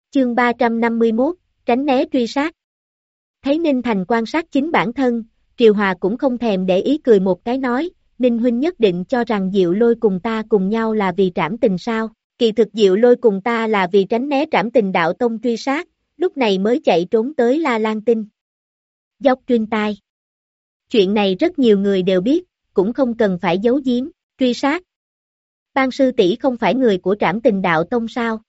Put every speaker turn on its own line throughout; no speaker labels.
Chương 351, tránh né truy sát. Thấy Ninh Thành quan sát chính bản thân, Triều Hòa cũng không thèm để ý cười một cái nói, Ninh huynh nhất định cho rằng Diệu Lôi cùng ta cùng nhau là vì trảm tình sao, kỳ thực Diệu Lôi cùng ta là vì tránh né trảm tình đạo tông truy sát, lúc này mới chạy trốn tới La Lan Tinh. Dốc truyền tai. Chuyện này rất nhiều người đều biết, cũng không cần phải giấu giếm, truy sát. Ban sư tỷ không phải người của trảm tình đạo tông sao?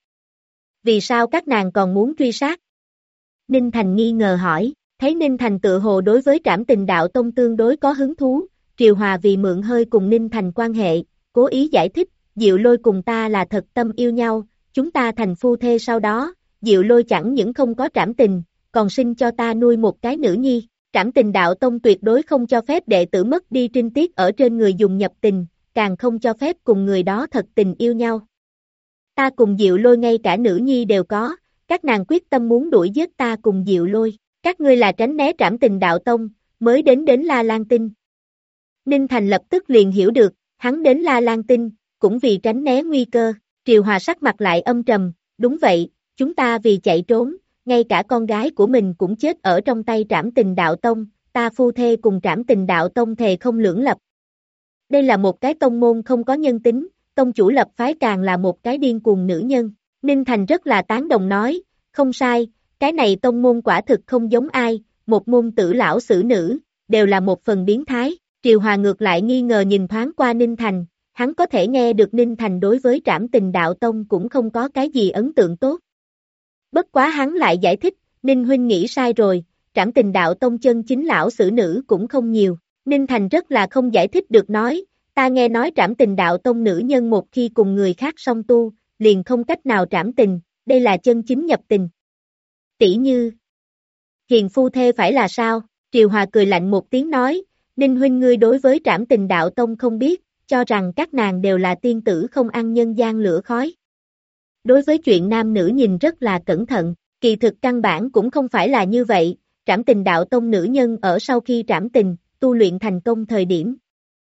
Vì sao các nàng còn muốn truy sát? Ninh Thành nghi ngờ hỏi, thấy Ninh Thành tự hồ đối với trảm tình đạo tông tương đối có hứng thú, Triều Hòa vì mượn hơi cùng Ninh Thành quan hệ, cố ý giải thích, Diệu Lôi cùng ta là thật tâm yêu nhau, chúng ta thành phu thê sau đó, Diệu Lôi chẳng những không có trảm tình, còn sinh cho ta nuôi một cái nữ nhi, trảm tình đạo tông tuyệt đối không cho phép đệ tử mất đi trinh tiết ở trên người dùng nhập tình, càng không cho phép cùng người đó thật tình yêu nhau. Ta cùng Diệu Lôi ngay cả nữ nhi đều có, các nàng quyết tâm muốn đuổi giết ta cùng Diệu Lôi, các ngươi là tránh né trảm tình đạo tông, mới đến La Lan Tinh. Ninh Thành lập tức liền hiểu được, hắn đến La Lan Tinh, cũng vì tránh né nguy cơ, Triều Hòa sắc mặt lại âm trầm, đúng vậy, chúng ta vì chạy trốn, ngay cả con gái của mình cũng chết ở trong tay trảm tình đạo tông, ta phu thê cùng trảm tình đạo tông thề không lưỡng lập. Đây là một cái tông môn không có nhân tính, tông chủ lập phái càng là một cái điên cuồng nữ nhân. Ninh Thành rất là tán đồng nói, không sai, cái này tông môn quả thực không giống ai, một môn tử lão xử nữ, đều là một phần biến thái. Triều Hòa ngược lại nghi ngờ nhìn thoáng qua Ninh Thành, hắn có thể nghe được Ninh Thành đối với trảm tình đạo tông cũng không có cái gì ấn tượng tốt. Bất quá hắn lại giải thích, Ninh huynh nghĩ sai rồi, trảm tình đạo tông chân chính lão xử nữ cũng không nhiều. Ninh Thành rất là không giải thích được nói, ta nghe nói trảm tình đạo tông nữ nhân một khi cùng người khác song tu, liền không cách nào trảm tình, đây là chân chính nhập tình. Tỷ như, hiền phu thê phải là sao? Triều Hòa cười lạnh một tiếng nói, Ninh huynh ngươi đối với trảm tình đạo tông không biết, cho rằng các nàng đều là tiên tử không ăn nhân gian lửa khói. Đối với chuyện nam nữ nhìn rất là cẩn thận, kỳ thực căn bản cũng không phải là như vậy, trảm tình đạo tông nữ nhân ở sau khi trảm tình, tu luyện thành công thời điểm.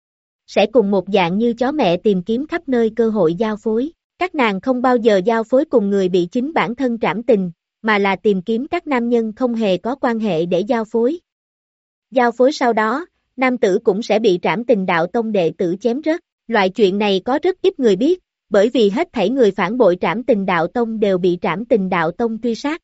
Sẽ cùng một dạng như chó mẹ tìm kiếm khắp nơi cơ hội giao phối, các nàng không bao giờ giao phối cùng người bị chính bản thân trảm tình, mà là tìm kiếm các nam nhân không hề có quan hệ để giao phối. Giao phối sau đó, nam tử cũng sẽ bị trảm tình đạo tông đệ tử chém rớt, loại chuyện này có rất ít người biết, bởi vì hết thảy người phản bội trảm tình đạo tông đều bị trảm tình đạo tông truy sát.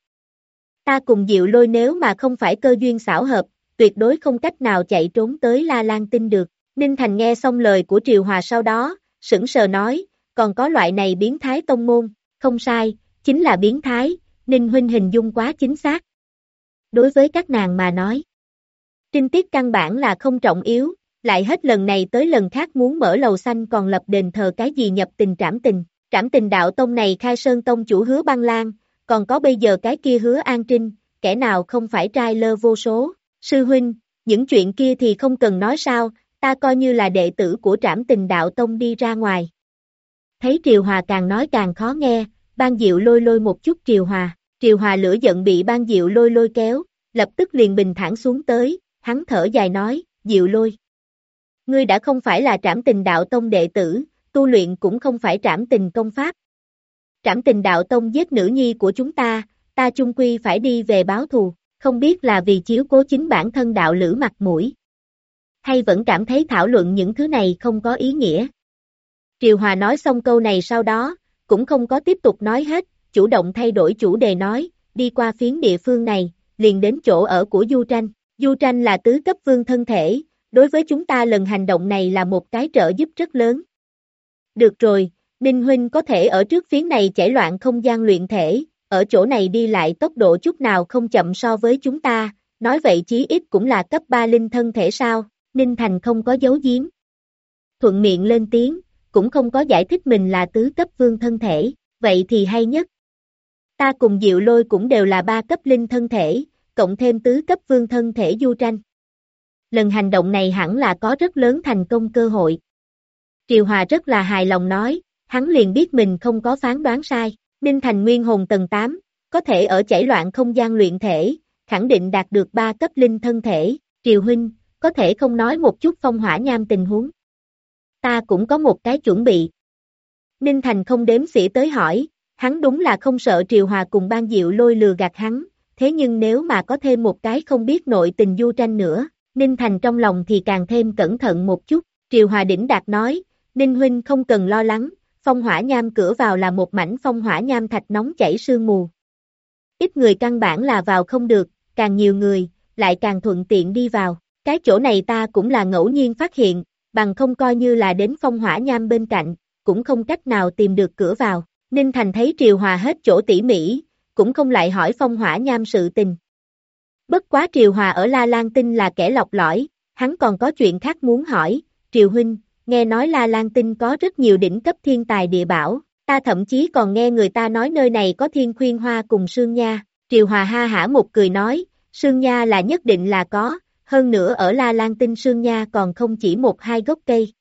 Ta cùng Diệu Lôi nếu mà không phải cơ duyên xảo hợp, tuyệt đối không cách nào chạy trốn tới La Lan Tinh được. Ninh Thành nghe xong lời của Triều Hòa sau đó, sững sờ nói, còn có loại này biến thái tông môn, không sai, chính là biến thái, Ninh huynh hình dung quá chính xác. Đối với các nàng mà nói, trinh tiết căn bản là không trọng yếu, lại hết lần này tới lần khác muốn mở lầu xanh còn lập đền thờ cái gì nhập tình trảm tình đạo tông này khai sơn tông chủ Hứa Băng Lan, còn có bây giờ cái kia Hứa An Trinh, kẻ nào không phải trai lơ vô số, sư huynh, những chuyện kia thì không cần nói sao, ta coi như là đệ tử của trảm tình đạo tông đi ra ngoài. Thấy Triều Hòa càng nói càng khó nghe, Ban Diệu lôi một chút Triều Hòa lửa giận bị Ban Diệu lôi kéo, lập tức liền bình thản xuống tới, hắn thở dài nói, Diệu Lôi. Ngươi đã không phải là trảm tình đạo tông đệ tử, tu luyện cũng không phải trảm tình công pháp. Trảm tình đạo tông giết nữ nhi của chúng ta chung quy phải đi về báo thù, không biết là vì chiếu cố chính bản thân đạo lữ mặt mũi. Hay vẫn cảm thấy thảo luận những thứ này không có ý nghĩa. Triều Hòa nói xong câu này sau đó, cũng không có tiếp tục nói hết, chủ động thay đổi chủ đề nói, đi qua phiến địa phương này, liền đến chỗ ở của Du Tranh. Du Tranh là tứ cấp vương thân thể, đối với chúng ta lần hành động này là một cái trợ giúp rất lớn. Được rồi, Ninh huynh có thể ở trước phiến này chảy loạn không gian luyện thể, ở chỗ này đi lại tốc độ chút nào không chậm so với chúng ta, nói vậy chí ít cũng là cấp 3 linh thân thể sao, Ninh Thành không có giấu giếm. Thuận miệng lên tiếng, cũng không có giải thích mình là tứ cấp vương thân thể, vậy thì hay nhất. Ta cùng Diệu Lôi cũng đều là 3 cấp linh thân thể, cộng thêm tứ cấp vương thân thể Du Tranh. Lần hành động này hẳn là có rất lớn thành công cơ hội. Triều Hòa rất là hài lòng nói, hắn liền biết mình không có phán đoán sai, Ninh Thành nguyên hồn tầng 8, có thể ở chảy loạn không gian luyện thể, khẳng định đạt được 3 cấp linh thân thể, Triều huynh, có thể không nói một chút phong hỏa nham tình huống. Ta cũng có một cái chuẩn bị. Ninh Thành không đếm xỉa tới hỏi, Hắn đúng là không sợ Triều Hòa cùng Ban Diệu Lôi lừa gạt hắn, thế nhưng nếu mà có thêm một cái không biết nội tình Du Tranh nữa, Ninh Thành trong lòng thì càng thêm cẩn thận một chút. Triều Hòa đỉnh đạt nói, Ninh huynh không cần lo lắng, phong hỏa nham cửa vào là một mảnh phong hỏa nham thạch nóng chảy sương mù. Ít người căn bản là vào không được, càng nhiều người, lại càng thuận tiện đi vào. Cái chỗ này ta cũng là ngẫu nhiên phát hiện, bằng không coi như là đến phong hỏa nham bên cạnh, cũng không cách nào tìm được cửa vào. Ninh Thành thấy Triều Hòa hết chỗ tỉ mỉ, cũng không lại hỏi phong hỏa nham sự tình. Bất quá Triều Hòa ở La Lan Tinh là kẻ lọc lõi, hắn còn có chuyện khác muốn hỏi, Triều huynh, nghe nói La Lan Tinh có rất nhiều đỉnh cấp thiên tài địa bảo, ta thậm chí còn nghe người ta nói nơi này có thiên khuyên hoa cùng sương nha. Triều Hòa ha hả một cười nói, sương nha là nhất định là có, hơn nữa ở La Lan Tinh sương nha còn không chỉ một hai gốc cây.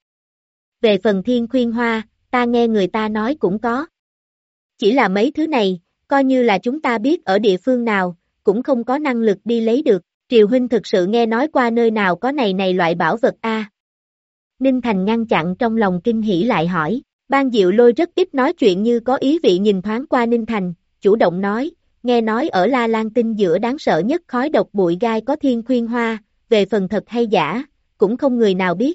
Về phần thiên khuyên hoa, ta nghe người ta nói cũng có. Chỉ là mấy thứ này, coi như là chúng ta biết ở địa phương nào, cũng không có năng lực đi lấy được. Triều huynh thực sự nghe nói qua nơi nào có này loại bảo vật a? Ninh Thành ngăn chặn trong lòng kinh hỉ lại hỏi, Ban Diệu Lôi rất ít nói chuyện như có ý vị nhìn thoáng qua Ninh Thành, chủ động nói, nghe nói ở La Lan Tinh giữa đáng sợ nhất khói độc bụi gai có thiên khuyên hoa, về phần thật hay giả, cũng không người nào biết.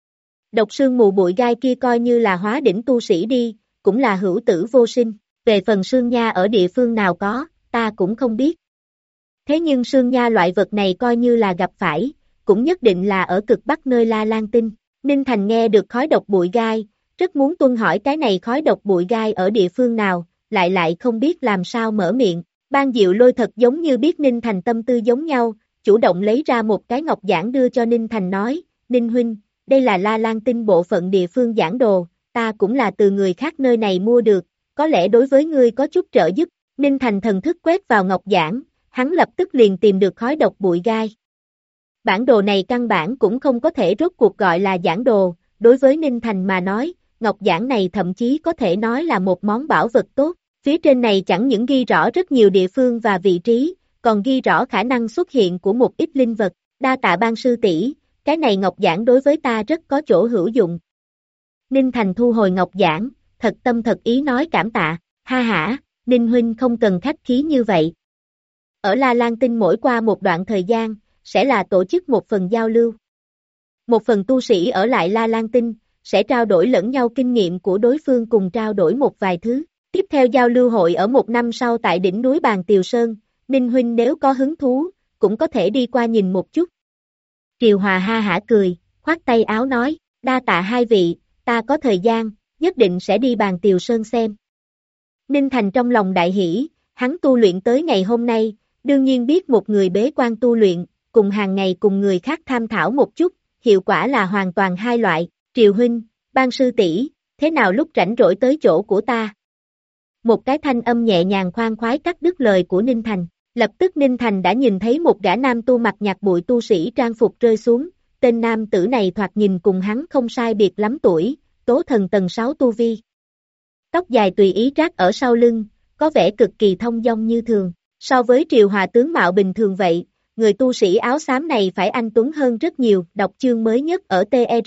Độc sương mù bụi gai kia coi như là hóa đỉnh tu sĩ đi, cũng là hữu tử vô sinh, về phần sương nha ở địa phương nào có, ta cũng không biết. Thế nhưng sương nha loại vật này coi như là gặp phải, cũng nhất định là ở cực bắc nơi La Lan Tinh. Ninh Thành nghe được khói độc bụi gai, rất muốn tuân hỏi cái này khói độc bụi gai ở địa phương nào, lại không biết làm sao mở miệng. Ban Diệu Lôi thật giống như biết Ninh Thành tâm tư giống nhau, chủ động lấy ra một cái ngọc giản đưa cho Ninh Thành nói, Ninh huynh, đây là La Lan Tinh bộ phận địa phương giảng đồ, ta cũng là từ người khác nơi này mua được, có lẽ đối với ngươi có chút trợ giúp. Ninh Thành thần thức quét vào ngọc giản, hắn lập tức liền tìm được khói độc bụi gai. Bản đồ này căn bản cũng không có thể rốt cuộc gọi là giảng đồ, đối với Ninh Thành mà nói, ngọc giản này thậm chí có thể nói là một món bảo vật tốt, phía trên này chẳng những ghi rõ rất nhiều địa phương và vị trí, còn ghi rõ khả năng xuất hiện của một ít linh vật, đa tạ Ban sư tỷ, cái này ngọc giản đối với ta rất có chỗ hữu dụng. Ninh Thành thu hồi ngọc giản, thật tâm thật ý nói cảm tạ, ha hả, Ninh huynh không cần khách khí như vậy. Ở La Lan Tinh mỗi qua một đoạn thời gian, sẽ là tổ chức một phần giao lưu. Một phần tu sĩ ở lại La Lan Tinh, sẽ trao đổi lẫn nhau kinh nghiệm của đối phương cùng trao đổi một vài thứ. Tiếp theo giao lưu hội ở một năm sau tại đỉnh núi Bàn Tiều Sơn, Ninh huynh nếu có hứng thú, cũng có thể đi qua nhìn một chút. Triều Hòa ha hả cười, khoát tay áo nói, đa tạ hai vị, ta có thời gian, nhất định sẽ đi Bàn Tiều Sơn xem. Ninh Thành trong lòng đại hỷ, hắn tu luyện tới ngày hôm nay, đương nhiên biết một người bế quan tu luyện, cùng hàng ngày cùng người khác tham thảo một chút, hiệu quả là hoàn toàn hai loại. Triều huynh, Ban sư tỷ, thế nào lúc rảnh rỗi tới chỗ của ta? Một cái thanh âm nhẹ nhàng khoan khoái cắt đứt lời của Ninh Thành. Lập tức Ninh Thành đã nhìn thấy một gã nam tu mặc nhạt bụi tu sĩ trang phục rơi xuống, tên nam tử này thoạt nhìn cùng hắn không sai biệt lắm tuổi, tố thần tầng 6 tu vi. Tóc dài tùy ý trát ở sau lưng, có vẻ cực kỳ thông dong như thường. So với Triều Hòa tướng mạo bình thường vậy, người tu sĩ áo xám này phải anh tuấn hơn rất nhiều. Đọc chương mới nhất ở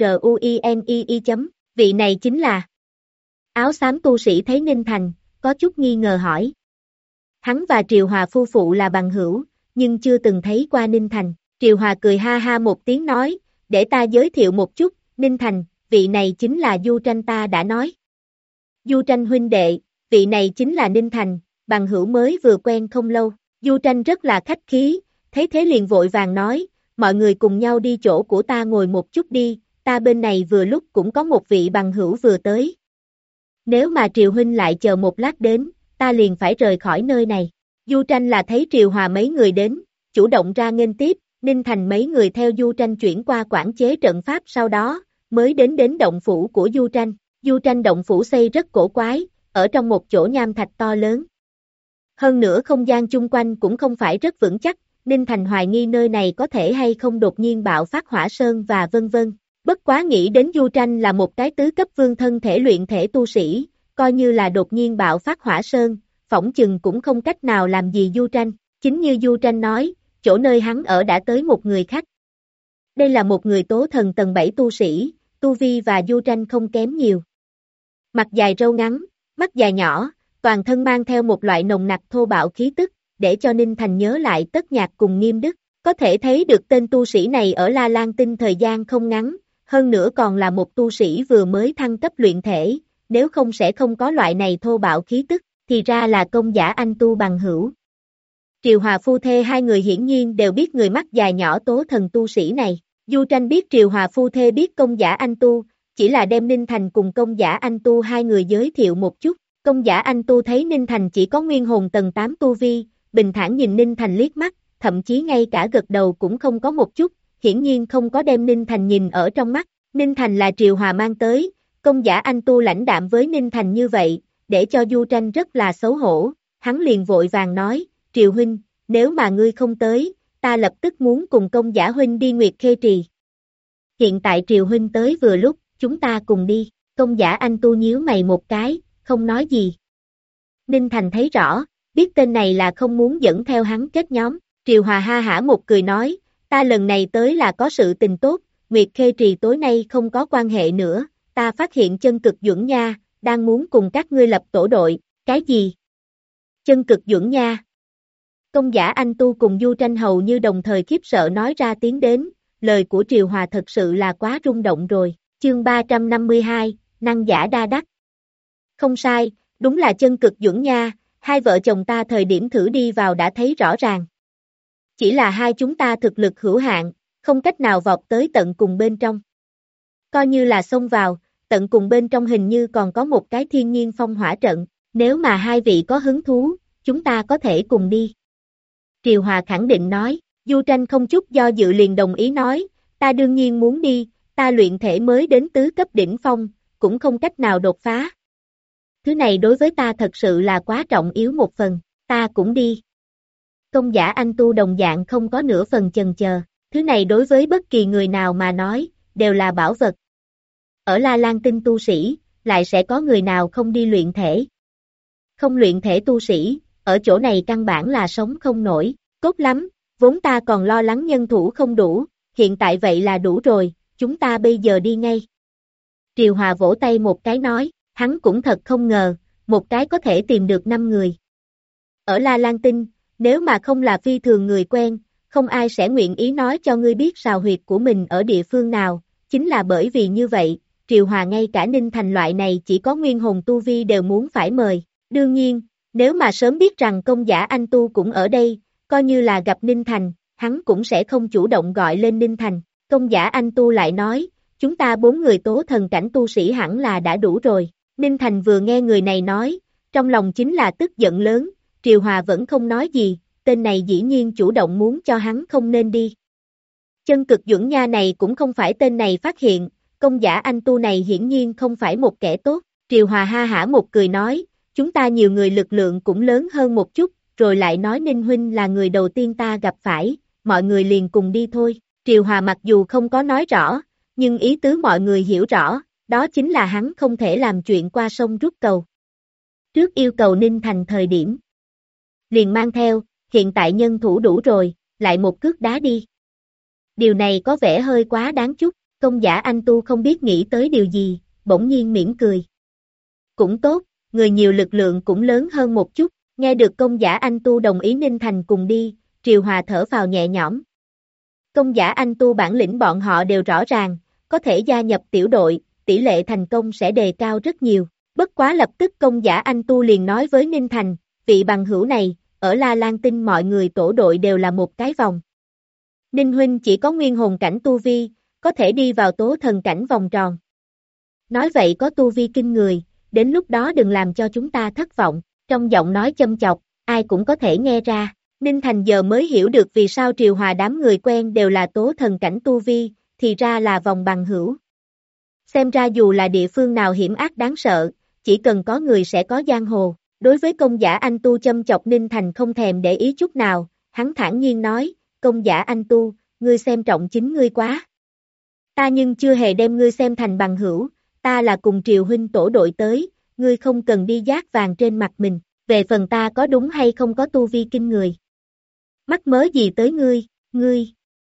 TRUINII. Vị này chính là áo xám tu sĩ thấy Ninh Thành, có chút nghi ngờ hỏi. Hắn và Triều Hòa phu phụ là bằng hữu, nhưng chưa từng thấy qua Ninh Thành. Triều Hòa cười ha ha một tiếng nói, để ta giới thiệu một chút, Ninh Thành, vị này chính là Du Tranh ta đã nói. Du Tranh huynh đệ, vị này chính là Ninh Thành, bằng hữu mới vừa quen không lâu. Du Tranh rất là khách khí, thấy thế liền vội vàng nói, mọi người cùng nhau đi chỗ của ta ngồi một chút đi, ta bên này vừa lúc cũng có một vị bằng hữu vừa tới. Nếu mà Triều huynh lại chờ một lát đến, ta liền phải rời khỏi nơi này. Du Tranh là thấy Triều Hòa mấy người đến, chủ động ra nghênh tiếp, Ninh Thành mấy người theo Du Tranh chuyển qua quản chế trận pháp sau đó, mới đến động phủ của Du Tranh. Du Tranh động phủ xây rất cổ quái, ở trong một chỗ nham thạch to lớn. Hơn nữa không gian chung quanh cũng không phải rất vững chắc, Ninh Thành hoài nghi nơi này có thể hay không đột nhiên bạo phát hỏa sơn và vân vân. Bất quá nghĩ đến Du Tranh là một cái tứ cấp vương thân thể luyện thể tu sĩ, coi như là đột nhiên bạo phát hỏa sơn, phỏng chừng cũng không cách nào làm gì Du Tranh. Chính như Du Tranh nói, chỗ nơi hắn ở đã tới một người khách. Đây là một người tố thần tầng 7 tu sĩ, tu vi và Du Tranh không kém nhiều. Mặt dài râu ngắn, mắt dài nhỏ, toàn thân mang theo một loại nồng nặc thô bạo khí tức, để cho Ninh Thành nhớ lại Tất Nhạc cùng Nghiêm Đức. Có thể thấy được tên tu sĩ này ở La Lan Tinh thời gian không ngắn, hơn nữa còn là một tu sĩ vừa mới thăng cấp luyện thể, nếu không sẽ không có loại này thô bạo khí tức, thì ra là Công Giả Anh tu bằng hữu. Triều Hòa phu thê hai người hiển nhiên đều biết người mắt dài nhỏ Tố Thần tu sĩ này. Du Tranh biết Triều Hòa phu thê biết Công Giả Anh tu, chỉ là đem Ninh Thành cùng Công Giả Anh tu hai người giới thiệu một chút. Công Giả Anh tu thấy Ninh Thành chỉ có nguyên hồn tầng 8 tu vi, bình thản nhìn Ninh Thành liếc mắt, thậm chí ngay cả gật đầu cũng không có một chút, hiển nhiên không có đem Ninh Thành nhìn ở trong mắt. Ninh Thành là Triều Hòa mang tới, Công Giả Anh tu lãnh đạm với Ninh Thành như vậy, để cho Du Tranh rất là xấu hổ, hắn liền vội vàng nói, Triều huynh, nếu mà ngươi không tới, ta lập tức muốn cùng Công Giả huynh đi Nguyệt Khê Trì. Hiện tại Triều huynh tới vừa lúc, chúng ta cùng đi. Công Giả Anh tu nhíu mày một cái, không nói gì. Ninh Thành thấy rõ, biết tên này là không muốn dẫn theo hắn kết nhóm. Triều Hòa ha hả một cười nói, ta lần này tới là có sự tình tốt, Nguyệt Khê Trì tối nay không có quan hệ nữa, ta phát hiện Chân Cực Duẩn Nha, đang muốn cùng các ngươi lập tổ đội. Cái gì? Chân Cực Duẩn Nha. Công Giả Anh tu cùng Du Tranh hầu như đồng thời khiếp sợ nói ra tiếng đến, lời của Triều Hòa thật sự là quá rung động rồi. Chương 352, Năng giả đa đắc. Không sai, đúng là Chân Cực Duẩn Nha, hai vợ chồng ta thời điểm thử đi vào đã thấy rõ ràng. Chỉ là hai chúng ta thực lực hữu hạn, không cách nào vọt tới tận cùng bên trong. Coi như là xông vào, tận cùng bên trong hình như còn có một cái thiên nhiên phong hỏa trận, nếu mà hai vị có hứng thú, chúng ta có thể cùng đi. Triều Hòa khẳng định nói, Du Tranh không chút do dự liền đồng ý nói, ta đương nhiên muốn đi, ta luyện thể mới đến tứ cấp đỉnh phong, cũng không cách nào đột phá. Thứ này đối với ta thật sự là quá trọng yếu một phần, ta cũng đi. Công Giả Anh tu đồng dạng không có nửa phần chần chờ, thứ này đối với bất kỳ người nào mà nói, đều là bảo vật. Ở La Lan Tinh tu sĩ, lại sẽ có người nào không đi luyện thể. Không luyện thể tu sĩ, ở chỗ này căn bản là sống không nổi, tốt lắm, vốn ta còn lo lắng nhân thủ không đủ, hiện tại vậy là đủ rồi, chúng ta bây giờ đi ngay. Triều Hòa vỗ tay một cái nói, hắn cũng thật không ngờ, một cái có thể tìm được 5 người. Ở La Lan Tinh, nếu mà không là phi thường người quen, không ai sẽ nguyện ý nói cho ngươi biết sào huyệt của mình ở địa phương nào, chính là bởi vì như vậy, Triều Hòa ngay cả Ninh Thành loại này chỉ có nguyên hồn tu vi đều muốn phải mời. Đương nhiên, nếu mà sớm biết rằng Công Giả Anh tu cũng ở đây, coi như là gặp Ninh Thành, hắn cũng sẽ không chủ động gọi lên Ninh Thành. Công Giả Anh tu lại nói, chúng ta 4 người tố thần cảnh tu sĩ hẳn là đã đủ rồi. Ninh Thành vừa nghe người này nói, trong lòng chính là tức giận lớn, Triều Hòa vẫn không nói gì, tên này dĩ nhiên chủ động muốn cho hắn không nên đi. Chân Cực Duẩn Nha này cũng không phải tên này phát hiện, Công Giả Anh tu này hiển nhiên không phải một kẻ tốt. Triều Hòa ha hả một cười nói, chúng ta nhiều người lực lượng cũng lớn hơn một chút, rồi lại nói Ninh huynh là người đầu tiên ta gặp phải, mọi người liền cùng đi thôi. Triều Hòa mặc dù không có nói rõ, nhưng ý tứ mọi người hiểu rõ, đó chính là hắn không thể làm chuyện qua sông rút cầu. Trước yêu cầu Ninh Thành thời điểm, liền mang theo, hiện tại nhân thủ đủ rồi, lại một cước đá đi. Điều này có vẻ hơi quá đáng chút, Công Giả Anh tu không biết nghĩ tới điều gì, bỗng nhiên mỉm cười. Cũng tốt, người nhiều lực lượng cũng lớn hơn một chút, nghe được Công Giả Anh tu đồng ý Ninh Thành cùng đi, Triều Hòa thở phào nhẹ nhõm. Công Giả Anh tu bản lĩnh bọn họ đều rõ ràng, có thể gia nhập tiểu đội, tỷ lệ thành công sẽ đề cao rất nhiều. Bất quá lập tức Công Giả Anh tu liền nói với Ninh Thành, vị bằng hữu này, ở La Lan Tinh mọi người tổ đội đều là một cái vòng. Ninh huynh chỉ có nguyên hồn cảnh tu vi, có thể đi vào tố thần cảnh vòng tròn. Nói vậy có tu vi kinh người, đến lúc đó đừng làm cho chúng ta thất vọng, trong giọng nói châm chọc, ai cũng có thể nghe ra. Ninh Thành giờ mới hiểu được vì sao Triều Hòa đám người quen đều là tố thần cảnh tu vi, thì ra là vòng bằng hữu. Xem ra dù là địa phương nào hiểm ác đáng sợ, chỉ cần có người sẽ có giang hồ. Đối với Công Giả Anh tu châm chọc Ninh Thành không thèm để ý chút nào, hắn thản nhiên nói, Công Giả Anh tu, ngươi xem trọng chính ngươi quá. Ta nhưng chưa hề đem ngươi xem thành bằng hữu, ta là cùng Triều huynh tổ đội tới, ngươi không cần đi dát vàng trên mặt mình, về phần ta có đúng hay không có tu vi kinh người. Mắc mớ gì tới ngươi.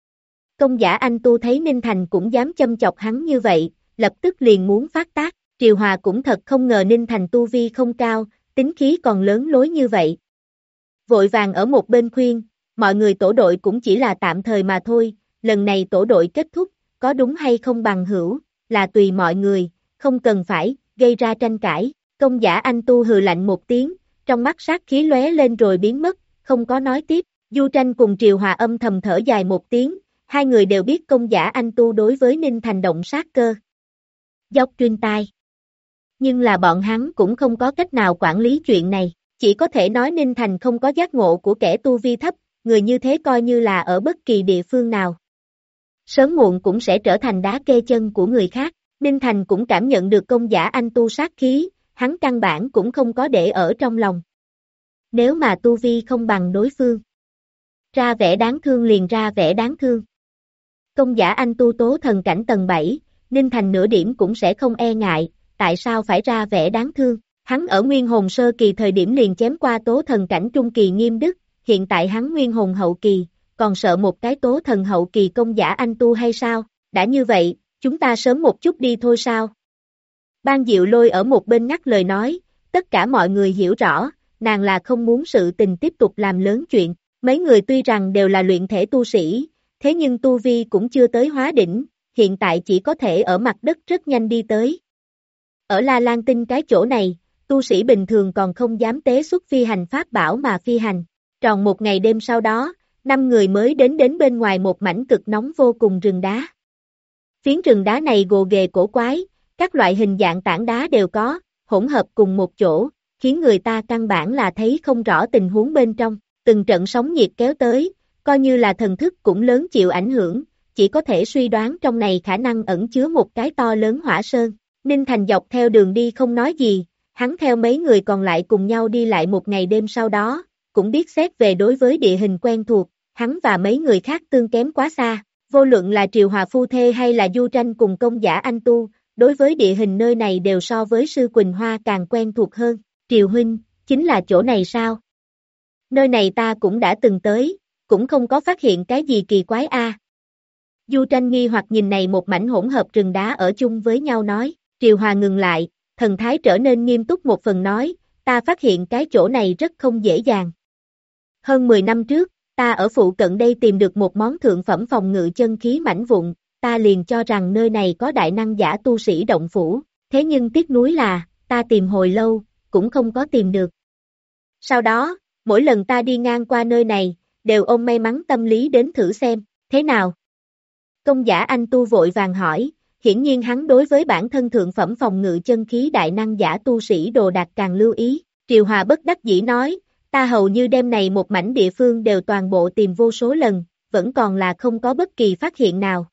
Công Giả Anh tu thấy Ninh Thành cũng dám châm chọc hắn như vậy, lập tức liền muốn phát tác, Triều Hòa cũng thật không ngờ Ninh Thành tu vi không cao, tính khí còn lớn lối như vậy. Vội vàng ở một bên khuyên, mọi người tổ đội cũng chỉ là tạm thời mà thôi, lần này tổ đội kết thúc, có đúng hay không bằng hữu, là tùy mọi người, không cần phải gây ra tranh cãi. Công giả anh tu hừ lạnh một tiếng, trong mắt sát khí lóe lên rồi biến mất, không có nói tiếp. Du Tranh cùng Triều Hòa âm thầm thở dài một tiếng, hai người đều biết công giả anh tu đối với Ninh Thành động sát cơ. Dốc tuyên tai. Nhưng là bọn hắn cũng không có cách nào quản lý chuyện này, chỉ có thể nói Ninh Thành không có giác ngộ của kẻ tu vi thấp, người như thế coi như là ở bất kỳ địa phương nào. Sớm muộn cũng sẽ trở thành đá kê chân của người khác. Ninh Thành cũng cảm nhận được công giả anh tu sát khí, hắn căn bản cũng không có để ở trong lòng. Nếu mà tu vi không bằng đối phương, ra vẻ đáng thương liền ra vẻ đáng thương. Công giả anh tu tố thần cảnh tầng 7, Ninh Thành nửa điểm cũng sẽ không e ngại, tại sao phải ra vẻ đáng thương. Hắn ở nguyên hồn sơ kỳ thời điểm liền chém qua tố thần cảnh trung kỳ Nghiêm Đức, hiện tại hắn nguyên hồn hậu kỳ, còn sợ một cái tố thần hậu kỳ công giả anh tu hay sao? Đã như vậy, chúng ta sớm một chút đi thôi sao? Ban Diệu Lôi ở một bên ngắt lời nói, tất cả mọi người hiểu rõ, nàng là không muốn sự tình tiếp tục làm lớn chuyện. Mấy người tuy rằng đều là luyện thể tu sĩ, thế nhưng tu vi cũng chưa tới hóa đỉnh, hiện tại chỉ có thể ở mặt đất rất nhanh đi tới. Ở La Lan Tinh cái chỗ này, tu sĩ bình thường còn không dám tế xuất phi hành pháp bảo mà phi hành. Tròn một ngày đêm sau đó, 5 người mới đến bên ngoài một mảnh cực nóng vô cùng rừng đá. Phiến rừng đá này gồ ghề cổ quái, các loại hình dạng tảng đá đều có, hỗn hợp cùng một chỗ, khiến người ta căn bản là thấy không rõ tình huống bên trong. Từng trận sóng nhiệt kéo tới, coi như là thần thức cũng lớn chịu ảnh hưởng, chỉ có thể suy đoán trong này khả năng ẩn chứa một cái to lớn hỏa sơn. Ninh Thành dọc theo đường đi không nói gì, hắn theo mấy người còn lại cùng nhau đi lại một ngày đêm sau đó, cũng biết xét về đối với địa hình quen thuộc, hắn và mấy người khác tương kém quá xa, vô luận là Triều Hòa phu thê hay là Du Tranh cùng công giả anh tu, đối với địa hình nơi này đều so với Sư Quỳnh Hoa càng quen thuộc hơn. Triều huynh, chính là chỗ này sao? Nơi này ta cũng đã từng tới, cũng không có phát hiện cái gì kỳ quái a. Du Tranh nghi hoặc nhìn này một mảnh hỗn hợp rừng đá ở chung với nhau nói, Triều Hòa ngừng lại, thần thái trở nên nghiêm túc một phần nói, ta phát hiện cái chỗ này rất không dễ dàng. Hơn 10 năm trước, ta ở phụ cận đây tìm được một món thượng phẩm phòng ngự chân khí mảnh vụn, ta liền cho rằng nơi này có đại năng giả tu sĩ động phủ, thế nhưng tiếc nuối là, ta tìm hồi lâu, cũng không có tìm được. Sau đó, mỗi lần ta đi ngang qua nơi này, đều ôm may mắn tâm lý đến thử xem, thế nào? Công giả anh tu vội vàng hỏi, hiển nhiên hắn đối với bản thân thượng phẩm phòng ngự chân khí đại năng giả tu sĩ đồ đạc càng lưu ý. Triều Hòa bất đắc dĩ nói, ta hầu như đêm này một mảnh địa phương đều toàn bộ tìm vô số lần, vẫn còn là không có bất kỳ phát hiện nào.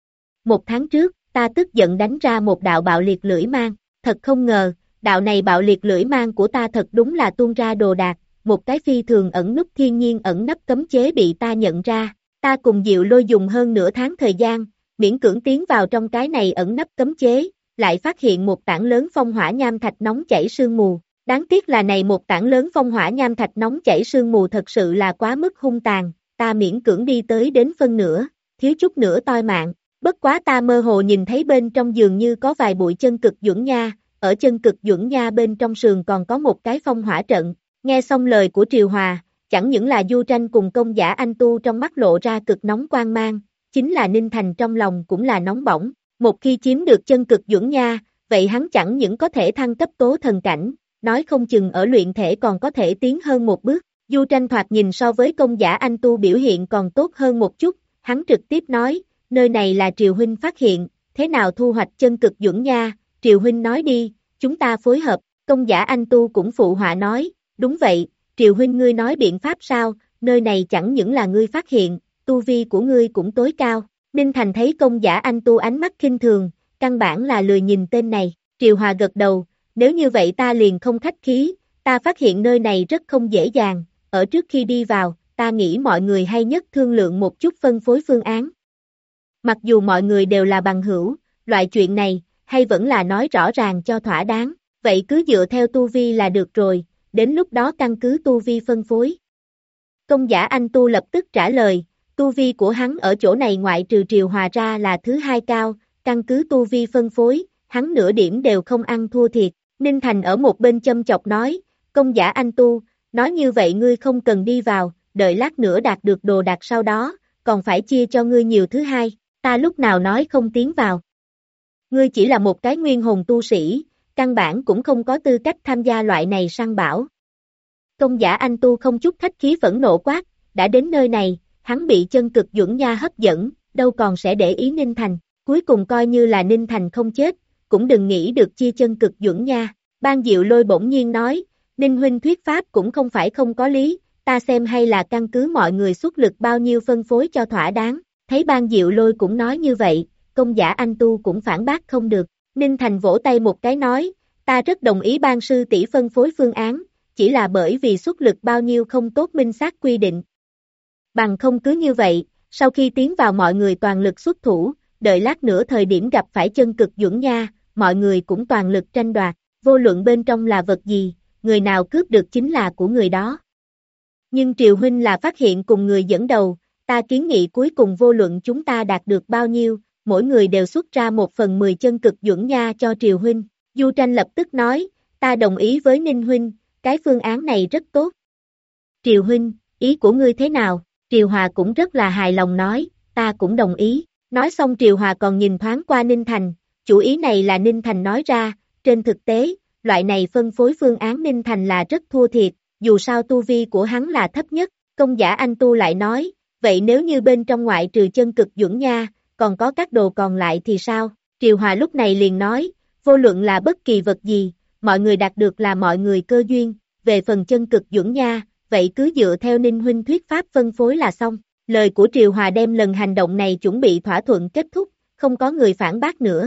1 tháng trước, ta tức giận đánh ra một đạo bạo liệt lưỡi mang, thật không ngờ, đạo này bạo liệt lưỡi mang của ta thật đúng là tuôn ra đồ đạc, một cái phi thường ẩn núp thiên nhiên ẩn nấp cấm chế bị ta nhận ra, ta cùng Diệu Lôi dùng hơn nửa tháng thời gian, miễn cưỡng tiến vào trong cái này ẩn nấp cấm chế, lại phát hiện một tảng lớn phong hỏa nham thạch nóng chảy sương mù. Đáng tiếc là này một tảng lớn phong hỏa nham thạch nóng chảy sương mù thật sự là quá mức hung tàn, ta miễn cưỡng đi tới đến phân nửa, thiếu chút nữa toi mạng, bất quá ta mơ hồ nhìn thấy bên trong dường như có vài bụi chân cực duẩn nha, ở chân cực duẩn nha bên trong sườn còn có một cái phong hỏa trận. Nghe xong lời của Triều Hòa, chẳng những là Du Tranh cùng công giả anh tu trong mắt lộ ra cực nóng quang mang, chính là Ninh Thành trong lòng cũng là nóng bỏng, một khi chiếm được chân cực duẩn nha, vậy hắn chẳng những có thể thăng cấp tố thần cảnh, nói không chừng ở luyện thể còn có thể tiến hơn một bước. Du Tranh thoạt nhìn so với công giả anh tu biểu hiện còn tốt hơn một chút, hắn trực tiếp nói, nơi này là Triều huynh phát hiện, thế nào thu hoạch chân cực duẩn nha, Triều huynh nói đi, chúng ta phối hợp. Công giả anh tu cũng phụ họa nói, đúng vậy, Triều huynh ngươi nói biện pháp sao, nơi này chẳng những là ngươi phát hiện, tu vi của ngươi cũng tối cao. Ninh Thành thấy công giả anh tu ánh mắt khinh thường, căn bản là lười nhìn tên này. Triều Hòa gật đầu, nếu như vậy ta liền không khách khí, ta phát hiện nơi này rất không dễ dàng, ở trước khi đi vào, ta nghĩ mọi người hay nhất thương lượng một chút phân phối phương án. Mặc dù mọi người đều là bằng hữu, loại chuyện này, hay vẫn là nói rõ ràng cho thỏa đáng, vậy cứ dựa theo tu vi là được rồi, đến lúc đó căn cứ tu vi phân phối. Công giả anh tu lập tức trả lời, tu vi của hắn ở chỗ này ngoại trừ Triều Hòa ra là thứ hai cao, căn cứ tu vi phân phối, hắn nửa điểm đều không ăn thua thiệt. Ninh Thành ở một bên châm chọc nói, Công giả anh tu, nói như vậy ngươi không cần đi vào, đợi lát nữa đạt được đồ đạc sau đó, còn phải chia cho ngươi nhiều thứ hai, ta lúc nào nói không tiến vào. Ngươi chỉ là một cái nguyên hồn tu sĩ, căn bản cũng không có tư cách tham gia loại này săn bảo. Công giả anh tu không chút khách khí phẫn nộ quát, đã đến nơi này, hắn bị chân cực duẩn nha hấp dẫn, đâu còn sẽ để ý Ninh Thành, cuối cùng coi như là Ninh Thành không chết, cũng đừng nghĩ được chia chân cực duẩn nha. Ban Diệu Lôi bỗng nhiên nói, Ninh huynh thuyết pháp cũng không phải không có lý, ta xem hay là căn cứ mọi người xuất lực bao nhiêu phân phối cho thỏa đáng, thấy Ban Diệu Lôi cũng nói như vậy, công giả anh tu cũng phản bác không được, Ninh Thành vỗ tay một cái nói, ta rất đồng ý ban sư tỷ phân phối phương án, chỉ là bởi vì xuất lực bao nhiêu không tốt minh xác quy định. Bằng không cứ như vậy, sau khi tiến vào mọi người toàn lực xuất thủ, đợi lát nữa thời điểm gặp phải chân cực duẩn nha, mọi người cũng toàn lực tranh đoạt, vô luận bên trong là vật gì, người nào cướp được chính là của người đó. Nhưng Triều huynh là phát hiện cùng người dẫn đầu, ta kiến nghị cuối cùng vô luận chúng ta đạt được bao nhiêu, mỗi người đều xuất ra 1/10 chân cực duẩn nha cho Triều huynh. Du Tranh lập tức nói, ta đồng ý với Ninh huynh, cái phương án này rất tốt. Triều huynh, ý của ngươi thế nào? Triều Hòa cũng rất là hài lòng nói, ta cũng đồng ý. Nói xong Triều Hòa còn nhìn thoáng qua Ninh Thành, chủ ý này là Ninh Thành nói ra, trên thực tế, loại này phân phối phương án Ninh Thành là rất thua thiệt, dù sao tu vi của hắn là thấp nhất. Công giả anh tu lại nói, vậy nếu như bên trong ngoại trừ chân cực duẩn nha, còn có các đồ còn lại thì sao? Triều Hòa lúc này liền nói, vô luận là bất kỳ vật gì, mọi người đạt được là mọi người cơ duyên, về phần chân cực duẩn nha, vậy cứ dựa theo Ninh huynh thuyết pháp phân phối là xong. Lời của Triều Hòa đem lần hành động này chuẩn bị thỏa thuận kết thúc, không có người phản bác nữa.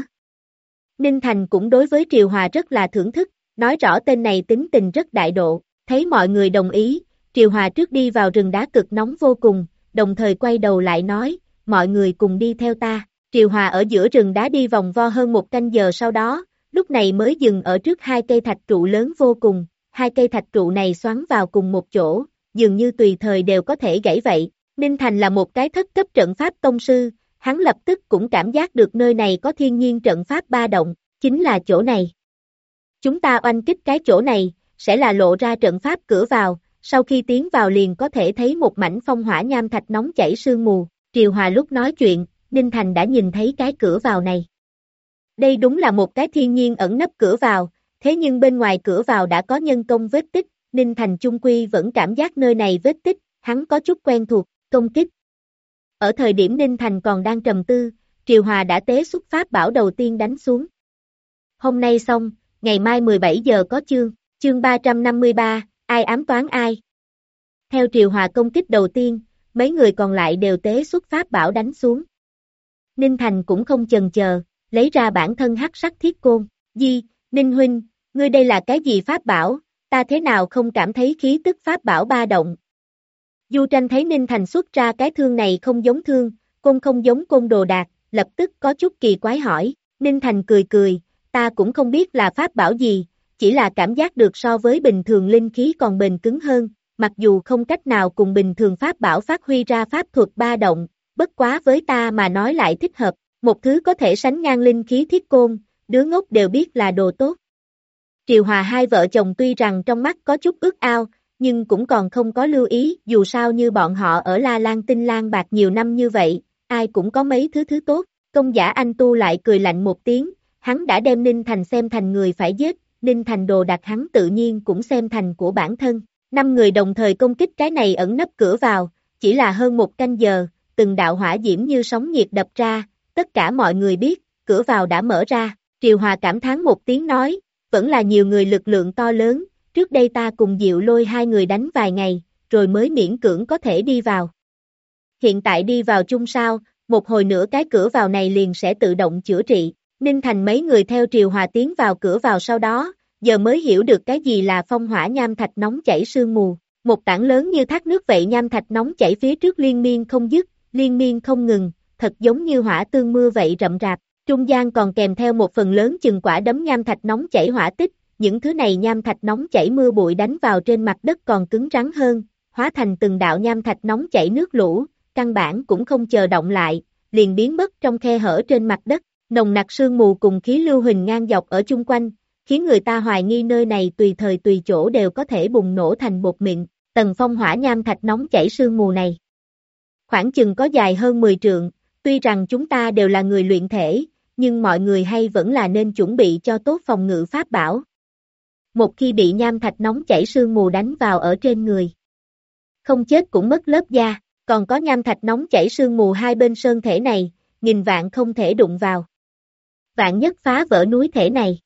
Ninh Thành cũng đối với Triều Hòa rất là thưởng thức, nói rõ tên này tính tình rất đại độ, thấy mọi người đồng ý, Triều Hòa trước đi vào rừng đá cực nóng vô cùng, đồng thời quay đầu lại nói, mọi người cùng đi theo ta. Triều Hòa ở giữa rừng đá đi vòng vo hơn 1 canh giờ sau đó, lúc này mới dừng ở trước 2 cây thạch trụ lớn vô cùng, 2 cây thạch trụ này xoắn vào cùng một chỗ, dường như tùy thời đều có thể gãy vậy. Ninh Thành là một cái thất cấp trận pháp tông sư, hắn lập tức cũng cảm giác được nơi này có thiên nhiên trận pháp ba động, chính là chỗ này. Chúng ta oanh kích cái chỗ này, sẽ là lộ ra trận pháp cửa vào, sau khi tiến vào liền có thể thấy một mảnh phong hỏa nham thạch nóng chảy sương mù. Triều Hòa lúc nói chuyện, Ninh Thành đã nhìn thấy cái cửa vào này. Đây đúng là một cái thiên nhiên ẩn nấp cửa vào, thế nhưng bên ngoài cửa vào đã có nhân công vết tích, Ninh Thành chung quy vẫn cảm giác nơi này vết tích, hắn có chút quen thuộc, công kích. Ở thời điểm Ninh Thành còn đang trầm tư, Triều Hòa đã tế xuất pháp bảo đầu tiên đánh xuống. Hôm nay xong, ngày mai 17 giờ có chương 353, ai ám toán ai. Theo Triều Hòa công kích đầu tiên, mấy người còn lại đều tế xuất pháp bảo đánh xuống. Ninh Thành cũng không chần chờ, lấy ra bản thân hắc sắc thiết côn, Ninh huynh, ngươi đây là cái gì pháp bảo, ta thế nào không cảm thấy khí tức pháp bảo ba động. Du Tranh thấy Ninh Thành xuất ra cái thương này không giống thương, côn không giống côn đồ đạc, lập tức có chút kỳ quái hỏi, Ninh Thành cười cười, ta cũng không biết là pháp bảo gì, chỉ là cảm giác được so với bình thường linh khí còn bền cứng hơn, mặc dù không cách nào cùng bình thường pháp bảo phát huy ra pháp thuật ba động, bất quá với ta mà nói lại thích hợp, một thứ có thể sánh ngang linh khí thiết côn, đứa ngốc đều biết là đồ tốt. Triều Hòa hai vợ chồng tuy rằng trong mắt có chút ước ao, nhưng cũng còn không có lưu ý, dù sao như bọn họ ở La Lan Tinh Lan Bạc nhiều năm như vậy, ai cũng có mấy thứ tốt. Công giả anh tu lại cười lạnh một tiếng, hắn đã đem Ninh Thành xem thành người phải giết, Ninh Thành đồ đặt hắn tự nhiên cũng xem thành của bản thân. 5 người đồng thời công kích cái này ẩn nấp cửa vào, chỉ là hơn 1 canh giờ, từng đạo hỏa diễm như sóng nhiệt đập ra, tất cả mọi người biết, cửa vào đã mở ra. Triều Hòa cảm thán một tiếng nói, vẫn là nhiều người lực lượng to lớn, trước đây ta cùng Diệu Lôi hai người đánh vài ngày, rồi mới miễn cưỡng có thể đi vào. Hiện tại đi vào chung sao, một hồi nữa cái cửa vào này liền sẽ tự động chữa trị. Ninh Thành mấy người theo Triều Hòa tiến vào cửa vào sau đó, giờ mới hiểu được cái gì là phong hỏa nham thạch nóng chảy sương mù. Một tảng lớn như thác nước vậy nham thạch nóng chảy phía trước liên miên không dứt, liên miên không ngừng, thật giống như hỏa tương mưa vậy rậm rạp. Trung gian còn kèm theo một phần lớn chừng quả đấm nham thạch nóng chảy hỏa tích, những thứ này nham thạch nóng chảy mưa bụi đánh vào trên mặt đất còn cứng rắn hơn, hóa thành từng đạo nham thạch nóng chảy nước lũ, căn bản cũng không chờ động lại, liền biến mất trong khe hở trên mặt đất, nồng nặc sương mù cùng khí lưu huỳnh ngang dọc ở chung quanh, khiến người ta hoài nghi nơi này tùy thời tùy chỗ đều có thể bùng nổ thành bột mịn, tầng phong hỏa nham thạch nóng chảy sương mù này. Khoảng chừng có dài hơn 10 trượng, tuy rằng chúng ta đều là người luyện thể, nhưng mọi người hay vẫn là nên chuẩn bị cho tốt phòng ngự pháp bảo. Một khi bị nham thạch nóng chảy sương mù đánh vào ở trên người, không chết cũng mất lớp da, còn có nham thạch nóng chảy sương mù hai bên sơn thể này, nghìn vạn không thể đụng vào. Vạn nhất phá vỡ núi thể này,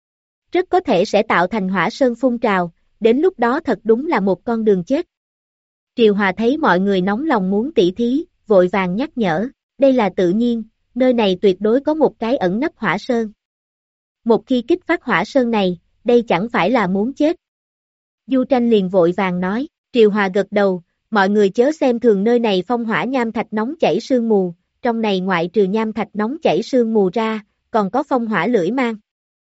rất có thể sẽ tạo thành hỏa sơn phun trào, đến lúc đó thật đúng là một con đường chết. Triều Hòa thấy mọi người nóng lòng muốn tỉ thí, vội vàng nhắc nhở, đây là tự nhiên, nơi này tuyệt đối có một cái ẩn nấp hỏa sơn. Một khi kích phát hỏa sơn này, đây chẳng phải là muốn chết. Du Tranh liền vội vàng nói, Triều Hòa gật đầu, mọi người chớ xem thường nơi này phong hỏa nham thạch nóng chảy sương mù, trong này ngoại trừ nham thạch nóng chảy sương mù ra, còn có phong hỏa lưỡi mang.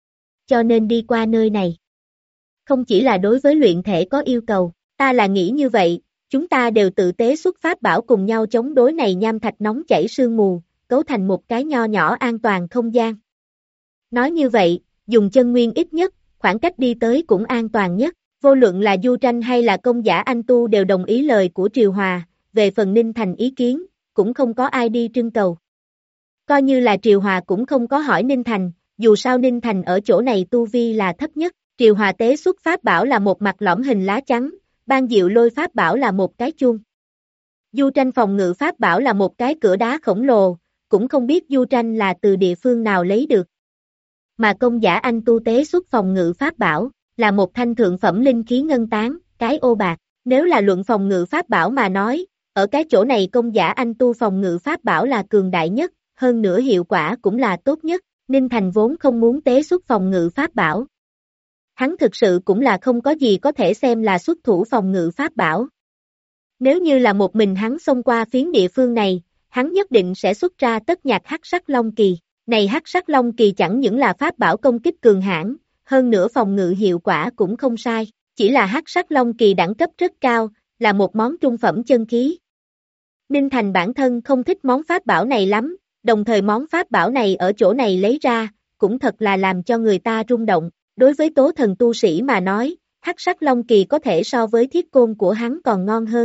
Cho nên đi qua nơi này. Không chỉ là đối với luyện thể có yêu cầu, ta là nghĩ như vậy, chúng ta đều tự tế xuất pháp bảo cùng nhau chống đối này nham thạch nóng chảy sương mù, cấu thành một cái nho nhỏ an toàn không gian. Nói như vậy, dùng chân nguyên ít nhất, khoảng cách đi tới cũng an toàn nhất, vô luận là Du Tranh hay là Công Giả Anh Tu đều đồng ý lời của Triều Hòa, về phần Ninh Thành ý kiến, cũng không có ai đi trưng cầu. Coi như là Triều Hòa cũng không có hỏi Ninh Thành, dù sao Ninh Thành ở chỗ này tu vi là thấp nhất, Triều Hòa tế xuất pháp bảo là một mặt lõm hình lá chắn, Ban Diệu Lôi pháp bảo là một cái chuông. Du Tranh phòng ngự pháp bảo là một cái cửa đá khổng lồ, cũng không biết Du Tranh là từ địa phương nào lấy được. Mà Công Giả Anh Tu tế xuất phòng ngự pháp bảo, là một thanh thượng phẩm linh khí ngân tán, cái ô bạc. Nếu là luận phòng ngự pháp bảo mà nói, ở cái chỗ này Công Giả Anh Tu phòng ngự pháp bảo là cường đại nhất, hơn nữa hiệu quả cũng là tốt nhất. Ninh Thành vốn không muốn tế xuất phòng ngự pháp bảo. Hắn thực sự cũng là không có gì có thể xem là xuất thủ phòng ngự pháp bảo. Nếu như là một mình hắn xông qua phiến địa phương này, hắn nhất định sẽ xuất ra tất nhạc hắc sắc long kỳ. Này hắc sắc long kỳ chẳng những là pháp bảo công kích cường hãn, hơn nữa phòng ngự hiệu quả cũng không sai, chỉ là hắc sắc long kỳ đẳng cấp rất cao, là một món trung phẩm chân khí. Ninh Thành bản thân không thích món pháp bảo này lắm, đồng thời món pháp bảo này ở chỗ này lấy ra, cũng thật là làm cho người ta rung động. Đối với tố thần tu sĩ mà nói, hắc sắc long kỳ có thể so với thiết côn của hắn còn ngon hơn.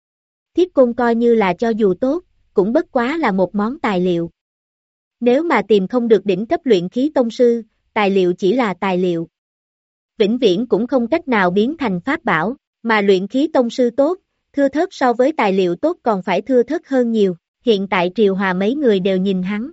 Thiết côn coi như là cho dù tốt, cũng bất quá là một món tài liệu. Nếu mà tìm không được đỉnh cấp luyện khí tông sư, tài liệu chỉ là tài liệu. Vĩnh viễn cũng không cách nào biến thành pháp bảo, mà luyện khí tông sư tốt, thưa thớt so với tài liệu tốt còn phải thưa thớt hơn nhiều. Hiện tại Triều Hòa mấy người đều nhìn hắn.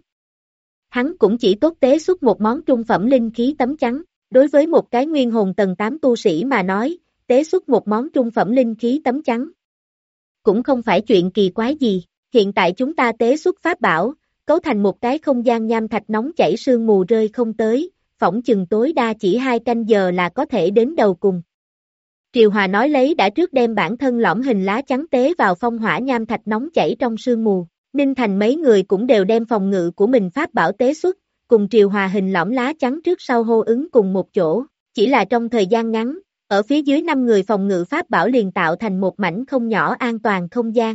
Hắn cũng chỉ tốt tế xuất một món trung phẩm linh khí tấm chắn. Đối với một cái nguyên hồn tầng 8 tu sĩ mà nói, tế xuất một món trung phẩm linh khí tấm chắn. Cũng không phải chuyện kỳ quái gì, hiện tại chúng ta tế xuất pháp bảo, cấu thành một cái không gian nham thạch nóng chảy sương mù rơi không tới, phỏng chừng tối đa chỉ 2 canh giờ là có thể đến đầu cùng. Triều Hòa nói lấy đã trước đem bản thân lõm hình lá chắn tế vào phong hỏa nham thạch nóng chảy trong sương mù, Ninh Thành mấy người cũng đều đem phòng ngự của mình pháp bảo tế xuất, cùng Triều Hòa hình lõm lá chắn trước sau hô ứng cùng một chỗ, chỉ là trong thời gian ngắn, ở phía dưới 5 người phòng ngự pháp bảo liền tạo thành một mảnh không nhỏ an toàn không gian.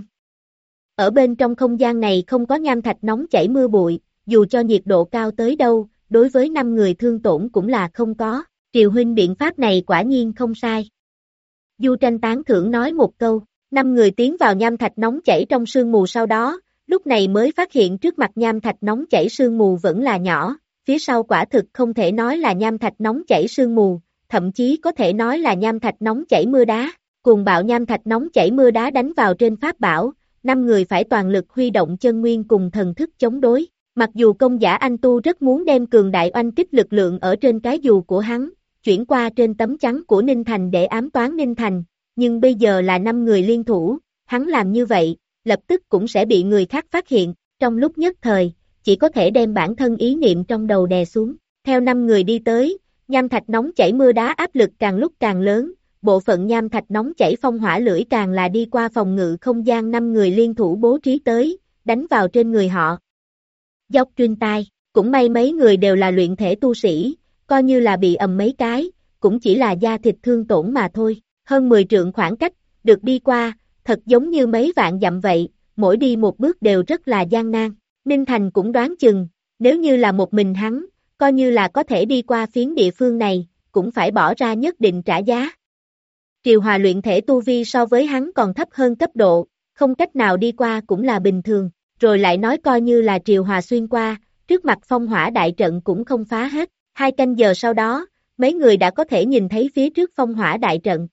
Ở bên trong không gian này không có nham thạch nóng chảy mưa bụi, dù cho nhiệt độ cao tới đâu, đối với 5 người thương tổn cũng là không có, Triều huynh biện pháp này quả nhiên không sai. Du Tranh tán thưởng nói một câu, 5 người tiến vào nham thạch nóng chảy trong sương mù sau đó, lúc này mới phát hiện trước mặt nham thạch nóng chảy sương mù vẫn là nhỏ, phía sau quả thực không thể nói là nham thạch nóng chảy sương mù, thậm chí có thể nói là nham thạch nóng chảy mưa đá, cuồng bạo nham thạch nóng chảy mưa đá đánh vào trên pháp bảo, 5 người phải toàn lực huy động chân nguyên cùng thần thức chống đối, mặc dù Công Giả Anh Tu rất muốn đem cường đại oanh kích lực lượng ở trên cái dù của hắn, chuyển qua trên tấm chắn của Ninh Thành để ám toán Ninh Thành, nhưng bây giờ là 5 người liên thủ, hắn làm như vậy, lập tức cũng sẽ bị người khác phát hiện, trong lúc nhất thời, chỉ có thể đem bản thân ý niệm trong đầu đè xuống. Theo 5 người đi tới, nham thạch nóng chảy mưa đá áp lực càng lúc càng lớn, bộ phận nham thạch nóng chảy phong hỏa lưỡi càng là đi qua phòng ngự không gian 5 người liên thủ bố trí tới, đánh vào trên người họ. Dốc truyền tai, cũng may mấy người đều là luyện thể tu sĩ, coi như là bị ầm mấy cái, cũng chỉ là da thịt thương tổn mà thôi, hơn 10 trượng khoảng cách, được đi qua, thật giống như mấy vạn dặm vậy, mỗi đi một bước đều rất là gian nan. Ninh Thành cũng đoán chừng, nếu như là một mình hắn, coi như là có thể đi qua phiến địa phương này, cũng phải bỏ ra nhất định trả giá. Triều Hòa luyện thể tu vi so với hắn còn thấp hơn cấp độ, không cách nào đi qua cũng là bình thường, rồi lại nói coi như là Triều Hòa xuyên qua, trước mặt phong hỏa đại trận cũng không phá hết, 2 canh giờ sau đó, mấy người đã có thể nhìn thấy phía trước phong hỏa đại trận.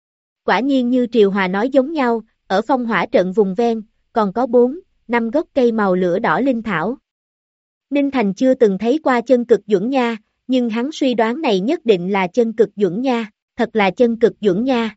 Quả nhiên như Triều Hòa nói giống nhau, ở phong hỏa trận vùng ven, còn có 4-5 gốc cây màu lửa đỏ linh thảo. Ninh Thành chưa từng thấy qua chân cực duẩn nha, nhưng hắn suy đoán này nhất định là chân cực duẩn nha, thật là chân cực duẩn nha.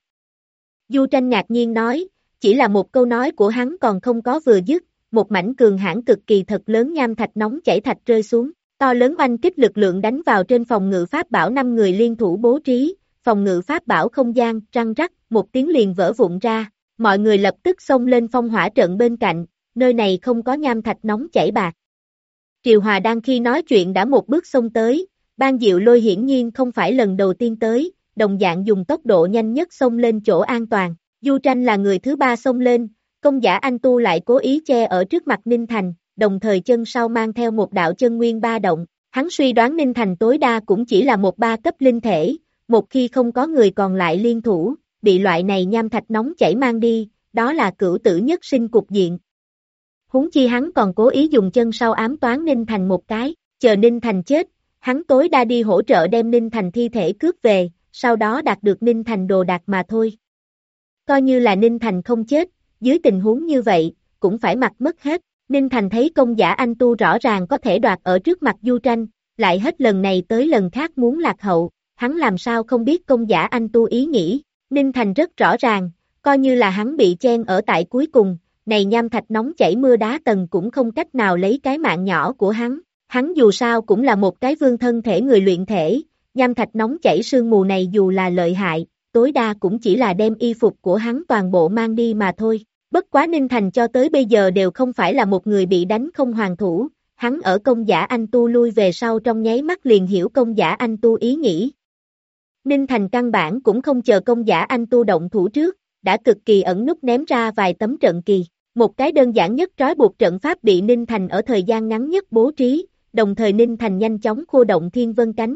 Du Tranh ngạc nhiên nói, chỉ là một câu nói của hắn còn không có vừa dứt, một mảnh cường hãn cực kỳ thật lớn nham thạch nóng chảy thạch rơi xuống, to lớn oanh kích lực lượng đánh vào trên phòng ngự pháp bảo 5 người liên thủ bố trí, phòng ngự pháp bảo không gian, răng rắc, một tiếng liền vỡ vụn ra, mọi người lập tức xông lên phong hỏa trận bên cạnh, nơi này không có nham thạch nóng chảy bạc. Triều Hòa đang khi nói chuyện đã một bước xông tới, Ban Diệu Lôi hiển nhiên không phải lần đầu tiên tới, đồng dạng dùng tốc độ nhanh nhất xông lên chỗ an toàn, Du Tranh là người thứ 3 xông lên, Công Giả Anh Tu lại cố ý che ở trước mặt Ninh Thành, đồng thời chân sau mang theo một đạo chân nguyên ba động, hắn suy đoán Ninh Thành tối đa cũng chỉ là một 3 cấp linh thể, một khi không có người còn lại liên thủ, bị loại này nham thạch nóng chảy mang đi, đó là cửu tử nhất sinh cục diện. Huống chi hắn còn cố ý dùng chân sau ám toán Ninh Thành một cái, chờ Ninh Thành chết, hắn tối đa đi hỗ trợ đem Ninh Thành thi thể cướp về, sau đó đạt được Ninh Thành đồ đạc mà thôi. Coi như là Ninh Thành không chết, dưới tình huống như vậy, cũng phải mặc mất hết. Ninh Thành thấy Công Giả Anh Tu rõ ràng có thể đoạt ở trước mặt Du Tranh, lại hết lần này tới lần khác muốn lạc hậu, hắn làm sao không biết Công Giả Anh Tu ý nghĩ. Ninh Thành rất rõ ràng, coi như là hắn bị chen ở tại cuối cùng, này nham thạch nóng chảy mưa đá tầng cũng không cách nào lấy cái mạng nhỏ của hắn dù sao cũng là một cái vương thân thể người luyện thể, nham thạch nóng chảy sương mù này dù là lợi hại, tối đa cũng chỉ là đem y phục của hắn toàn bộ mang đi mà thôi. Bất quá Ninh Thành cho tới bây giờ đều không phải là một người bị đánh không hoàn thủ, hắn ở Công Giả Anh Tu lui về sau trong nháy mắt liền hiểu Công Giả Anh Tu ý nghĩ. Ninh Thành căn bản cũng không chờ Công Giả Anh Tu động thủ trước, đã cực kỳ ẩn nút ném ra vài tấm trận kỳ. Một cái đơn giản nhất trói buộc trận pháp bị Ninh Thành ở thời gian ngắn nhất bố trí, đồng thời Ninh Thành nhanh chóng khô động thiên vân cánh.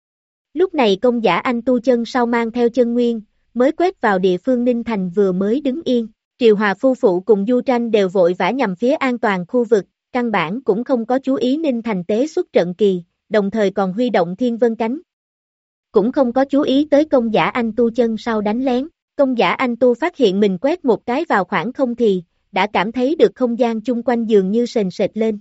Lúc này Công Giả Anh Tu chân sau mang theo chân nguyên, mới quét vào địa phương Ninh Thành vừa mới đứng yên. Triều Hòa phu phụ cùng Du Tranh đều vội vã nhằm phía an toàn khu vực, căn bản cũng không có chú ý Ninh Thành tế xuất trận kỳ, đồng thời còn huy động thiên vân cánh. Cũng không có chú ý tới Công Giả Anh Tu chân sau đánh lén. Công Giả Anh Tu phát hiện mình quét một cái vào khoảng không thì, đã cảm thấy được không gian chung quanh dường như sền sệt lên.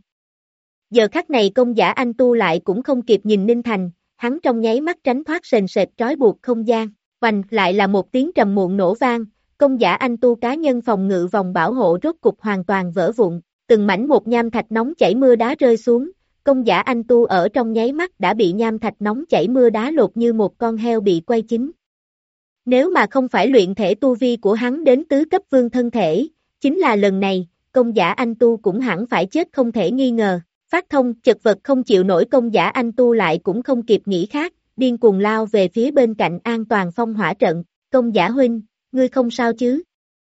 Giờ khắc này Công Giả Anh Tu lại cũng không kịp nhìn Ninh Thành, hắn trong nháy mắt tránh thoát sền sệt trói buộc không gian, oanh lại là một tiếng trầm muộn nổ vang, Công Giả Anh Tu cá nhân phòng ngự vòng bảo hộ rốt cục hoàn toàn vỡ vụn, từng mảnh một nham thạch nóng chảy mưa đá rơi xuống, Công Giả Anh Tu ở trong nháy mắt đã bị nham thạch nóng chảy mưa đá lột như một con heo bị quay chín. Nếu mà không phải luyện thể tu vi của hắn đến tứ cấp vương thân thể, chính là lần này, Công Giả Anh Tu cũng hẳn phải chết không thể nghi ngờ. Phát thông, chật vật không chịu nổi Công Giả Anh Tu lại cũng không kịp nghĩ khác, điên cuồng lao về phía bên cạnh an toàn phong hỏa trận. Công Giả huynh, ngươi không sao chứ?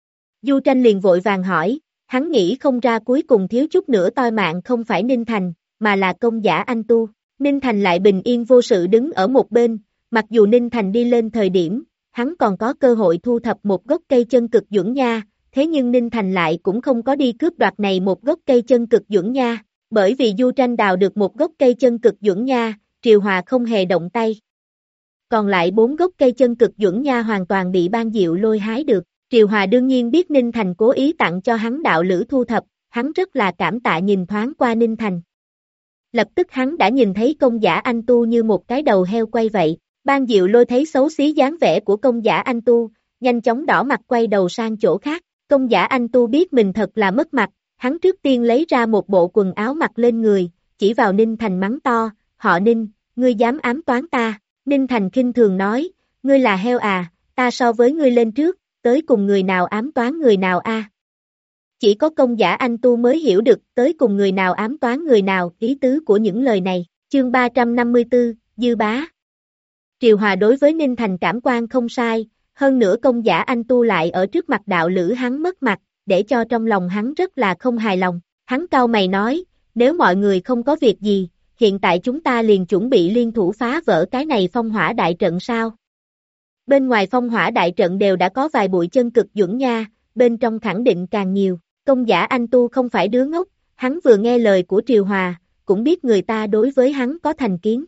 Du Tranh liền vội vàng hỏi, hắn nghĩ không ra cuối cùng thiếu chút nữa toi mạng không phải Ninh Thành, mà là Công Giả Anh Tu. Ninh Thành lại bình yên vô sự đứng ở một bên, mặc dù Ninh Thành đi lên thời điểm, hắn còn có cơ hội thu thập một gốc cây chân cực duẩn nha, thế nhưng Ninh Thành lại cũng không có đi cướp đoạt này một gốc cây chân cực duẩn nha, bởi vì Du Tranh đào được một gốc cây chân cực duẩn nha, Triều Hòa không hề động tay. Còn lại 4 gốc cây chân cực duẩn nha hoàn toàn bị Ban Diệu Lôi hái được, Triều Hòa đương nhiên biết Ninh Thành cố ý tặng cho hắn đạo lữ thu thập, hắn rất là cảm tạ nhìn thoáng qua Ninh Thành. Lập tức hắn đã nhìn thấy Công Giả Anh Tu như một cái đầu heo quay vậy, Ban Diệu Lôi thấy xấu xí dáng vẻ của Công Giả Anh Tu, nhanh chóng đỏ mặt quay đầu sang chỗ khác, Công Giả Anh Tu biết mình thật là mất mặt, hắn trước tiên lấy ra một bộ quần áo mặc lên người, chỉ vào Ninh Thành mắng to, họ Ninh, ngươi dám ám toán ta, Ninh Thành khinh thường nói, ngươi là heo à, ta so với ngươi lên trước, tới cùng người nào ám toán người nào a? Chỉ có Công Giả Anh Tu mới hiểu được tới cùng người nào ám toán người nào, ý tứ của những lời này, chương 354, Dư Bá. Triều Hòa đối với Ninh Thành cảm quan không sai, hơn nữa Công Giả Anh Tu lại ở trước mặt đạo lữ hắn mất mặt, để cho trong lòng hắn rất là không hài lòng, hắn cau mày nói, nếu mọi người không có việc gì, hiện tại chúng ta liền chuẩn bị liên thủ phá vỡ cái này phong hỏa đại trận sao? Bên ngoài phong hỏa đại trận đều đã có vài bụi chân cực dưỡng nha, bên trong khẳng định càng nhiều. Công giả anh tu không phải đứa ngốc, hắn vừa nghe lời của Triều Hòa, cũng biết người ta đối với hắn có thành kiến.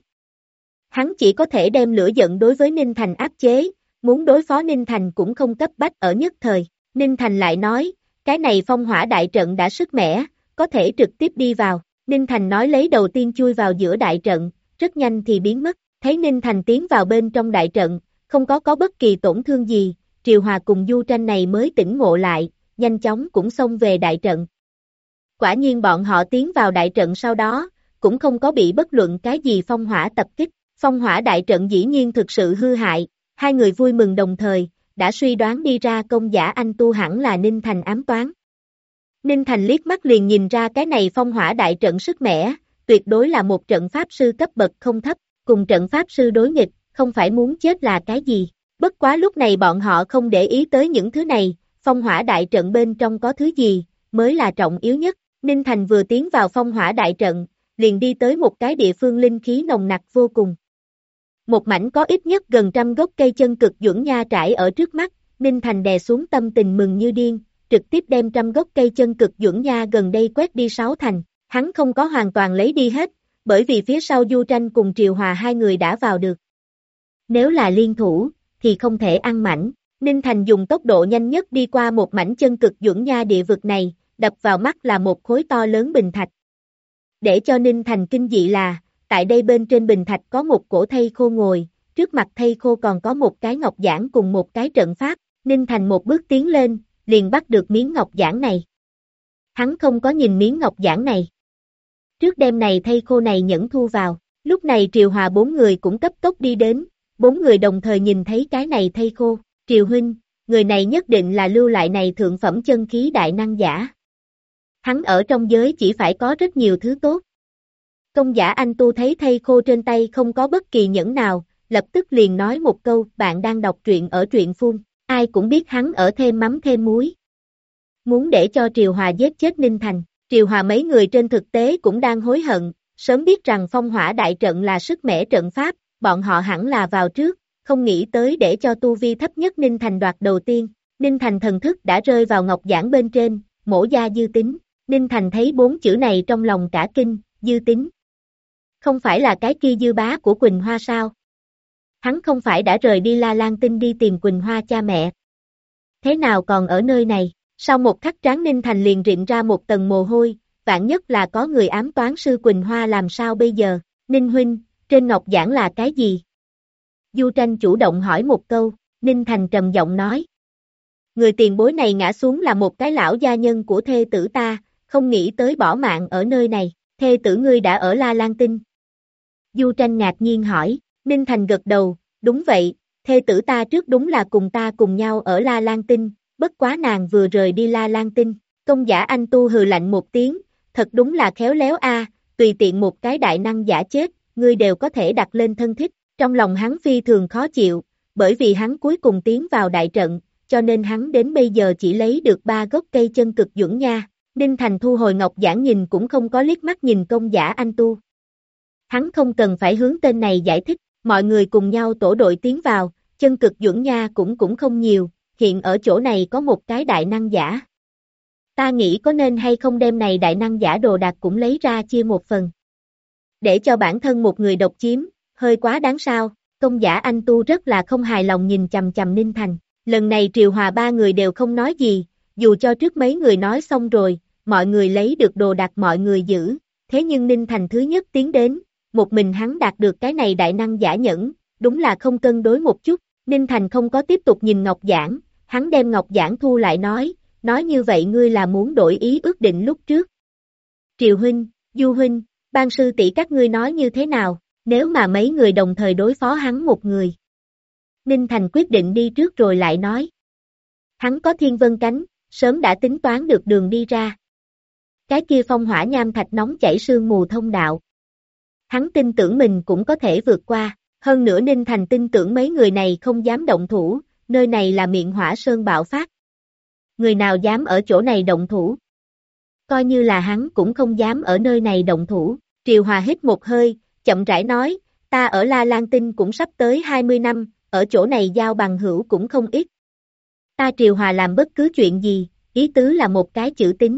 Hắn chỉ có thể đem lửa giận đối với Ninh Thành áp chế, muốn đối phó Ninh Thành cũng không cấp bách ở nhất thời. Ninh Thành lại nói, cái này phong hỏa đại trận đã sức mẻ, có thể trực tiếp đi vào. Ninh Thành nói lấy đầu tiên chui vào giữa đại trận, rất nhanh thì biến mất. Thấy Ninh Thành tiến vào bên trong đại trận, không có bất kỳ tổn thương gì, Triều Hòa cùng Du Tranh này mới tỉnh ngộ lại, nhanh chóng cũng xông về đại trận. Quả nhiên bọn họ tiến vào đại trận sau đó, cũng không có bị bất luận cái gì phong hỏa tập kích. Phong hỏa đại trận dĩ nhiên thực sự hư hại, hai người vui mừng đồng thời, đã suy đoán đi ra công giả anh tu hẳn là Ninh Thành ám toán. Ninh Thành liếc mắt liền nhìn ra cái này phong hỏa đại trận sức mẻ, tuyệt đối là một trận pháp sư cấp bậc không thấp, cùng trận pháp sư đối nghịch, không phải muốn chết là cái gì. Bất quá lúc này bọn họ không để ý tới những thứ này, phong hỏa đại trận bên trong có thứ gì, mới là trọng yếu nhất. Ninh Thành vừa tiến vào phong hỏa đại trận, liền đi tới một cái địa phương linh khí nồng nặc vô cùng. Một mảnh có ít nhất gần 100 gốc cây chân cực dưỡng nha trải ở trước mắt, Ninh Thành đè xuống tâm tình mừng như điên, trực tiếp đem 100 gốc cây chân cực dưỡng nha gần đây quét đi 6 thành. Hắn không có hoàn toàn lấy đi hết, bởi vì phía sau Du Tranh cùng Triều Hòa hai người đã vào được. Nếu là liên thủ, thì không thể ăn mảnh. Ninh Thành dùng tốc độ nhanh nhất đi qua một mảnh chân cực dưỡng nha địa vực này, đập vào mắt là một khối to lớn bình thạch. Để cho Ninh Thành kinh dị là, tại đây bên trên bình thạch có một cổ thây khô ngồi, trước mặt thây khô còn có một cái ngọc giản cùng một cái trận pháp. Ninh Thành một bước tiến lên, liền bắt được miếng ngọc giản này. Hắn không có nhìn miếng ngọc giản này. Trước đêm này thây khô này nhẫn thu vào, lúc này Triều Hòa bốn người cũng cấp tốc đi đến, bốn người đồng thời nhìn thấy cái này thây khô. Triều huynh, người này nhất định là lưu lại này thượng phẩm chân khí đại năng giả. Hắn ở trong giới chỉ phải có rất nhiều thứ tốt. Công giả anh tu thấy thây khô trên tay không có bất kỳ nhẫn nào, lập tức liền nói một câu, bạn đang đọc truyện ở truyện phun, ai cũng biết hắn ở thêm mắm thêm muối. Muốn để cho Triều Hòa giết chết Ninh Thành, Triều Hòa mấy người trên thực tế cũng đang hối hận, sớm biết rằng phong hỏa đại trận là sức mẻ trận pháp, bọn họ hẳn là vào trước, không nghĩ tới để cho tu vi thấp nhất Ninh Thành đoạt đầu tiên. Ninh Thành thần thức đã rơi vào ngọc giản bên trên, mổ gia dư tính. Ninh Thành thấy 4 chữ này trong lòng cả kinh, dư tính. Không phải là cái kia dư bá của Quỳnh Hoa sao? Hắn không phải đã rời đi La Lan Tinh đi tìm Quỳnh Hoa cha mẹ. Thế nào còn ở nơi này? Sau một khắc trán Ninh Thành liền rịn ra một tầng mồ hôi, vạn nhất là có người ám toán sư Quỳnh Hoa làm sao bây giờ? Ninh huynh, trên ngọc giản là cái gì? Du Tranh chủ động hỏi một câu, Ninh Thành trầm giọng nói. Người tiền bối này ngã xuống là một cái lão gia nhân của thê tử ta, không nghĩ tới bỏ mạng ở nơi này, thê tử ngươi đã ở La Lan Tinh. Du Tranh ngạc nhiên hỏi, Ninh Thành gật đầu, đúng vậy, thê tử ta trước đúng là cùng ta cùng nhau ở La Lan Tinh, bất quá nàng vừa rời đi La Lan Tinh. Công giả anh tu hừ lạnh một tiếng, thật đúng là khéo léo a, tùy tiện một cái đại năng giả chết, ngươi đều có thể đặt lên thân thích. Trong lòng hắn phi thường khó chịu, bởi vì hắn cuối cùng tiến vào đại trận, cho nên hắn đến bây giờ chỉ lấy được 3 gốc cây chân cực dưỡng nha. Ninh Thành thu hồi ngọc giản nhìn cũng không có liếc mắt nhìn công giả anh tu. Hắn không cần phải hướng tên này giải thích, mọi người cùng nhau tổ đội tiến vào, chân cực dưỡng nha cũng không nhiều, hiện ở chỗ này có một cái đại năng giả. Ta nghĩ có nên hay không đem này đại năng giả đồ đạc cũng lấy ra chia một phần. Để cho bản thân một người độc chiếm, hơi quá đáng sao, công giả anh tu rất là không hài lòng nhìn chằm chằm Ninh Thành. Lần này Triều Hòa ba người đều không nói gì, dù cho trước mấy người nói xong rồi, mọi người lấy được đồ đạc mọi người giữ, thế nhưng Ninh Thành thứ nhất tiến đến, một mình hắn đạt được cái này đại năng giả nhẫn, đúng là không cân đối một chút. Ninh Thành không có tiếp tục nhìn ngọc giản, hắn đem ngọc giản thu lại nói như vậy ngươi là muốn đổi ý ước định lúc trước. Triều huynh, Du huynh, ban sư tỷ các ngươi nói như thế nào, nếu mà mấy người đồng thời đối phó hắn một người. Ninh Thành quyết định đi trước rồi lại nói. Hắn có thiên vân cánh, sớm đã tính toán được đường đi ra. Cái kia phong hỏa nham thạch nóng chảy sương mù thông đạo. Hắn tin tưởng mình cũng có thể vượt qua, hơn nữa Ninh Thành tin tưởng mấy người này không dám động thủ, nơi này là miệng hỏa sơn bạo phát. Người nào dám ở chỗ này động thủ? Coi như là hắn cũng không dám ở nơi này động thủ. Triều Hòa hít một hơi, chậm rãi nói, ta ở La Lan Tinh cũng sắp tới 20 năm, ở chỗ này giao bằng hữu cũng không ít. Ta Triều Hòa làm bất cứ chuyện gì, ý tứ là một cái chữ tín.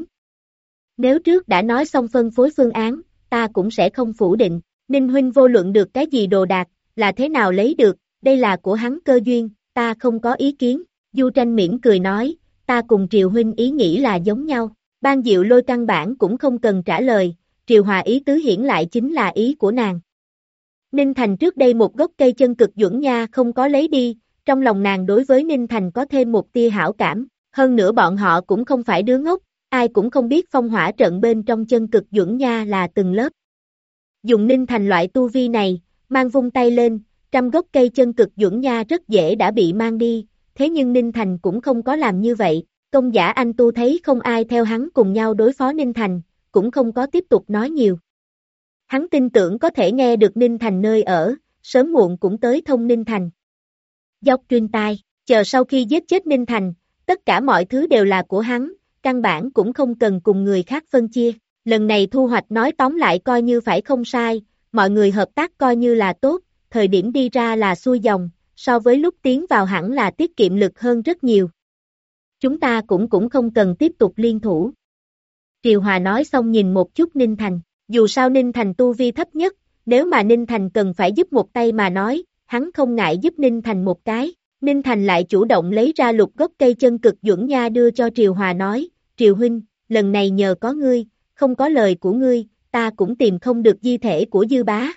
Nếu trước đã nói xong phân phối phương án, ta cũng sẽ không phủ định. Ninh huynh vô luận được cái gì đồ đạc, là thế nào lấy được, đây là của hắn cơ duyên, ta không có ý kiến. Du Tranh mỉm cười nói, ta cùng Triều huynh ý nghĩ là giống nhau. Ban Diệu Lôi căn bản cũng không cần trả lời, Triều Hòa ý tứ hiển lại chính là ý của nàng. Ninh Thành trước đây một gốc cây chân cực duẩn nha không có lấy đi, trong lòng nàng đối với Ninh Thành có thêm một tia hảo cảm, hơn nữa bọn họ cũng không phải đứa ngốc, ai cũng không biết phong hỏa trận bên trong chân cực duẩn nha là từng lớp. Dùng Ninh Thành loại tu vi này, mang vung tay lên, trăm gốc cây chân cực duẩn nha rất dễ đã bị mang đi, thế nhưng Ninh Thành cũng không có làm như vậy, Công Giả Anh Tu thấy không ai theo hắn cùng nhau đối phó Ninh Thành, cũng không có tiếp tục nói nhiều. Hắn tin tưởng có thể nghe được Ninh Thành nơi ở, sớm muộn cũng tới thông Ninh Thành. Dốc truyền tai, chờ sau khi giết chết Ninh Thành, tất cả mọi thứ đều là của hắn, căn bản cũng không cần cùng người khác phân chia. Lần này thu hoạch nói tóm lại coi như phải không sai, mọi người hợp tác coi như là tốt, thời điểm đi ra là xuôi dòng, so với lúc tiến vào hẳn là tiết kiệm lực hơn rất nhiều. Chúng ta cũng không cần tiếp tục liên thủ. Triều Hòa nói xong nhìn một chút Ninh Thành, dù sao Ninh Thành tu vi thấp nhất, nếu mà Ninh Thành cần phải giúp một tay mà nói, hắn không ngại giúp Ninh Thành một cái. Ninh Thành lại chủ động lấy ra lục gốc cây chân cực duẩn nha đưa cho Triều Hòa nói, Triều huynh, lần này nhờ có ngươi, không có lời của ngươi, ta cũng tìm không được di thể của Dư Bá.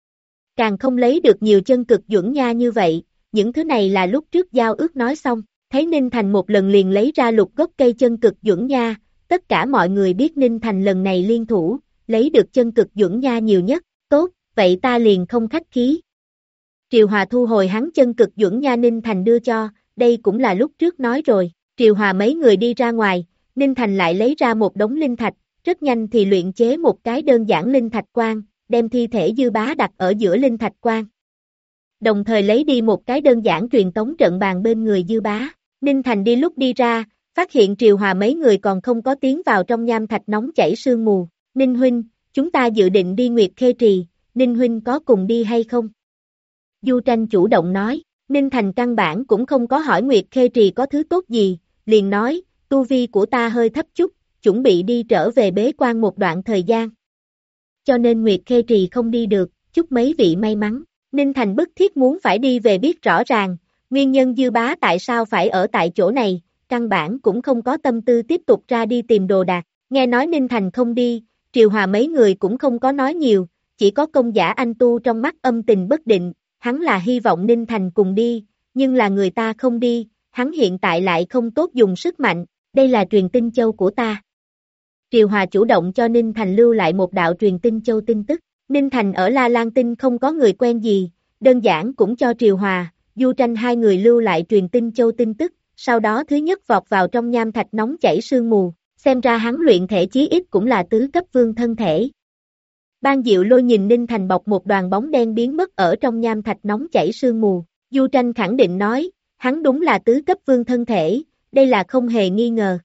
Càng không lấy được nhiều chân cực duẩn nha như vậy, những thứ này là lúc trước giao ước nói xong, thấy Ninh Thành một lần liền lấy ra lục gốc cây chân cực duẩn nha, tất cả mọi người biết Ninh Thành lần này liên thủ, lấy được chân cực duẩn nha nhiều nhất, tốt, vậy ta liền không khách khí. Triều Hòa thu hồi hắn chân cực duẩn nha Ninh Thành đưa cho, đây cũng là lúc trước nói rồi, Triều Hòa mấy người đi ra ngoài, Ninh Thành lại lấy ra một đống linh thạch, rất nhanh thì luyện chế một cái đơn giản linh thạch quan, đem thi thể Dư Bá đặt ở giữa linh thạch quan. Đồng thời lấy đi một cái đơn giản truyền tống trận bàn bên người Dư Bá. Ninh Thành đi lúc đi ra, phát hiện Triều Hòa mấy người còn không có tiến vào trong nham thạch nóng chảy sương mù. Ninh huynh, chúng ta dự định đi Nguyệt Khê Trì, Ninh huynh có cùng đi hay không? Du Tranh chủ động nói, Ninh Thành căn bản cũng không có hỏi Nguyệt Khê Trì có thứ tốt gì, liền nói, tu vi của ta hơi thấp chút, chuẩn bị đi trở về bế quan một đoạn thời gian. Cho nên Nguyệt Khê Trì không đi được, chúc mấy vị may mắn. Ninh Thành bức thiết muốn phải đi về biết rõ ràng, nguyên nhân Dư Bá tại sao phải ở tại chỗ này, căn bản cũng không có tâm tư tiếp tục ra đi tìm đồ đạc. Nghe nói Ninh Thành không đi, Triều Hòa mấy người cũng không có nói nhiều, chỉ có Công Giả Anh Tu trong mắt âm tình bất định, hắn là hy vọng Ninh Thành cùng đi, nhưng là người ta không đi, hắn hiện tại lại không tốt dùng sức mạnh, đây là truyền tin châu của ta. Triều Hòa chủ động cho Ninh Thành lưu lại một đạo truyền tin châu tin tức, Ninh Thành ở La Lan Tinh không có người quen gì, đơn giản cũng cho Triều Hòa, Du Tranh hai người lưu lại truyền tin châu tin tức, sau đó thứ nhất vọt vào trong nham thạch nóng chảy sương mù, xem ra hắn luyện thể chí ít cũng là tứ cấp vương thân thể. Ban Diệu Lôi nhìn Ninh Thành bọc một đoàn bóng đen biến mất ở trong nham thạch nóng chảy sương mù, Du Tranh khẳng định nói, hắn đúng là tứ cấp vương thân thể, đây là không hề nghi ngờ.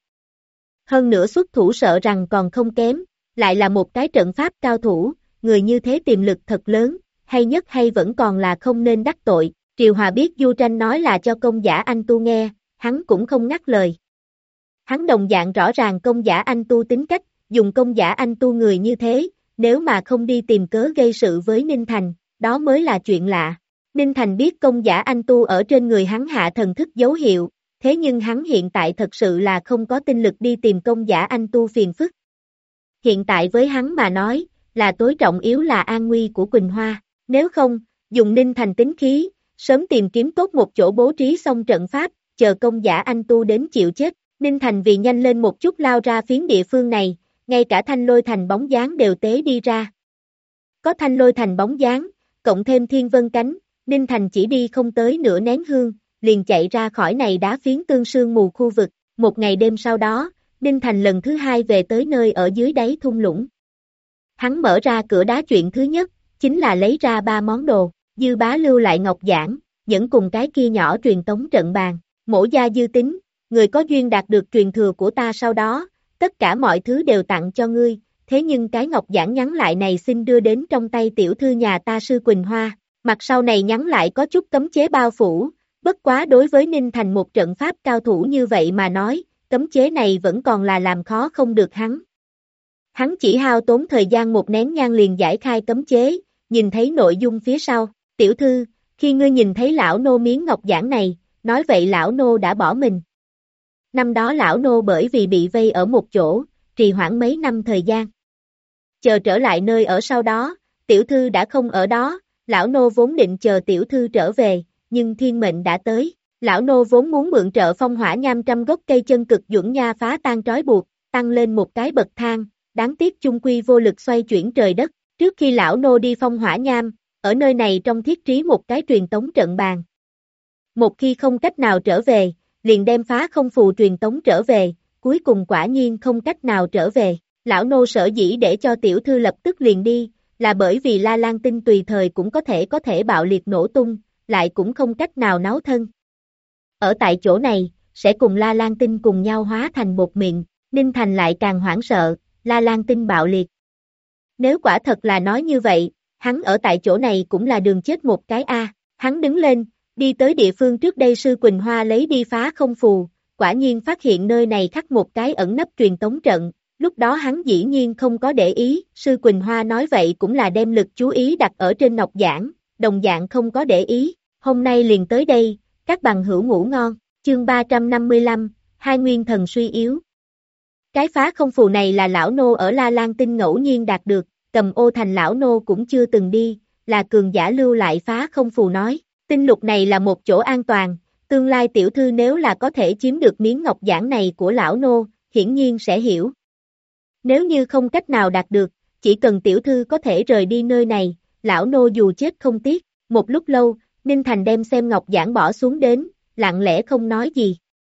Hơn nữa xuất thủ sợ rằng còn không kém, lại là một cái trận pháp cao thủ, người như thế tiềm lực thật lớn, hay nhất hay vẫn còn là không nên đắc tội. Triều Hòa biết Du Tranh nói là cho Công Giả Anh Tu nghe, hắn cũng không ngắt lời. Hắn đồng dạng rõ ràng Công Giả Anh Tu tính cách, dùng Công Giả Anh Tu người như thế, nếu mà không đi tìm cớ gây sự với Ninh Thành, đó mới là chuyện lạ. Ninh Thành biết Công Giả Anh Tu ở trên người hắn hạ thần thức dấu hiệu, thế nhưng hắn hiện tại thật sự là không có tinh lực đi tìm Công Giả Anh Tu phiền phức. Hiện tại với hắn mà nói, là tối trọng yếu là an nguy của Quỳnh Hoa, nếu không, dùng Ninh Thành tính khí, sớm tìm kiếm tốt một chỗ bố trí xong trận pháp, chờ Công Giả Anh Tu đến chịu chết. Ninh Thành vì nhanh lên một chút lao ra phiến địa phương này, ngay cả Thanh Lôi Thành bóng dáng đều tế đi ra. Có Thanh Lôi Thành bóng dáng, cộng thêm Thiên Vân Cánh, Ninh Thành chỉ đi không tới nửa nén hương, liền chạy ra khỏi này đá phiến tương sương mù khu vực. Một ngày đêm sau đó, Ninh Thành lần thứ hai về tới nơi ở dưới đáy thung lũng. Hắn mở ra cửa đá chuyện thứ nhất, chính là lấy ra 3 món đồ, Dư Bá lưu lại ngọc giản, dẫn cùng cái kia nhỏ truyền tống trận bàn, Mỗ gia Dư Tính, người có duyên đạt được truyền thừa của ta sau đó, tất cả mọi thứ đều tặng cho ngươi, thế nhưng cái ngọc giản nhắn lại này xin đưa đến trong tay tiểu thư nhà ta Sư Quỳnh Hoa, mặt sau này nhắn lại có chút cấm chế bao phủ, bất quá đối với Ninh Thành một trận pháp cao thủ như vậy mà nói, cấm chế này vẫn còn là làm khó không được hắn. Hắn chỉ hao tốn thời gian một nén nhang liền giải khai cấm chế, nhìn thấy nội dung phía sau, tiểu thư, khi ngươi nhìn thấy lão nô miếng ngọc giản này, nói vậy lão nô đã bỏ mình. Năm đó lão nô bởi vì bị vây ở một chỗ, trì hoãn mấy năm thời gian. Chờ trở lại nơi ở sau đó, tiểu thư đã không ở đó, lão nô vốn định chờ tiểu thư trở về, nhưng thiên mệnh đã tới. Lão nô vốn muốn mượn trợ phong hỏa nham trăm gốc cây chân cực duẩn nha phá tan trói buộc, tăng lên một cái bậc thang, đáng tiếc chung quy vô lực xoay chuyển trời đất. Trước khi lão nô đi phong hỏa nham, ở nơi này trong thiết trí một cái truyền tống trận bàn. Một khi không cách nào trở về, liền đem phá không phù truyền tống trở về, cuối cùng quả nhiên không cách nào trở về. Lão nô sở dĩ để cho tiểu thư lập tức liền đi, là bởi vì La Lan tinh tùy thời cũng có thể bạo liệt nổ tung, lại cũng không cách nào náo thân. Ở tại chỗ này, sẽ cùng La Lan tinh cùng nhau hóa thành bột mịn, Ninh Thành lại càng hoảng sợ, La Lan tinh bạo liệt. Nếu quả thật là nói như vậy, hắn ở tại chỗ này cũng là đường chết một cái a. Hắn đứng lên, đi tới địa phương trước đây Sư Quỳnh Hoa lấy đi phá không phù, quả nhiên phát hiện nơi này khắc một cái ẩn nấp truyền tống trận, lúc đó hắn dĩ nhiên không có để ý, Sư Quỳnh Hoa nói vậy cũng là đem lực chú ý đặt ở trên ngọc giản, đồng dạng không có để ý, hôm nay liền tới đây, các bằng hữu ngủ ngon, chương 355, hai nguyên thần suy yếu. Cái phá không phù này là lão nô ở La Lan tinh ngẫu nhiên đạt được, Cầm Ô Thành lão nô cũng chưa từng đi, là cường giả lưu lại phá không phù nói, tinh lục này là một chỗ an toàn, tương lai tiểu thư nếu là có thể chiếm được miếng ngọc giản này của lão nô, hiển nhiên sẽ hiểu. Nếu như không cách nào đạt được, chỉ cần tiểu thư có thể rời đi nơi này, lão nô dù chết không tiếc. Một lúc lâu, Ninh Thành đem xem ngọc giản bỏ xuống đến, lặng lẽ không nói gì.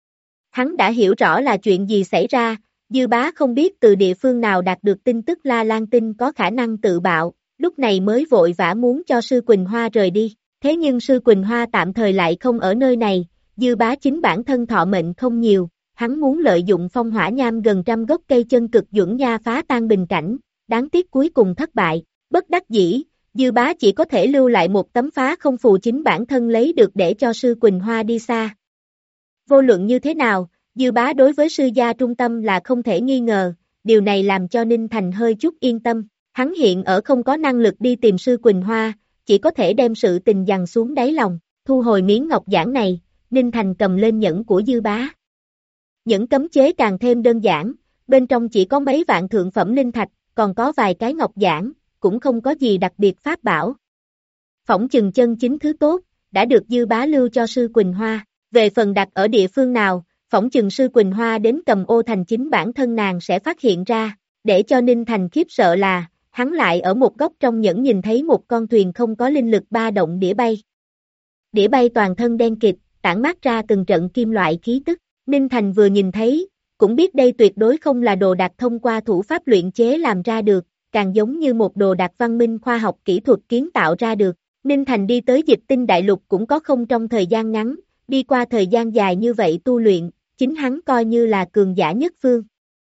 Hắn đã hiểu rõ là chuyện gì xảy ra, Dư Bá không biết từ địa phương nào đạt được tin tức La Lan tinh có khả năng tự bạo, lúc này mới vội vã muốn cho Sư Quỳnh Hoa rời đi. Thế nhưng Sư Quỳnh Hoa tạm thời lại không ở nơi này, Dư Bá chính bản thân thọ mệnh không nhiều, hắn muốn lợi dụng phong hỏa nham gần trăm gốc cây chân cực duẩn nha phá tan bình cảnh, đáng tiếc cuối cùng thất bại, bất đắc dĩ, Dư Bá chỉ có thể lưu lại một tấm phá không phù chính bản thân lấy được để cho Sư Quỳnh Hoa đi xa. Vô luận như thế nào, Dư Bá đối với sư gia trung tâm là không thể nghi ngờ, điều này làm cho Ninh Thành hơi chút yên tâm, hắn hiện ở không có năng lực đi tìm Sư Quỳnh Hoa, chỉ có thể đem sự tình dằn xuống đáy lòng, thu hồi miếng ngọc giản này, Ninh Thành cầm lên nhẫn của Dư Bá. Những cấm chế càng thêm đơn giản, bên trong chỉ có mấy vạn thượng phẩm linh thạch, còn có vài cái ngọc giản, cũng không có gì đặc biệt pháp bảo. Phỏng chừng chân chính thứ tốt, đã được Dư Bá lưu cho Sư Quỳnh Hoa, về phần đặt ở địa phương nào, phỏng chừng Sư Quỳnh Hoa đến Cầm Ô Thành chính bản thân nàng sẽ phát hiện ra, để cho Ninh Thành khiếp sợ là, hắn lại ở một góc trong nhẫn nhìn thấy một con thuyền không có linh lực ba động đĩa bay. Đĩa bay toàn thân đen kịt, tản mát ra từng trận kim loại khí tức, Ninh Thành vừa nhìn thấy, cũng biết đây tuyệt đối không là đồ đạc thông qua thủ pháp luyện chế làm ra được, càng giống như một đồ đạc văn minh khoa học kỹ thuật kiến tạo ra được. Ninh Thành đi tới Dịch Tinh Đại Lục cũng có không trong thời gian ngắn, đi qua thời gian dài như vậy tu luyện, chính hắn coi như là cường giả nhất phương.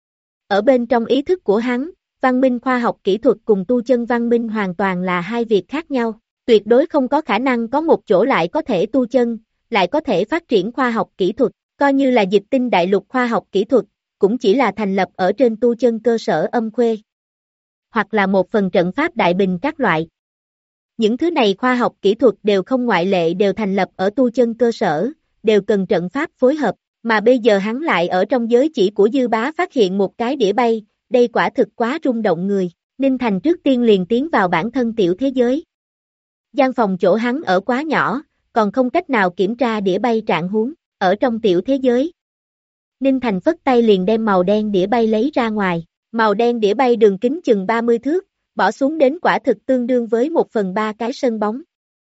Ở bên trong ý thức của hắn, văn minh khoa học kỹ thuật cùng tu chân văn minh hoàn toàn là hai việc khác nhau, tuyệt đối không có khả năng có một chỗ lại có thể tu chân, lại có thể phát triển khoa học kỹ thuật, coi như là Dịch Tinh Đại Lục khoa học kỹ thuật, cũng chỉ là thành lập ở trên tu chân cơ sở âm khuê, hoặc là một phần trận pháp đại bình các loại. Những thứ này khoa học kỹ thuật đều không ngoại lệ đều thành lập ở tu chân cơ sở, đều cần trận pháp phối hợp, mà bây giờ hắn lại ở trong giới chỉ của Dư Bá phát hiện một cái đĩa bay, đây quả thực quá rung động người. Ninh Thành trước tiên liền tiến vào bản thân tiểu thế giới. Gian phòng chỗ hắn ở quá nhỏ, còn không cách nào kiểm tra đĩa bay trạng huống, ở trong tiểu thế giới. Ninh Thành phất tay liền đem màu đen đĩa bay lấy ra ngoài, màu đen đĩa bay đường kính chừng 30 thước, bỏ xuống đến quả thực tương đương với 1/3 cái sân bóng.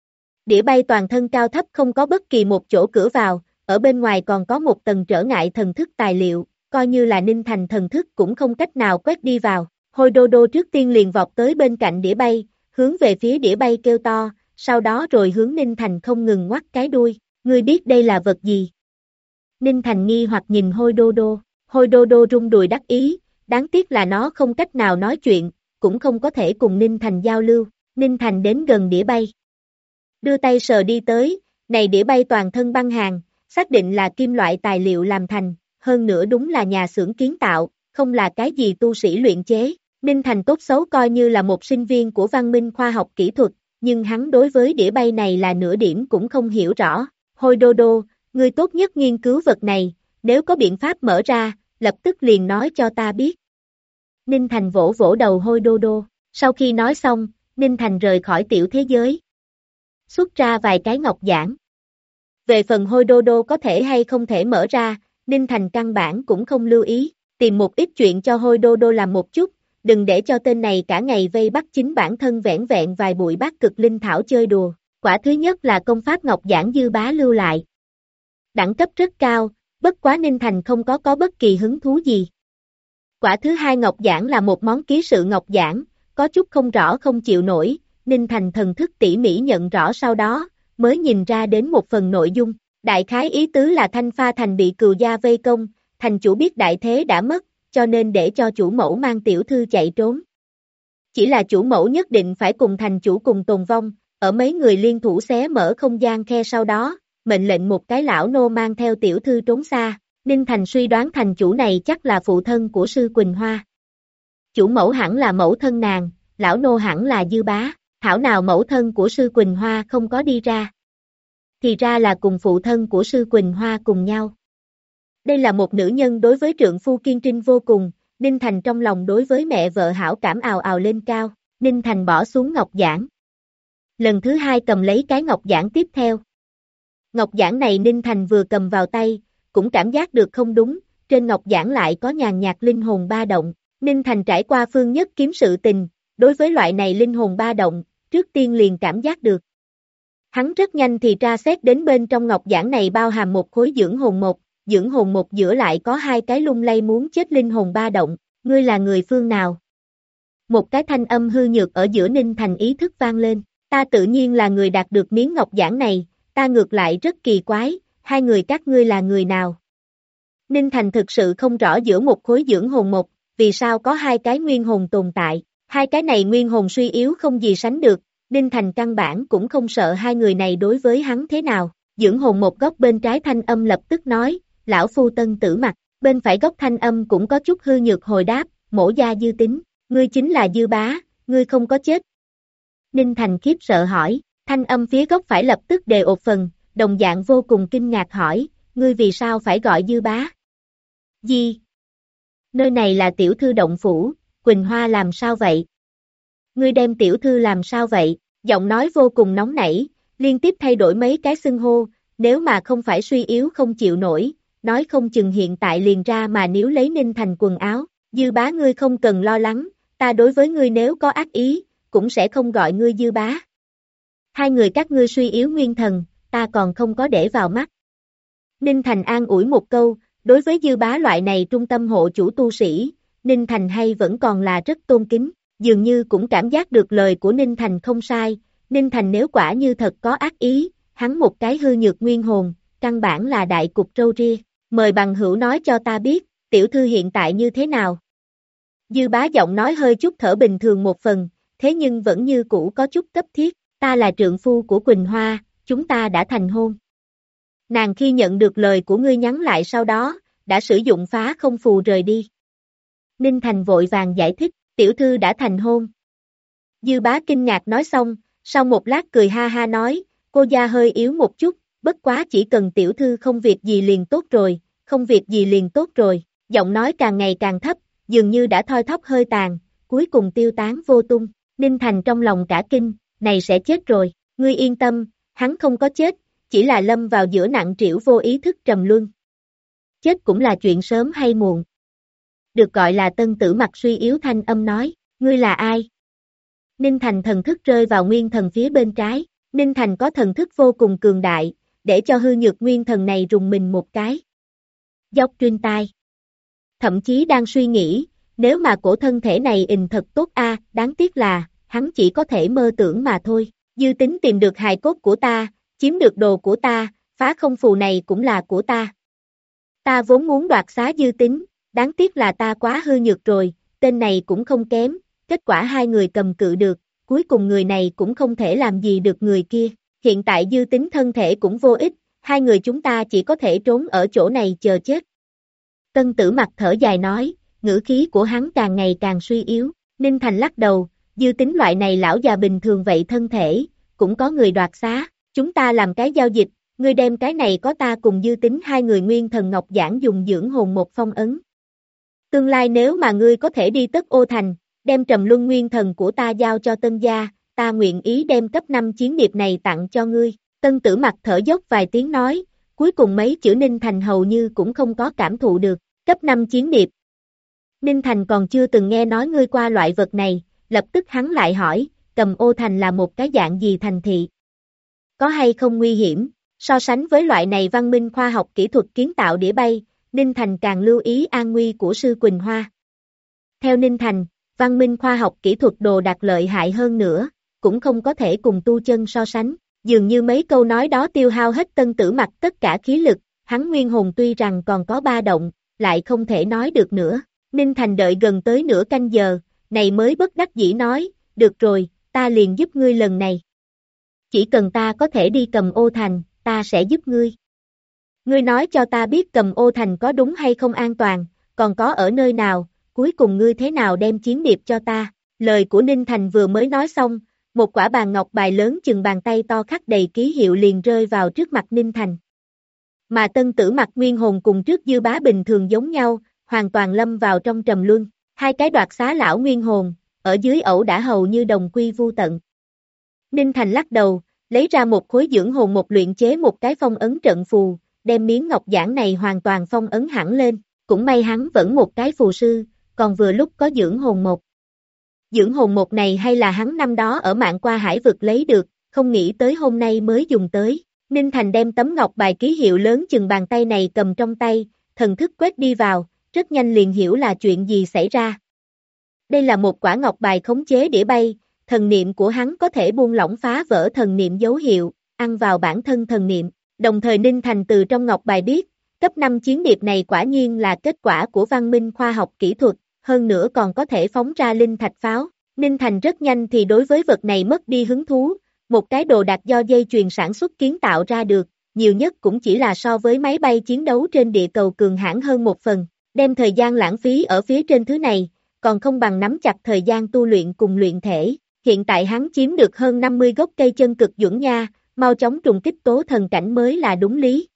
Đĩa bay toàn thân cao thấp không có bất kỳ một chỗ cửa vào, ở bên ngoài còn có một tầng trở ngại thần thức tài liệu, coi như là Ninh Thành thần thức cũng không cách nào quét đi vào. Hôi Đô Đô trước tiên liền vọt tới bên cạnh đĩa bay, hướng về phía đĩa bay kêu to, sau đó rồi hướng Ninh Thành không ngừng ngoắc cái đuôi, ngươi biết đây là vật gì? Ninh Thành nghi hoặc nhìn Hôi Đô Đô rung đùi đắc ý, đáng tiếc là nó không cách nào nói chuyện, cũng không có thể cùng Ninh Thành giao lưu. Ninh Thành đến gần đĩa bay. Đưa tay sờ đi tới, này đĩa bay toàn thân băng hàng, xác định là kim loại tài liệu làm thành, hơn nữa đúng là nhà xưởng kiến tạo, không là cái gì tu sĩ luyện chế. Ninh Thành tốt xấu coi như là một sinh viên của văn minh khoa học kỹ thuật, nhưng hắn đối với đĩa bay này là nửa điểm cũng không hiểu rõ. Hôi Đô Đô, ngươi tốt nhất nghiên cứu vật này, nếu có biện pháp mở ra, lập tức liền nói cho ta biết. Ninh Thành vỗ vỗ đầu Hôi Đô Đô, sau khi nói xong, Ninh Thành rời khỏi tiểu thế giới. Xuất ra vài cái ngọc giản. Về phần Hôi Đô Đô có thể hay không thể mở ra, Ninh Thành căn bản cũng không lưu ý, tìm một ít chuyện cho Hôi Đô Đô làm một chút, đừng để cho tên này cả ngày vây bắt chính bản thân vẻn vẹn vài bụi bát cực linh thảo chơi đùa. Quả thứ nhất là công pháp ngọc giản Dư Bá lưu lại. Đẳng cấp rất cao, bất quá Ninh Thành không có bất kỳ hứng thú gì. Quả thứ hai ngọc giản là một món ký sự ngọc giản, có chút không rõ không chịu nổi, Ninh Thành thần thức tỉ mỉ nhận rõ sau đó, mới nhìn ra đến một phần nội dung. Đại khái ý tứ là Thanh Pha Thành bị cừu gia vây công, thành chủ biết đại thế đã mất, cho nên để cho chủ mẫu mang tiểu thư chạy trốn. Chỉ là chủ mẫu nhất định phải cùng thành chủ cùng tồn vong, ở mấy người liên thủ xé mở không gian khe sau đó, mệnh lệnh một cái lão nô mang theo tiểu thư trốn xa. Ninh Thành suy đoán thành chủ này chắc là phụ thân của Sư Quỳnh Hoa. Chủ mẫu hẳn là mẫu thân nàng, lão nô hẳn là Dư Bá, thảo nào mẫu thân của Sư Quỳnh Hoa không có đi ra. Thì ra là cùng phụ thân của Sư Quỳnh Hoa cùng nhau. Đây là một nữ nhân đối với trượng phu kiên trinh vô cùng, Ninh Thành trong lòng đối với mẹ vợ hảo cảm ào ào lên cao, Ninh Thành bỏ xuống ngọc giản. Lần thứ hai cầm lấy cái ngọc giản tiếp theo. Ngọc giản này Ninh Thành vừa cầm vào tay, cũng cảm giác được không đúng, trên ngọc giản lại có nhàn nhạt linh hồn ba động. Ninh Thành trải qua phương nhất kiếm sự tình, đối với loại này linh hồn ba động, trước tiên liền cảm giác được. Hắn rất nhanh thì tra xét đến bên trong ngọc giản này bao hàm một khối dưỡng hồn một giữa lại có hai cái lung lay muốn chết linh hồn ba động, ngươi là người phương nào? Một cái thanh âm hư nhược ở giữa Ninh Thành ý thức vang lên, ta tự nhiên là người đạt được miếng ngọc giản này, ta ngược lại rất kỳ quái, hai người các ngươi là người nào? Ninh Thành thực sự không rõ giữa một khối dưỡng hồn một, vì sao có hai cái nguyên hồn tồn tại, hai cái này nguyên hồn suy yếu không gì sánh được, Ninh Thành căn bản cũng không sợ hai người này đối với hắn thế nào. Dưỡng hồn một góc bên trái thanh âm lập tức nói, lão phu Tân Tử Mặc, bên phải góc thanh âm cũng có chút hư nhược hồi đáp, mỗ gia Dư Tính, ngươi chính là Dư Bá, ngươi không có chết. Ninh Thành khiếp sợ hỏi, thanh âm phía góc phải lập tức đề ột phần, đồng dạng vô cùng kinh ngạc hỏi, ngươi vì sao phải gọi Dư Bá? Gì? Nơi này là tiểu thư động phủ, Quỳnh Hoa làm sao vậy? Ngươi đem tiểu thư làm sao vậy? Giọng nói vô cùng nóng nảy, liên tiếp thay đổi mấy cái xưng hô, nếu mà không phải suy yếu không chịu nổi, nói không chừng hiện tại liền ra mà níu lấy Ninh Thành quần áo. Dư Bá ngươi không cần lo lắng, ta đối với ngươi nếu có ác ý, cũng sẽ không gọi ngươi Dư Bá. Hai người các ngươi suy yếu nguyên thần, ta còn không có để vào mắt. Ninh Thành an ủi một câu, đối với Dư Bá loại này trung tâm hộ chủ tu sĩ, Ninh Thành hay vẫn còn là rất tôn kính, dường như cũng cảm giác được lời của Ninh Thành không sai, Ninh Thành nếu quả như thật có ác ý, hắn một cái hư nhược nguyên hồn, căn bản là đại cục râu ria, mời bằng hữu nói cho ta biết, tiểu thư hiện tại như thế nào. Dư Bá giọng nói hơi chút thở bình thường một phần, thế nhưng vẫn như cũ có chút cấp thiết, ta là trượng phu của Quỳnh Hoa, chúng ta đã thành hôn. Nàng khi nhận được lời của ngươi nhắn lại sau đó, đã sử dụng phá không phù rời đi. Ninh Thành vội vàng giải thích, tiểu thư đã thành hôn. Dư Bá kinh ngạc nói xong, sau một lát cười ha ha nói, cô gia hơi yếu một chút, bất quá chỉ cần tiểu thư không việc gì liền tốt rồi, không việc gì liền tốt rồi, giọng nói càng ngày càng thấp, dường như đã thoi thóp hơi tàn, cuối cùng tiêu tán vô tung. Ninh Thành trong lòng cả kinh, này sẽ chết rồi, ngươi yên tâm, hắn không có chết, chỉ là lâm vào giữa nặng trĩu vô ý thức trầm luân. Chết cũng là chuyện sớm hay muộn. Được gọi là Tân Tử Mặc suy yếu thanh âm nói, ngươi là ai? Ninh Thành thần thức rơi vào nguyên thần phía bên trái, Ninh Thành có thần thức vô cùng cường đại, để cho hư nhược nguyên thần này rùng mình một cái. Dốc trên tai. Thậm chí đang suy nghĩ, nếu mà cổ thân thể này thật tốt đáng tiếc là, hắn chỉ có thể mơ tưởng mà thôi. Dư Tính tìm được hài cốt của ta, chiếm được đồ của ta, phá không phù này cũng là của ta. Ta vốn muốn đoạt xá Dư Tính, đáng tiếc là ta quá hư nhược rồi, tên này cũng không kém, kết quả hai người cầm cự được, cuối cùng người này cũng không thể làm gì được người kia, hiện tại dư tính thân thể cũng vô ích, hai người chúng ta chỉ có thể trốn ở chỗ này chờ chết. Tân Tử Mặc thở dài nói, ngữ khí của hắn càng ngày càng suy yếu, Ninh Thành lắc đầu, dư tính loại này lão già bình thường vậy thân thể, cũng có người đoạt xá, chúng ta làm cái giao dịch, ngươi đem cái này có ta cùng dư tính hai người nguyên thần ngọc giản dùng dưỡng hồn một phong ấn. Tương lai nếu mà ngươi có thể đi Tất Ô Thành, đem trầm luân nguyên thần của ta giao cho Tân gia, ta nguyện ý đem cấp 5 chiến điệp này tặng cho ngươi. Tân Tử Mặc thở dốc vài tiếng nói, cuối cùng mấy chữ Ninh Thành hầu như cũng không có cảm thụ được, cấp 5 chiến điệp. Ninh Thành còn chưa từng nghe nói ngươi qua loại vật này, lập tức hắn lại hỏi, Cầm Ô Thành là một cái dạng gì thành thị? Có hay không nguy hiểm? So sánh với loại này văn minh khoa học kỹ thuật kiến tạo đĩa bay, Ninh Thành càng lưu ý an nguy của Sư Quỳnh Hoa. Theo Ninh Thành, văn minh khoa học kỹ thuật đồ đạc lợi hại hơn nữa, cũng không có thể cùng tu chân so sánh, dường như mấy câu nói đó tiêu hao hết Tân Tử Mặc tất cả khí lực, hắn nguyên hồn tuy rằng còn có ba động, lại không thể nói được nữa. Ninh Thành đợi gần tới nửa canh giờ, này mới bất đắc dĩ nói, được rồi, ta liền giúp ngươi lần này. Chỉ cần ta có thể đi Cầm Ô Thành, ta sẽ giúp ngươi. Ngươi nói cho ta biết Cầm Ô Thành có đúng hay không an toàn, còn có ở nơi nào, cuối cùng ngươi thế nào đem chiến điệp cho ta. Lời của Ninh Thành vừa mới nói xong, một quả bàn ngọc bài lớn chừng bàn tay to khắc đầy ký hiệu liền rơi vào trước mặt Ninh Thành. Mà Tân Tử Mặc nguyên hồn cùng trước Dư Bá bình thường giống nhau, hoàn toàn lâm vào trong trầm luân, hai cái đoạt xá lão nguyên hồn, ở dưới ẩu đã hầu như đồng quy vu tận. Ninh Thành lắc đầu, lấy ra một khối dưỡng hồn một luyện chế một cái phong ấn trận phù, đem miếng ngọc giản này hoàn toàn phong ấn hẳn lên, cũng may hắn vẫn một cái phù sư, còn vừa lúc có dưỡng hồn một. Dưỡng hồn một này hay là hắn năm đó ở Mạn Qua Hải vực lấy được, không nghĩ tới hôm nay mới dùng tới. Ninh Thành đem tấm ngọc bài ký hiệu lớn chừng bàn tay này cầm trong tay, thần thức quét đi vào, rất nhanh liền hiểu là chuyện gì xảy ra. Đây là một quả ngọc bài khống chế đĩa bay, thần niệm của hắn có thể buông lỏng phá vỡ thần niệm dấu hiệu, ăn vào bản thân thần niệm. Đồng thời Ninh Thành từ trong ngọc bài biết, cấp 5 chiến điệp này quả nhiên là kết quả của văn minh khoa học kỹ thuật, hơn nữa còn có thể phóng ra linh thạch pháo. Ninh Thành rất nhanh thì đối với vật này mất đi hứng thú, một cái đồ đạc do dây chuyền sản xuất kiến tạo ra được, nhiều nhất cũng chỉ là so với máy bay chiến đấu trên địa cầu cường hãn hơn một phần, đem thời gian lãng phí ở phía trên thứ này, còn không bằng nắm chặt thời gian tu luyện cùng luyện thể. Hiện tại hắn chiếm được hơn 50 gốc cây chân cực duẩn nha, mau chóng trùng kích tố thần cảnh mới là đúng lý.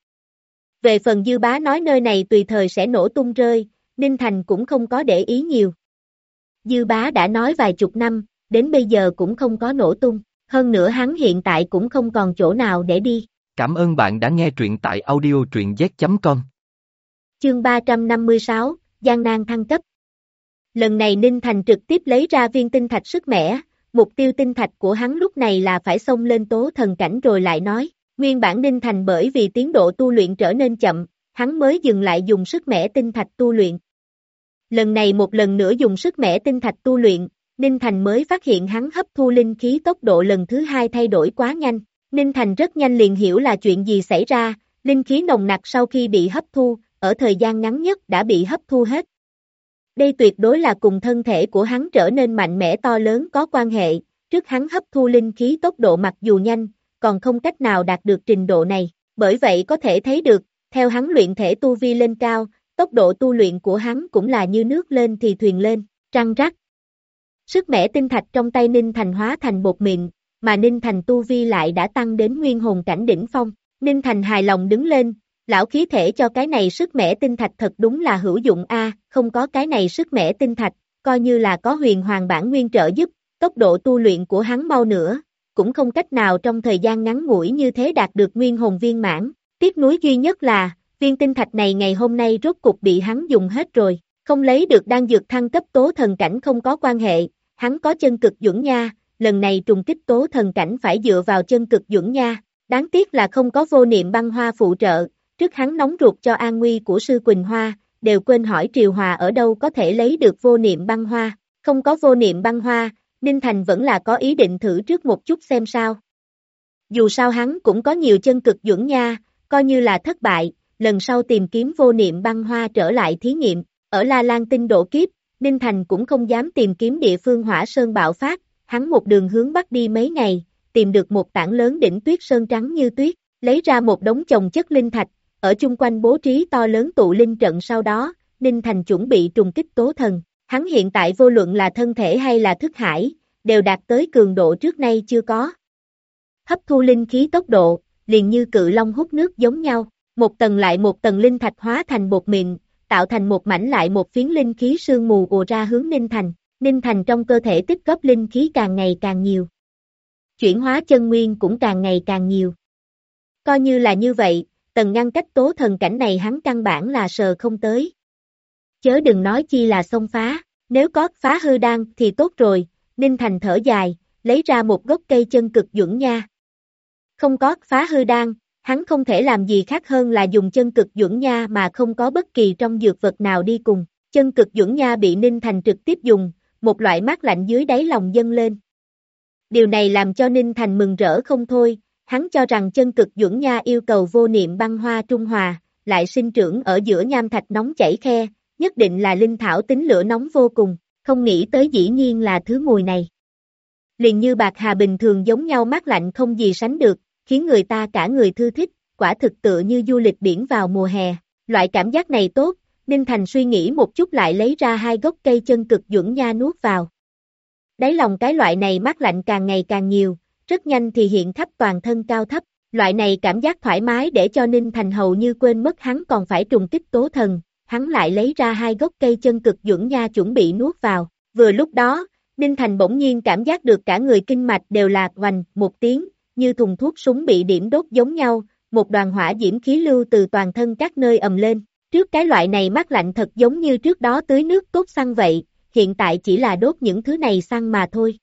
Về phần Dư Bá nói nơi này tùy thời sẽ nổ tung rơi, Ninh Thành cũng không có để ý nhiều. Dư Bá đã nói vài chục năm, đến bây giờ cũng không có nổ tung, hơn nữa hắn hiện tại cũng không còn chỗ nào để đi.
Cảm ơn bạn đã nghe truyện tại audio.z.com.
Chương 356, Gian nan thăng cấp. Lần này Ninh Thành trực tiếp lấy ra viên tinh thạch sức mẻ, mục tiêu tinh thạch của hắn lúc này là phải xông lên tố thần cảnh rồi lại nói, nguyên bản Ninh Thành bởi vì tiến độ tu luyện trở nên chậm, hắn mới dừng lại dùng sức mẻ tinh thạch tu luyện. Lần này một lần nữa dùng sức mẻ tinh thạch tu luyện, Ninh Thành mới phát hiện hắn hấp thu linh khí tốc độ lần thứ hai thay đổi quá nhanh. Ninh Thành rất nhanh liền hiểu là chuyện gì xảy ra, linh khí nồng nặc sau khi bị hấp thu, ở thời gian ngắn nhất đã bị hấp thu hết. Đây tuyệt đối là cùng thân thể của hắn trở nên mạnh mẽ to lớn có quan hệ, trước hắn hấp thu linh khí tốc độ mặc dù nhanh, còn không cách nào đạt được trình độ này, bởi vậy có thể thấy được, theo hắn luyện thể tu vi lên cao, tốc độ tu luyện của hắn cũng là như nước lên thì thuyền lên, trăng rắc. Sức mẻ tinh thạch trong tay Ninh Thành hóa thành bột mịn, mà Ninh Thành tu vi lại đã tăng đến nguyên hồn cảnh đỉnh phong. Ninh Thành hài lòng đứng lên, lão khí thể cho cái này sức mẻ tinh thạch thật đúng là hữu dụng a, không có cái này sức mẻ tinh thạch, coi như là có huyền hoàng bản nguyên trợ giúp, tốc độ tu luyện của hắn mau nữa, cũng không cách nào trong thời gian ngắn ngủi như thế đạt được nguyên hồn viên mãn. Tiếc nuối duy nhất là, viên tinh thạch này ngày hôm nay rốt cục bị hắn dùng hết rồi, không lấy được đan dược thăng cấp tố thần cảnh không có quan hệ, hắn có chân cực duẩn nha, lần này trùng kích tố thần cảnh phải dựa vào chân cực duẩn nha, đáng tiếc là không có vô niệm băng hoa phụ trợ, trước hắn nóng ruột cho an nguy của Sư Quỳnh Hoa, đều quên hỏi Triều Hòa ở đâu có thể lấy được vô niệm băng hoa, không có vô niệm băng hoa, Ninh Thành vẫn là có ý định thử trước một chút xem sao. Dù sao hắn cũng có nhiều chân cực duẩn nha, coi như là thất bại, lần sau tìm kiếm vô niệm băng hoa trở lại thí nghiệm, Ở La Lan tinh độ kiếp, Ninh Thành cũng không dám tìm kiếm địa phương hỏa sơn bạo phát, hắn một đường hướng bắc đi mấy ngày, tìm được một tảng lớn đỉnh tuyết sơn trắng như tuyết, lấy ra một đống chồng chất linh thạch, ở chung quanh bố trí to lớn tụ linh trận sau đó, Ninh Thành chuẩn bị trùng kích tố thần. Hắn hiện tại vô luận là thân thể hay là thức hải, đều đạt tới cường độ trước nay chưa có. Hấp thu linh khí tốc độ, liền như cự long hút nước giống nhau, một tầng lại một tầng linh thạch hóa thành bột mịn, tạo thành một mảnh lại một phiến linh khí sương mù ùa ra hướng Ninh Thành. Ninh Thành trong cơ thể tích góp linh khí càng ngày càng nhiều. Chuyển hóa chân nguyên cũng càng ngày càng nhiều. Coi như là như vậy, tầng ngăn cách tố thần cảnh này hắn căn bản là sờ không tới. Chớ đừng nói chi là xông phá, nếu có phá hư đan thì tốt rồi, Ninh Thành thở dài, lấy ra một gốc cây chân cực duẩn nha. Không có phá hư đan, hắn không thể làm gì khác hơn là dùng chân cực duẩn nha mà không có bất kỳ trong dược vật nào đi cùng. Chân cực duẩn nha bị Ninh Thành trực tiếp dùng, một loại mát lạnh dưới đáy lòng dâng lên. Điều này làm cho Ninh Thành mừng rỡ không thôi, hắn cho rằng chân cực duẩn nha yêu cầu vô niệm băng hoa trung hòa, lại sinh trưởng ở giữa nham thạch nóng chảy khe, nhất định là linh thảo tính lửa nóng vô cùng, không nghĩ tới dĩ nhiên là thứ mùi này. Liền như bạc hà bình thường giống nhau mát lạnh không gì sánh được, khiến người ta cả người thư thích, quả thực tựa như du lịch biển vào mùa hè, loại cảm giác này tốt, Ninh Thành suy nghĩ một chút lại lấy ra hai gốc cây chân cực duẩn nha nuốt vào. Đáy lòng cái loại này mát lạnh càng ngày càng nhiều, rất nhanh thì hiện khắp toàn thân cao thấp, loại này cảm giác thoải mái để cho Ninh Thành hầu như quên mất hắn còn phải trùng kích tố thần, hắn lại lấy ra hai gốc cây chân cực duẩn nha chuẩn bị nuốt vào, vừa lúc đó, Ninh Thành bỗng nhiên cảm giác được cả người kinh mạch đều là oành một tiếng, như thùng thuốc súng bị điểm đốt giống nhau, một đoàn hỏa diễm khí lưu từ toàn thân các nơi ầm lên, trước cái loại này mát lạnh thật giống như trước đó tưới nước tốt xăng vậy, hiện tại chỉ là đốt những thứ này xăng mà thôi.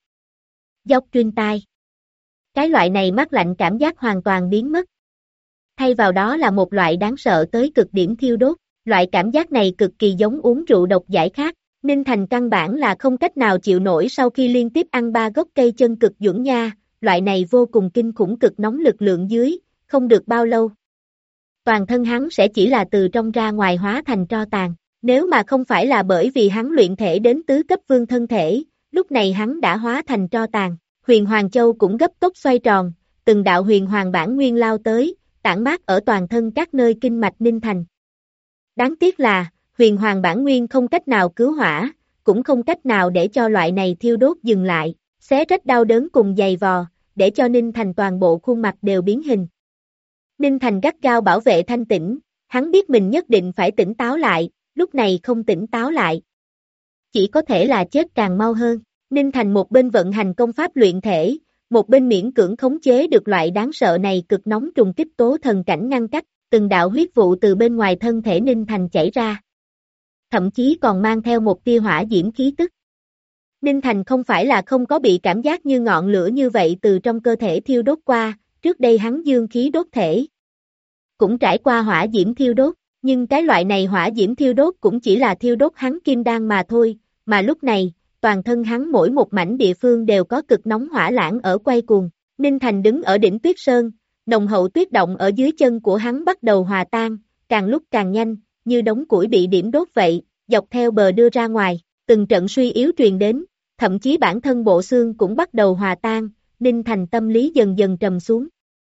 Dốc truyền tai. Cái loại này mát lạnh cảm giác hoàn toàn biến mất. Thay vào đó là một loại đáng sợ tới cực điểm thiêu đốt, loại cảm giác này cực kỳ giống uống rượu độc giải khát. Ninh Thành căn bản là không cách nào chịu nổi sau khi liên tiếp ăn 3 gốc cây chân cực duẩn nha, loại này vô cùng kinh khủng cực nóng lực lượng dưới, không được bao lâu. Toàn thân hắn sẽ chỉ là từ trong ra ngoài hóa thành tro tàn, nếu mà không phải là bởi vì hắn luyện thể đến tứ cấp vương thân thể, lúc này hắn đã hóa thành tro tàn. Huyền Hoàng Châu cũng gấp tốc xoay tròn, từng đạo huyền hoàng bản nguyên lao tới, tản mát ở toàn thân các nơi kinh mạch Ninh Thành. Đáng tiếc là, huyền hoàng bản nguyên không cách nào cứu hỏa, cũng không cách nào để cho loại này thiêu đốt dừng lại, xé rách đau đớn cùng dày vò, để cho Ninh Thành toàn bộ khuôn mặt đều biến hình. Ninh Thành gắt gao bảo vệ thanh tĩnh, hắn biết mình nhất định phải tỉnh táo lại, lúc này không tỉnh táo lại. Chỉ có thể là chết càng mau hơn. Ninh Thành một bên vận hành công pháp luyện thể, một bên miễn cưỡng khống chế được loại đáng sợ này cực nóng trùng kích tố thần cảnh ngăn cách, từng đạo huyết vụ từ bên ngoài thân thể Ninh Thành chảy ra. Thậm chí còn mang theo một tia hỏa diễm khí tức. Ninh Thành không phải là không có bị cảm giác như ngọn lửa như vậy từ trong cơ thể thiêu đốt qua, trước đây hắn dương khí đốt thể. Cũng trải qua hỏa diễm thiêu đốt, nhưng cái loại này hỏa diễm thiêu đốt cũng chỉ là thiêu đốt hắn kim đan mà thôi, mà lúc này, toàn thân hắn mỗi một mảnh địa phương đều có cực nóng hỏa lãng ở quay cuồng. Ninh Thành đứng ở đỉnh tuyết sơn, nồng hậu tuyết động ở dưới chân của hắn bắt đầu hòa tan, càng lúc càng nhanh, như đống củi bị điểm đốt vậy, dọc theo bờ đưa ra ngoài, từng trận suy yếu truyền đến, thậm chí bản thân bộ xương cũng bắt đầu hòa tan, Ninh Thành tâm lý dần dần trầm xuống.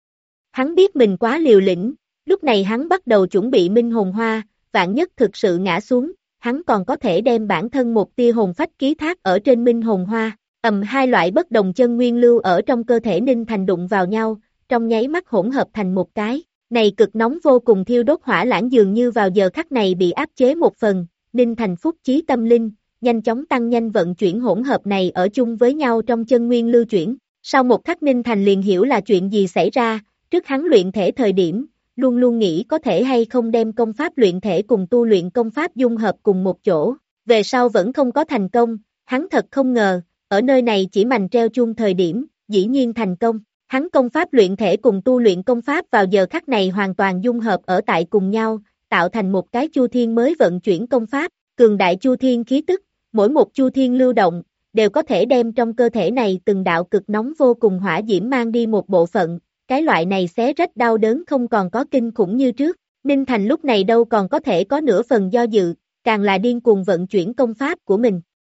Hắn biết mình quá liều lĩnh, lúc này hắn bắt đầu chuẩn bị minh hồn hoa, vạn nhất thực sự ngã xuống, hắn còn có thể đem bản thân một tia hồn phách ký thác ở trên minh hồn hoa, hai loại bất đồng chân nguyên lưu ở trong cơ thể Ninh Thành đụng vào nhau, trong nháy mắt hỗn hợp thành một cái, này cực nóng vô cùng thiêu đốt hỏa lãng dường như vào giờ khắc này bị áp chế một phần, Ninh Thành phúc chí tâm linh, nhanh chóng tăng nhanh vận chuyển hỗn hợp này ở chung với nhau trong chân nguyên lưu chuyển, sau một khắc Ninh Thành liền hiểu là chuyện gì xảy ra, trước hắn luyện thể thời điểm, luôn luôn nghĩ có thể hay không đem công pháp luyện thể cùng tu luyện công pháp dung hợp cùng một chỗ, về sau vẫn không có thành công, hắn thật không ngờ, ở nơi này chỉ mành treo chuông thời điểm, dĩ nhiên thành công, hắn công pháp luyện thể cùng tu luyện công pháp vào giờ khắc này hoàn toàn dung hợp ở tại cùng nhau, tạo thành một cái chu thiên mới vận chuyển công pháp, cường đại chu thiên khí tức, mỗi một chu thiên lưu động, đều có thể đem trong cơ thể này từng đạo cực nóng vô cùng hỏa diễm mang đi một bộ phận. Cái loại này xé rách đau đớn không còn có kinh khủng như trước, Ninh Thành lúc này đâu còn có thể có nửa phần do dự, càng là điên cuồng vận chuyển công pháp của mình.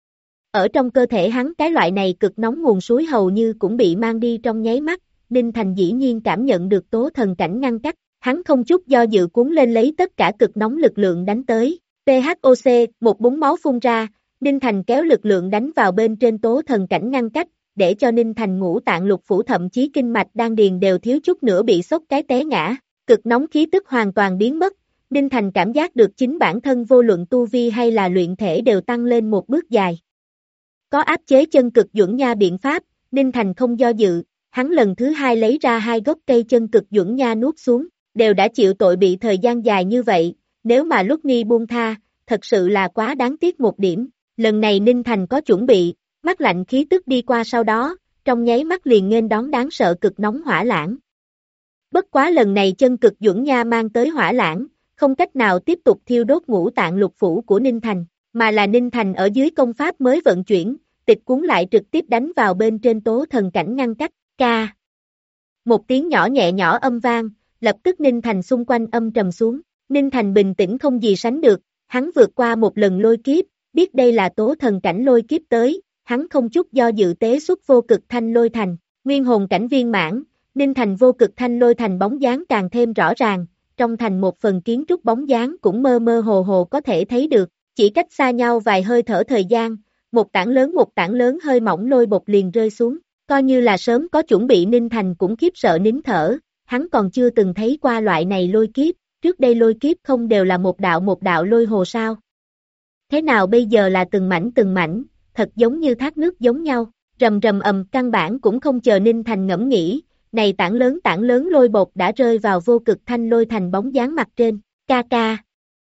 Ở trong cơ thể hắn cái loại này cực nóng nguồn suối hầu như cũng bị mang đi trong nháy mắt, Ninh Thành dĩ nhiên cảm nhận được tố thần cảnh ngăn cách, hắn không chút do dự cuốn lên lấy tất cả cực nóng lực lượng đánh tới. PHOC, một búng máu phun ra, Ninh Thành kéo lực lượng đánh vào bên trên tố thần cảnh ngăn cách, để cho Ninh Thành ngũ tạng lục phủ thậm chí kinh mạch đan điền đều thiếu chút nữa bị sốc cái té ngã, cực nóng khí tức hoàn toàn biến mất, Ninh Thành cảm giác được chính bản thân vô luận tu vi hay là luyện thể đều tăng lên một bước dài. Có áp chế chân cực duẩn nha biện pháp, Ninh Thành không do dự, hắn lần thứ hai lấy ra 2 gốc cây chân cực duẩn nha nuốt xuống, đều đã chịu tội bị thời gian dài như vậy, nếu mà lúc nghi buông tha, thật sự là quá đáng tiếc một điểm, lần này Ninh Thành có chuẩn bị, mắt lạnh khí tức đi qua sau đó, trong nháy mắt liền nghênh đón đáng sợ cực nóng hỏa lãng. Bất quá lần này chân cực duẩn nha mang tới hỏa lãng, không cách nào tiếp tục thiêu đốt ngũ tạng lục phủ của Ninh Thành, mà là Ninh Thành ở dưới công pháp mới vận chuyển, tịch cuốn lại trực tiếp đánh vào bên trên tố thần cảnh ngăn cách, ca. Một tiếng nhỏ nhẹ nhỏ âm vang, lập tức Ninh Thành xung quanh âm trầm xuống, Ninh Thành bình tĩnh không gì sánh được, hắn vượt qua một lần lôi kiếp, biết đây là tố thần cảnh lôi kiếp tới, hắn không chút do dự tế xuất vô cực thanh lôi thành, nguyên hồn cảnh viên mãn, Ninh Thành vô cực thanh lôi thành bóng dáng càng thêm rõ ràng, trong thành một phần kiến trúc bóng dáng cũng mơ mơ hồ hồ có thể thấy được, chỉ cách xa nhau vài hơi thở thời gian, một tảng lớn hơi mỏng lôi bột liền rơi xuống, coi như là sớm có chuẩn bị Ninh Thành cũng khiếp sợ nín thở, hắn còn chưa từng thấy qua loại này lôi kiếp, trước đây lôi kiếp không đều là một đạo lôi hồ sao? Thế nào bây giờ là từng mảnh, thật giống như thác nước giống nhau, rầm rầm căn bản cũng không chờ Ninh Thành ngẫm nghĩ, này tảng lớn lôi bột đã rơi vào vô cực thanh lôi thành bóng dáng mặt trên, ca ca.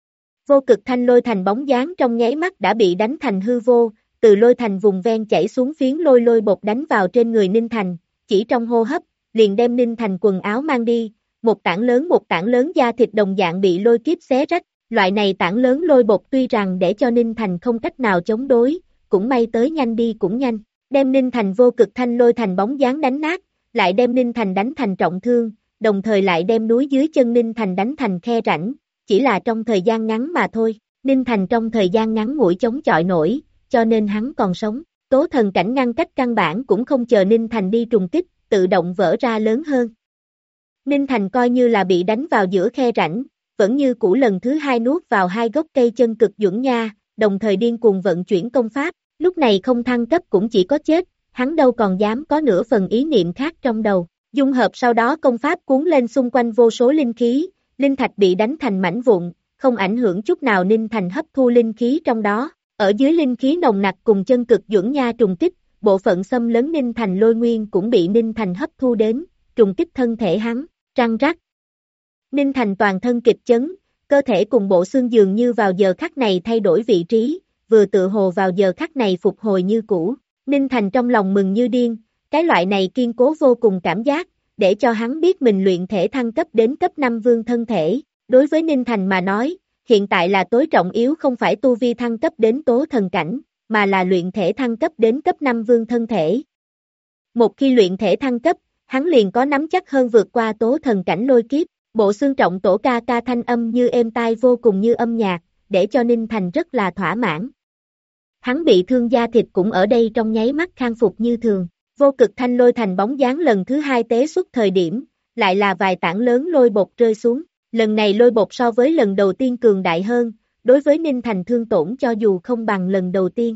Vô cực thanh lôi thành bóng dáng trong nháy mắt đã bị đánh thành hư vô, từ lôi thành vùng ven chảy xuống phiến lôi bột đánh vào trên người Ninh Thành, chỉ trong hô hấp, liền đem Ninh Thành quần áo mang đi, một tảng lớn da thịt đồng dạng bị lôi kiếp xé rách, loại này tảng lớn lôi bột tuy rằng để cho Ninh Thành không cách nào chống đối, cũng may tới nhanh đi cũng nhanh, đem Ninh Thành vô cực thanh lôi thành bóng dáng đánh nát, lại đem Ninh Thành đánh thành trọng thương, đồng thời lại đem núi dưới chân Ninh Thành đánh thành khe rãnh, chỉ là trong thời gian ngắn mà thôi, Ninh Thành trong thời gian ngắn ngủi chống chọi nổi, cho nên hắn còn sống, tố thần cảnh ngăn cách căn bản cũng không chờ Ninh Thành đi trùng kích, tự động vỡ ra lớn hơn. Ninh Thành coi như là bị đánh vào giữa khe rãnh, vẫn như cũ lần thứ hai nuốt vào 2 gốc cây chân cực duẩn nha, đồng thời điên cuồng vận chuyển công pháp, lúc này không thăng cấp cũng chỉ có chết, hắn đâu còn dám có nửa phần ý niệm khác trong đầu, dung hợp sau đó công pháp cuốn lên xung quanh vô số linh khí, linh thạch bị đánh thành mảnh vụn, không ảnh hưởng chút nào Ninh Thành hấp thu linh khí trong đó, ở dưới linh khí nồng nặc cùng chân cực duẩn nha trùng kích, bộ phận xâm lấn Ninh Thành lôi nguyên cũng bị Ninh Thành hấp thu đến, trùng kích thân thể hắn, răng rắc. Ninh Thành toàn thân kịch chấn, cơ thể cùng bộ xương dường như vào giờ khắc này thay đổi vị trí, vừa tự hồ vào giờ khắc này phục hồi như cũ. Ninh Thành trong lòng mừng như điên, cái loại này kiên cố vô cùng cảm giác, để cho hắn biết mình luyện thể thăng cấp đến cấp 5 vương thân thể. Đối với Ninh Thành mà nói, hiện tại là tối trọng yếu không phải tu vi thăng cấp đến tố thần cảnh, mà là luyện thể thăng cấp đến cấp 5 vương thân thể. Một khi luyện thể thăng cấp, hắn liền có nắm chắc hơn vượt qua tố thần cảnh lôi kiếp. Bộ xương trọng tổ ca ca thanh âm như êm tai vô cùng như âm nhạc, để cho Ninh Thành rất là thỏa mãn. Hắn bị thương da thịt cũng ở đây trong nháy mắt khang phục như thường, vô cực thanh lôi thành bóng dáng lần thứ hai tế xuất thời điểm, lại là vài tảng lớn lôi bột rơi xuống, lần này lôi bột so với lần đầu tiên cường đại hơn, đối với Ninh Thành thương tổn cho dù không bằng lần đầu tiên.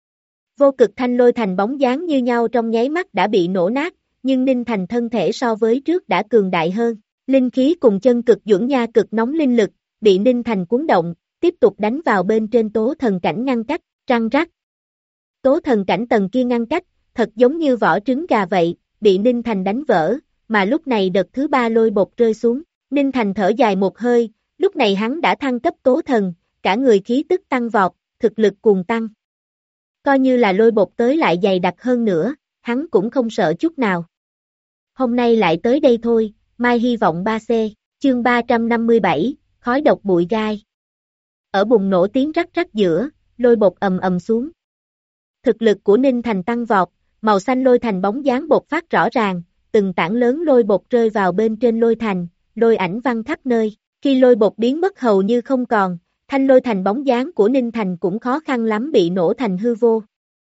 Vô cực thanh lôi thành bóng dáng như nhau trong nháy mắt đã bị nổ nát, nhưng Ninh Thành thân thể so với trước đã cường đại hơn. Linh khí cùng chân cực duẩn nha cực nóng linh lực, bị Ninh Thành cuốn động, tiếp tục đánh vào bên trên tố thần cảnh ngăn cách, răng rắc. Tố thần cảnh tầng kia ngăn cách, thật giống như vỏ trứng gà vậy, bị Ninh Thành đánh vỡ, mà lúc này đợt thứ 3 lôi bột rơi xuống, Ninh Thành thở dài một hơi, lúc này hắn đã thăng cấp tố thần, cả người khí tức tăng vọt, thực lực cuồng tăng. Coi như là lôi bột tới lại dày đặc hơn nữa, hắn cũng không sợ chút nào. Hôm nay lại tới đây thôi. Mai hy vọng 3C, chương 357, khói độc bụi gai. Ở bùng nổ tiếng rắc rắc giữa, lôi bột ầm xuống. Thực lực của Ninh Thành tăng vọt, màu xanh lôi thành bóng dáng bột phát rõ ràng, từng tảng lớn lôi bột rơi vào bên trên lôi thành, lôi ảnh văng khắp nơi. Khi lôi bột biến mất hầu như không còn, Thanh lôi thành bóng dáng của Ninh Thành cũng khó khăn lắm bị nổ thành hư vô.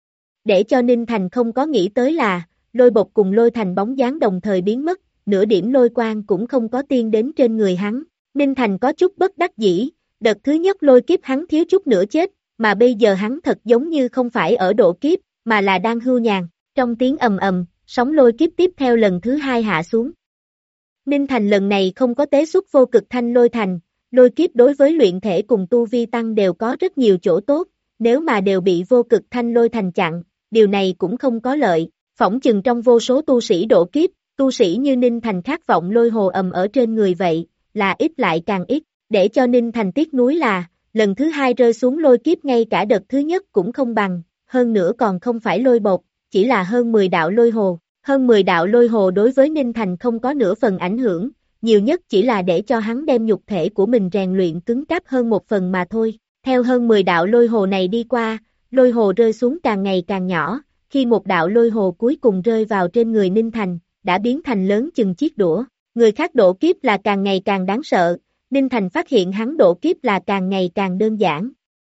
Để cho Ninh Thành không có nghĩ tới là, lôi bột cùng lôi thành bóng dáng đồng thời biến mất, nửa điểm lôi quang cũng không có tiên đến trên người hắn. Ninh Thành có chút bất đắc dĩ, đợt thứ nhất lôi kiếp hắn thiếu chút nữa chết, mà bây giờ hắn thật giống như không phải ở độ kiếp, mà là đang hưu nhàn. Trong tiếng ầm ầm, sóng lôi kiếp tiếp theo lần thứ hai hạ xuống. Ninh Thành lần này không có tế xuất vô cực thanh lôi thành, lôi kiếp đối với luyện thể cùng tu vi tăng đều có rất nhiều chỗ tốt, nếu mà đều bị vô cực thanh lôi thành chặn, điều này cũng không có lợi, phỏng chừng trong vô số tu sĩ độ kiếp, tu sĩ như Ninh Thành khát vọng lôi hồ ầm ở trên người vậy, là ít lại càng ít, để cho Ninh Thành tiếc nuối là, lần thứ hai rơi xuống lôi kiếp ngay cả đợt thứ nhất cũng không bằng, hơn nữa còn không phải lôi bột, chỉ là hơn 10 đạo lôi hồ. Hơn 10 đạo lôi hồ đối với Ninh Thành không có nửa phần ảnh hưởng, nhiều nhất chỉ là để cho hắn đem nhục thể của mình rèn luyện cứng cáp hơn một phần mà thôi. Theo hơn 10 đạo lôi hồ này đi qua, lôi hồ rơi xuống càng ngày càng nhỏ, khi một đạo lôi hồ cuối cùng rơi vào trên người Ninh Thành, đã biến thành lớn chừng chiếc đũa. Người khác độ kiếp là càng ngày càng đáng sợ, Ninh Thành phát hiện hắn độ kiếp là càng ngày càng đơn giản.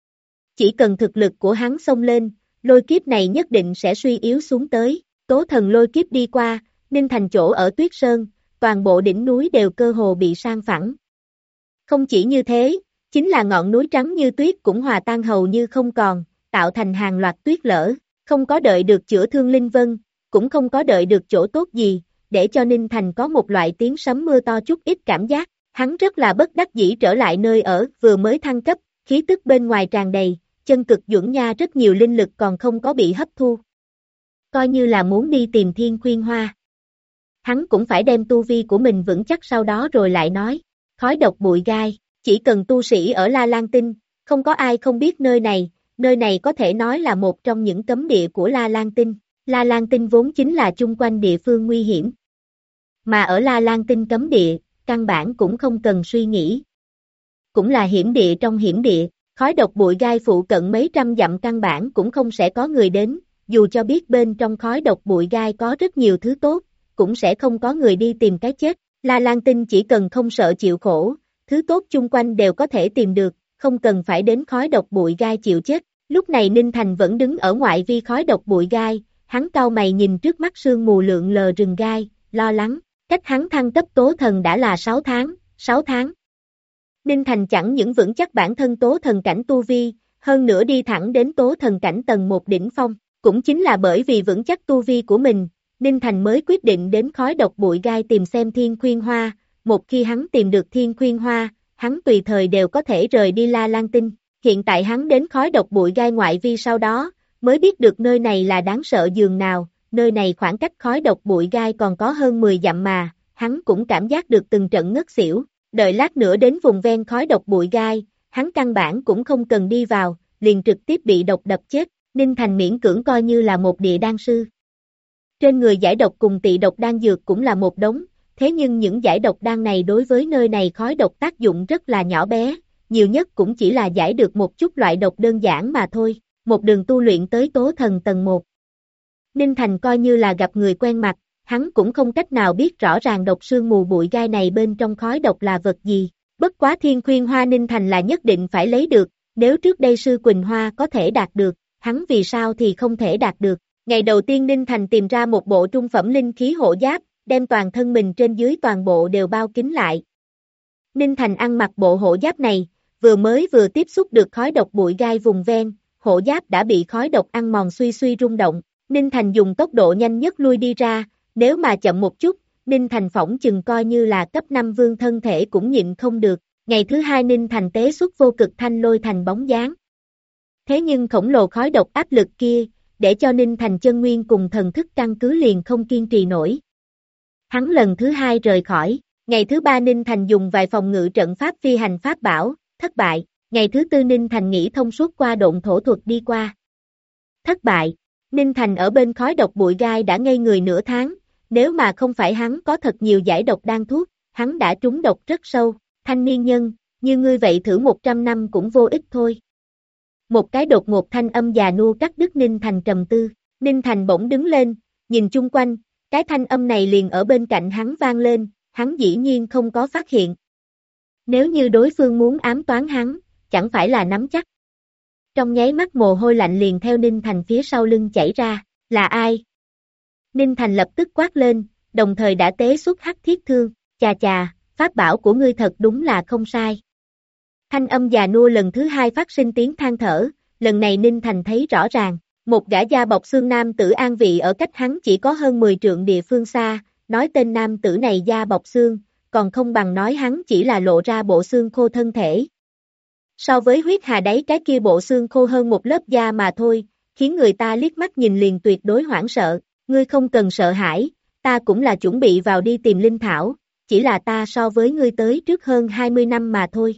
Chỉ cần thực lực của hắn xông lên, lôi kiếp này nhất định sẽ suy yếu xuống tới. Tố thần lôi kiếp đi qua, Ninh Thành chỗ ở Tuyết Sơn, toàn bộ đỉnh núi đều cơ hồ bị san phẳng. Không chỉ như thế, chính là ngọn núi trắng như tuyết cũng hòa tan hầu như không còn, tạo thành hàng loạt tuyết lở, không có đợi được chữa thương linh vân, cũng không có đợi được chỗ tốt gì, để cho Ninh Thành có một loại tiếng sấm mưa to chút ít cảm giác, hắn rất là bất đắc dĩ trở lại nơi ở, vừa mới thăng cấp, khí tức bên ngoài tràn đầy, chân cực dưỡng nha rất nhiều linh lực còn không có bị hấp thu. Coi như là muốn đi tìm Thiên Khuyên Hoa. Hắn cũng phải đem tu vi của mình vững chắc sau đó rồi lại nói, khói độc bụi gai, chỉ cần tu sĩ ở La Lan Tinh, không có ai không biết nơi này có thể nói là một trong những cấm địa của La Lan Tinh. La Lan Tinh vốn chính là chung quanh địa phương nguy hiểm. Mà ở La Lan Tinh cấm địa, căn bản cũng không cần suy nghĩ. Cũng là hiểm địa trong hiểm địa, khói độc bụi gai phụ cận mấy trăm dặm căn bản cũng không sẽ có người đến. Dù cho biết bên trong khói độc bụi gai có rất nhiều thứ tốt, cũng sẽ không có người đi tìm cái chết. La Lan Tinh chỉ cần không sợ chịu khổ, thứ tốt chung quanh đều có thể tìm được, không cần phải đến khói độc bụi gai chịu chết. Lúc này Ninh Thành vẫn đứng ở ngoại vi khói độc bụi gai, hắn cau mày nhìn trước mắt sương mù lượn lờ rừng gai, lo lắng, cách hắn thăng cấp tố thần đã là 6 tháng. Ninh Thành chẳng những vững chắc bản thân tố thần cảnh tu vi, hơn nữa đi thẳng đến tố thần cảnh tầng 1 đỉnh phong. Cũng chính là bởi vì vững chắc tu vi của mình, Ninh Thành mới quyết định đến khói độc bụi gai tìm xem Thiên Khuyên Hoa, một khi hắn tìm được Thiên Khuyên Hoa, hắn tùy thời đều có thể rời đi La Lan Tinh. Hiện tại hắn đến khói độc bụi gai ngoại vi sau đó, mới biết được nơi này là đáng sợ dường nào, nơi này khoảng cách khói độc bụi gai còn có hơn 10 dặm mà, hắn cũng cảm giác được từng trận ngất xỉu, đợi lát nữa đến vùng ven khói độc bụi gai, hắn căn bản cũng không cần đi vào, liền trực tiếp bị độc đập chết. Ninh Thành miễn cưỡng coi như là một địa đan sư. Trên người giải độc cùng tị độc đan dược cũng là một đống, thế nhưng những giải độc đan này đối với nơi này khói độc tác dụng rất là nhỏ bé, nhiều nhất cũng chỉ là giải được một chút loại độc đơn giản mà thôi, một đường tu luyện tới tố thần tầng 1. Ninh Thành coi như là gặp người quen mặt, hắn cũng không cách nào biết rõ ràng độc sương mù bụi gai này bên trong khói độc là vật gì, bất quá Thiên Khuyên Hoa Ninh Thành là nhất định phải lấy được, nếu trước đây Sư Quỳnh Hoa có thể đạt được, hắn vì sao thì không thể đạt được. Ngày đầu tiên Ninh Thành tìm ra một bộ trung phẩm linh khí hộ giáp, đem toàn thân mình trên dưới toàn bộ đều bao kín lại. Ninh Thành ăn mặc bộ hộ giáp này, vừa tiếp xúc được khói độc bụi gai vùng ven, hộ giáp đã bị khói độc ăn mòn suy suy rung động. Ninh Thành dùng tốc độ nhanh nhất lui đi ra, nếu mà chậm một chút, Ninh Thành phỏng chừng coi như là cấp 5 vương thân thể cũng nhịn không được. Ngày thứ hai Ninh Thành tế xuất vô cực thanh lôi thành bóng dáng. Thế nhưng khổng lồ khói độc áp lực kia, để cho Ninh Thành chân nguyên cùng thần thức căn cứ liền không kiên trì nổi. Hắn lần thứ hai rời khỏi, ngày thứ ba Ninh Thành dùng vài phòng ngự trận pháp phi hành pháp bảo, thất bại, ngày thứ tư Ninh Thành nghĩ thông suốt qua độn thổ thuật đi qua. Thất bại, Ninh Thành ở bên khói độc bụi gai đã ngây người nửa tháng, nếu mà không phải hắn có thật nhiều giải độc đan thuốc, hắn đã trúng độc rất sâu, thanh niên nhân, như ngươi vậy thử 100 năm cũng vô ích thôi. Một cái đột ngột thanh âm già nua cắt đứt Ninh Thành trầm tư, Ninh Thành bỗng đứng lên, nhìn chung quanh, cái thanh âm này liền ở bên cạnh hắn vang lên, hắn dĩ nhiên không có phát hiện. Nếu như đối phương muốn ám toán hắn, chẳng phải là nắm chắc. Trong nháy mắt mồ hôi lạnh liền theo Ninh Thành phía sau lưng chảy ra, là ai? Ninh Thành lập tức quát lên, đồng thời đã tế xuất hắc thiết thương, chà chà, pháp bảo của ngươi thật đúng là không sai. Thanh âm già nua lần thứ hai phát sinh tiếng than thở, lần này Ninh Thành thấy rõ ràng, một gã da bọc xương nam tử an vị ở cách hắn chỉ có hơn 10 trượng địa phương xa, nói tên nam tử này da bọc xương, còn không bằng nói hắn chỉ là lộ ra bộ xương khô thân thể. So với huyết hà đáy cái kia bộ xương khô hơn một lớp da mà thôi, khiến người ta liếc mắt nhìn liền tuyệt đối hoảng sợ, ngươi không cần sợ hãi, ta cũng là chuẩn bị vào đi tìm linh thảo, chỉ là ta so với ngươi tới trước hơn 20 năm mà thôi.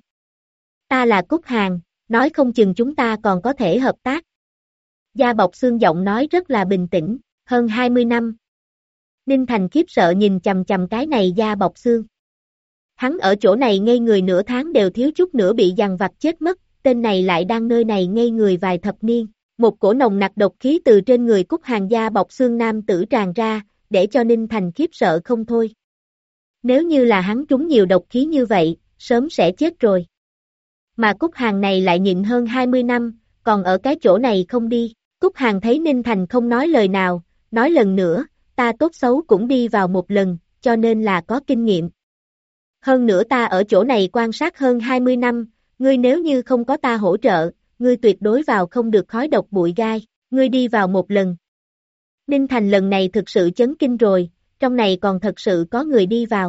Ta là Cúc Hàn, nói không chừng chúng ta còn có thể hợp tác. Da bọc xương giọng nói rất là bình tĩnh, hơn 20 năm. Ninh Thành khiếp sợ nhìn chằm chằm cái này da bọc xương. Hắn ở chỗ này ngây người nửa tháng đều thiếu chút nữa bị dằn vặt chết mất, tên này lại đang nơi này ngây người vài thập niên. Một cổ nồng nặc độc khí từ trên người Cúc Hàn da bọc xương nam tử tràn ra, để cho Ninh Thành khiếp sợ không thôi. Nếu như là hắn trúng nhiều độc khí như vậy, sớm sẽ chết rồi. Mà Cúc Hàn này lại nhịn hơn 20 năm, còn ở cái chỗ này không đi. Cúc Hàn thấy Ninh Thành không nói lời nào, nói lần nữa, ta tốt xấu cũng đi vào một lần, cho nên là có kinh nghiệm. Hơn nữa ta ở chỗ này quan sát hơn 20 năm, ngươi nếu như không có ta hỗ trợ, ngươi tuyệt đối vào không được khói độc bụi gai, ngươi đi vào một lần. Ninh Thành lần này thực sự chấn kinh rồi, trong này còn thật sự có người đi vào.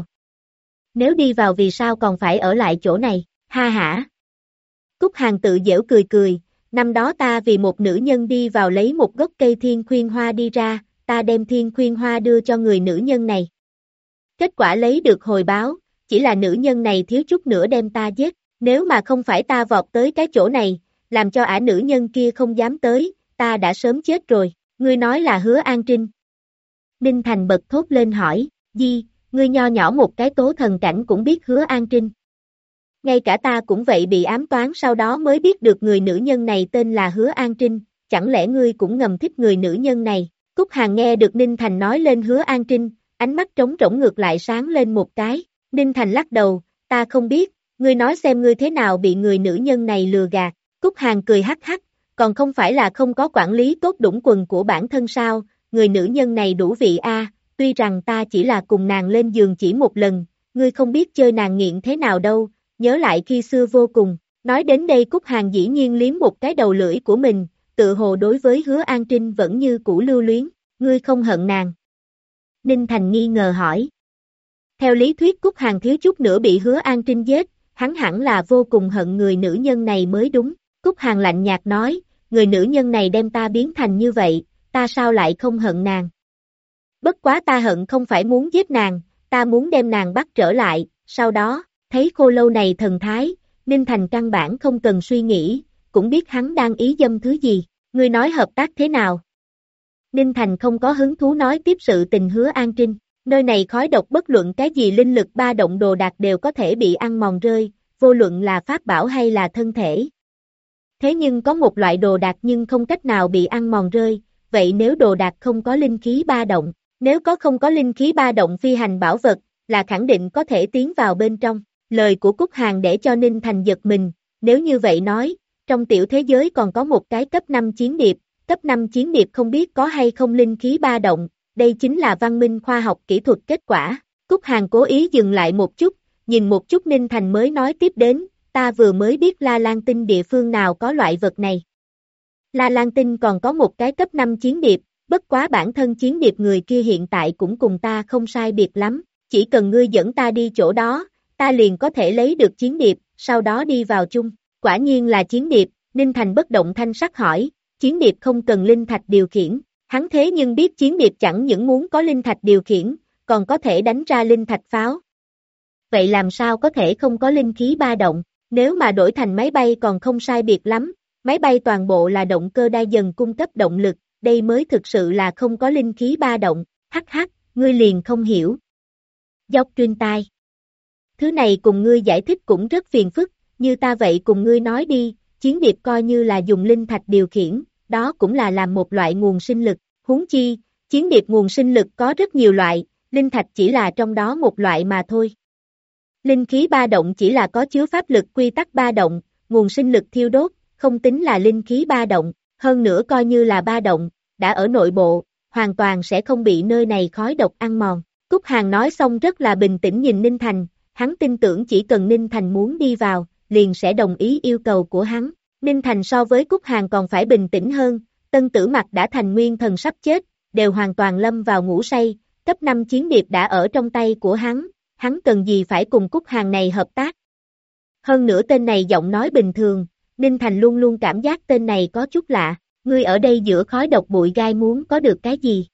Nếu đi vào vì sao còn phải ở lại chỗ này, ha hả. Cúc Hàn tự giễu cười cười, năm đó ta vì một nữ nhân đi vào lấy một gốc cây thiên khuyên hoa đi ra, ta đem thiên khuyên hoa đưa cho người nữ nhân này. Kết quả lấy được hồi báo, chỉ là nữ nhân này thiếu chút nữa đem ta giết, nếu mà không phải ta vọt tới cái chỗ này, làm cho ả nữ nhân kia không dám tới, ta đã sớm chết rồi, ngươi nói là Hứa An Trinh. Ninh Thành bật thốt lên hỏi, Di, ngươi nho nhỏ một cái tố thần cảnh cũng biết Hứa An Trinh. Ngay cả ta cũng vậy bị ám toán sau đó mới biết được người nữ nhân này tên là Hứa An Trinh, chẳng lẽ ngươi cũng ngầm thích người nữ nhân này? Cúc Hàn nghe được Ninh Thành nói lên Hứa An Trinh, ánh mắt trống rỗng ngược lại sáng lên một cái, Ninh Thành lắc đầu, ta không biết, ngươi nói xem ngươi thế nào bị người nữ nhân này lừa gạt, Cúc Hàn cười hắc hắc, còn không phải là không có quản lý tốt đũng quần của bản thân sao, người nữ nhân này đủ vị a, tuy rằng ta chỉ là cùng nàng lên giường chỉ một lần, ngươi không biết chơi nàng nghiện thế nào đâu, nhớ lại khi xưa vô cùng, nói đến đây Cúc Hàn dĩ nhiên liếm một cái đầu lưỡi của mình, tự hồ đối với Hứa An Trinh vẫn như cũ lưu luyến, ngươi không hận nàng. Ninh Thành nghi ngờ hỏi. Theo lý thuyết Cúc Hàn thiếu chút nữa bị Hứa An Trinh giết, hắn hẳn là vô cùng hận người nữ nhân này mới đúng. Cúc Hàn lạnh nhạt nói, người nữ nhân này đem ta biến thành như vậy, ta sao lại không hận nàng? Bất quá ta hận không phải muốn giết nàng, ta muốn đem nàng bắt trở lại, sau đó, thấy khô lâu này thần thái, Ninh Thành căn bản không cần suy nghĩ, cũng biết hắn đang ý dâm thứ gì, ngươi nói hợp tác thế nào? Ninh Thành không có hứng thú nói tiếp sự tình Hứa An Trinh, nơi này khói độc bất luận cái gì linh lực ba động đồ đạc đều có thể bị ăn mòn rơi, vô luận là pháp bảo hay là thân thể. Thế nhưng có một loại đồ đạc nhưng không cách nào bị ăn mòn rơi, vậy nếu đồ đạc không có linh khí ba động, nếu có không có linh khí ba động phi hành bảo vật, là khẳng định có thể tiến vào bên trong. Lời của Cúc Hàn để cho Ninh Thành giật mình, nếu như vậy nói, trong tiểu thế giới còn có một cái cấp 5 chiến điệp, cấp 5 chiến điệp không biết có hay không linh khí ba động, đây chính là văn minh khoa học kỹ thuật kết quả. Cúc Hàn cố ý dừng lại một chút, nhìn một chút Ninh Thành mới nói tiếp đến, ta vừa mới biết La Lan Tinh địa phương nào có loại vật này. La Lan Tinh còn có một cái cấp 5 chiến điệp, bất quá bản thân chiến điệp người kia hiện tại cũng cùng ta không sai biệt lắm, chỉ cần ngươi dẫn ta đi chỗ đó, ta liền có thể lấy được chiến điệp, sau đó đi vào chung. Quả nhiên là chiến điệp, Ninh Thành bất động thanh sắc hỏi, chiến điệp không cần linh thạch điều khiển, hắn thế nhưng biết chiến điệp chẳng những muốn có linh thạch điều khiển, còn có thể đánh ra linh thạch pháo. Vậy làm sao có thể không có linh khí ba động, nếu mà đổi thành máy bay còn không sai biệt lắm, máy bay toàn bộ là động cơ đa dần cung cấp động lực, đây mới thực sự là không có linh khí ba động, hắc hắc, ngươi liền không hiểu. Dốc truyền tai. Thứ này cùng ngươi giải thích cũng rất phiền phức, như ta vậy cùng ngươi nói đi, chiến điệp coi như là dùng linh thạch điều khiển, đó cũng là làm một loại nguồn sinh lực, huống chi, chiến điệp nguồn sinh lực có rất nhiều loại, linh thạch chỉ là trong đó một loại mà thôi. Linh khí ba động chỉ là có chứa pháp lực quy tắc ba động, nguồn sinh lực thiêu đốt, không tính là linh khí ba động, hơn nữa coi như là ba động, đã ở nội bộ, hoàn toàn sẽ không bị nơi này khói độc ăn mòn. Cúc Hàn nói xong rất là bình tĩnh nhìn Ninh Thành, hắn tin tưởng chỉ cần Ninh Thành muốn đi vào, liền sẽ đồng ý yêu cầu của hắn. Ninh Thành so với Cúc Hàn còn phải bình tĩnh hơn, Tân Tử Mặc đã thành nguyên thần sắp chết, đều hoàn toàn lâm vào ngủ say, cấp 5 chiến điệp đã ở trong tay của hắn cần gì phải cùng Cúc Hàn này hợp tác. Hơn nữa tên này giọng nói bình thường, Ninh Thành luôn luôn cảm giác tên này có chút lạ, ngươi ở đây giữa khói độc bụi gai muốn có được cái gì?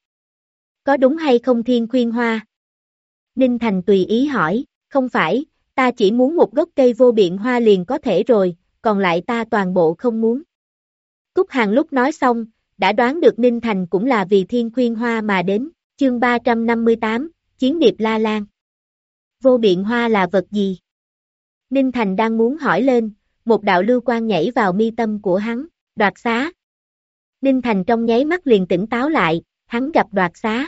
Có đúng hay không Thiên Khuyên Hoa? Ninh Thành tùy ý hỏi, không phải, ta chỉ muốn một gốc cây vô biện hoa liền có thể rồi, còn lại ta toàn bộ không muốn. Cúc Hàn lúc nói xong, đã đoán được Ninh Thành cũng là vì Thiên Khuyên Hoa mà đến, chương 358, Chiến điệp La Lan. Vô biện hoa là vật gì? Ninh Thành đang muốn hỏi lên, một đạo lưu quang nhảy vào mi tâm của hắn, đoạt xá. Ninh Thành trong nháy mắt liền tỉnh táo lại, hắn gặp đoạt xá.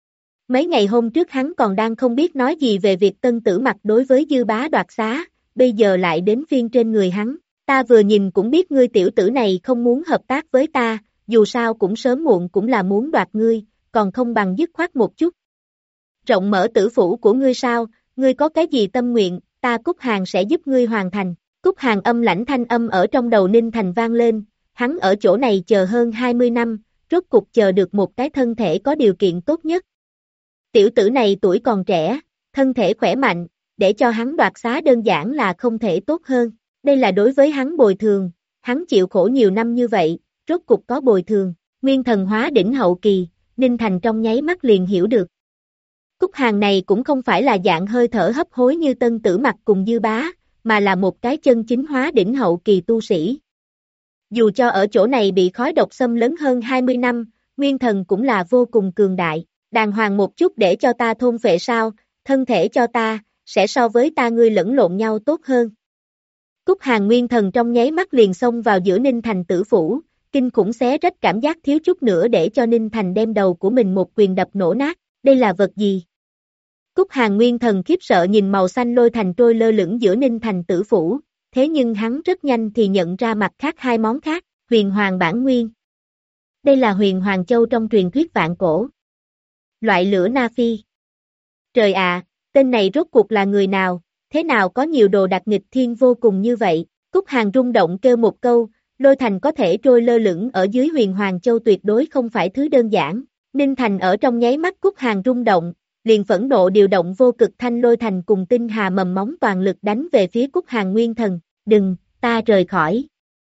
Mấy ngày hôm trước hắn còn đang không biết nói gì về việc Tân Tử Mặc đối với Dư Bá đoạt xá, bây giờ lại đến phiên trên người hắn. Ta vừa nhìn cũng biết ngươi tiểu tử này không muốn hợp tác với ta, dù sao cũng sớm muộn cũng là muốn đoạt ngươi, còn không bằng dứt khoát một chút. Rộng mở tử phủ của ngươi sao, ngươi có cái gì tâm nguyện, ta Cúc Hàn sẽ giúp ngươi hoàn thành. Cúc Hàn âm lãnh thanh âm ở trong đầu Ninh Thành vang lên, hắn ở chỗ này chờ hơn 20 năm, rốt cục chờ được một cái thân thể có điều kiện tốt nhất. Tiểu tử này tuổi còn trẻ, thân thể khỏe mạnh, để cho hắn đoạt xá đơn giản là không thể tốt hơn. Đây là đối với hắn bồi thường, hắn chịu khổ nhiều năm như vậy, rốt cục có bồi thường. Nguyên thần hóa đỉnh hậu kỳ, Ninh Thành trong nháy mắt liền hiểu được. Cúc Hàn này cũng không phải là dạng hơi thở hấp hối như Tân Tử Mặc cùng Dư Bá, mà là một cái chân chính hóa đỉnh hậu kỳ tu sĩ. Dù cho ở chỗ này bị khói độc xâm lấn hơn 20 năm, nguyên thần cũng là vô cùng cường đại. Đàng hoàng một chút để cho ta thôn phệ sao, thân thể cho ta, sẽ so với ta ngươi lẫn lộn nhau tốt hơn. Cúc Hàn nguyên thần trong nháy mắt liền xông vào giữa Ninh Thành tử phủ, kinh khủng xé rách cảm giác thiếu chút nữa để cho Ninh Thành đem đầu của mình một quyền đập nổ nát, đây là vật gì? Cúc Hàn nguyên thần khiếp sợ nhìn màu xanh lôi thành trôi lơ lửng giữa Ninh Thành tử phủ, thế nhưng hắn rất nhanh thì nhận ra mặt khác hai món khác, huyền hoàng bản nguyên. Đây là huyền hoàng châu trong truyền thuyết vạn cổ. Loại lửa Na Phi. Trời ạ, tên này rốt cuộc là người nào, thế nào có nhiều đồ đặc nghịch thiên vô cùng như vậy? Cúc Hàn rung động kêu một câu, lôi thành có thể trôi lơ lửng ở dưới huyền hoàng châu tuyệt đối không phải thứ đơn giản. Ninh Thành ở trong nháy mắt Cúc Hàn rung động, liền phẫn nộ điều động vô cực thanh lôi thành cùng tinh hà mầm móng toàn lực đánh về phía Cúc Hàn nguyên thần, đừng, ta rời khỏi.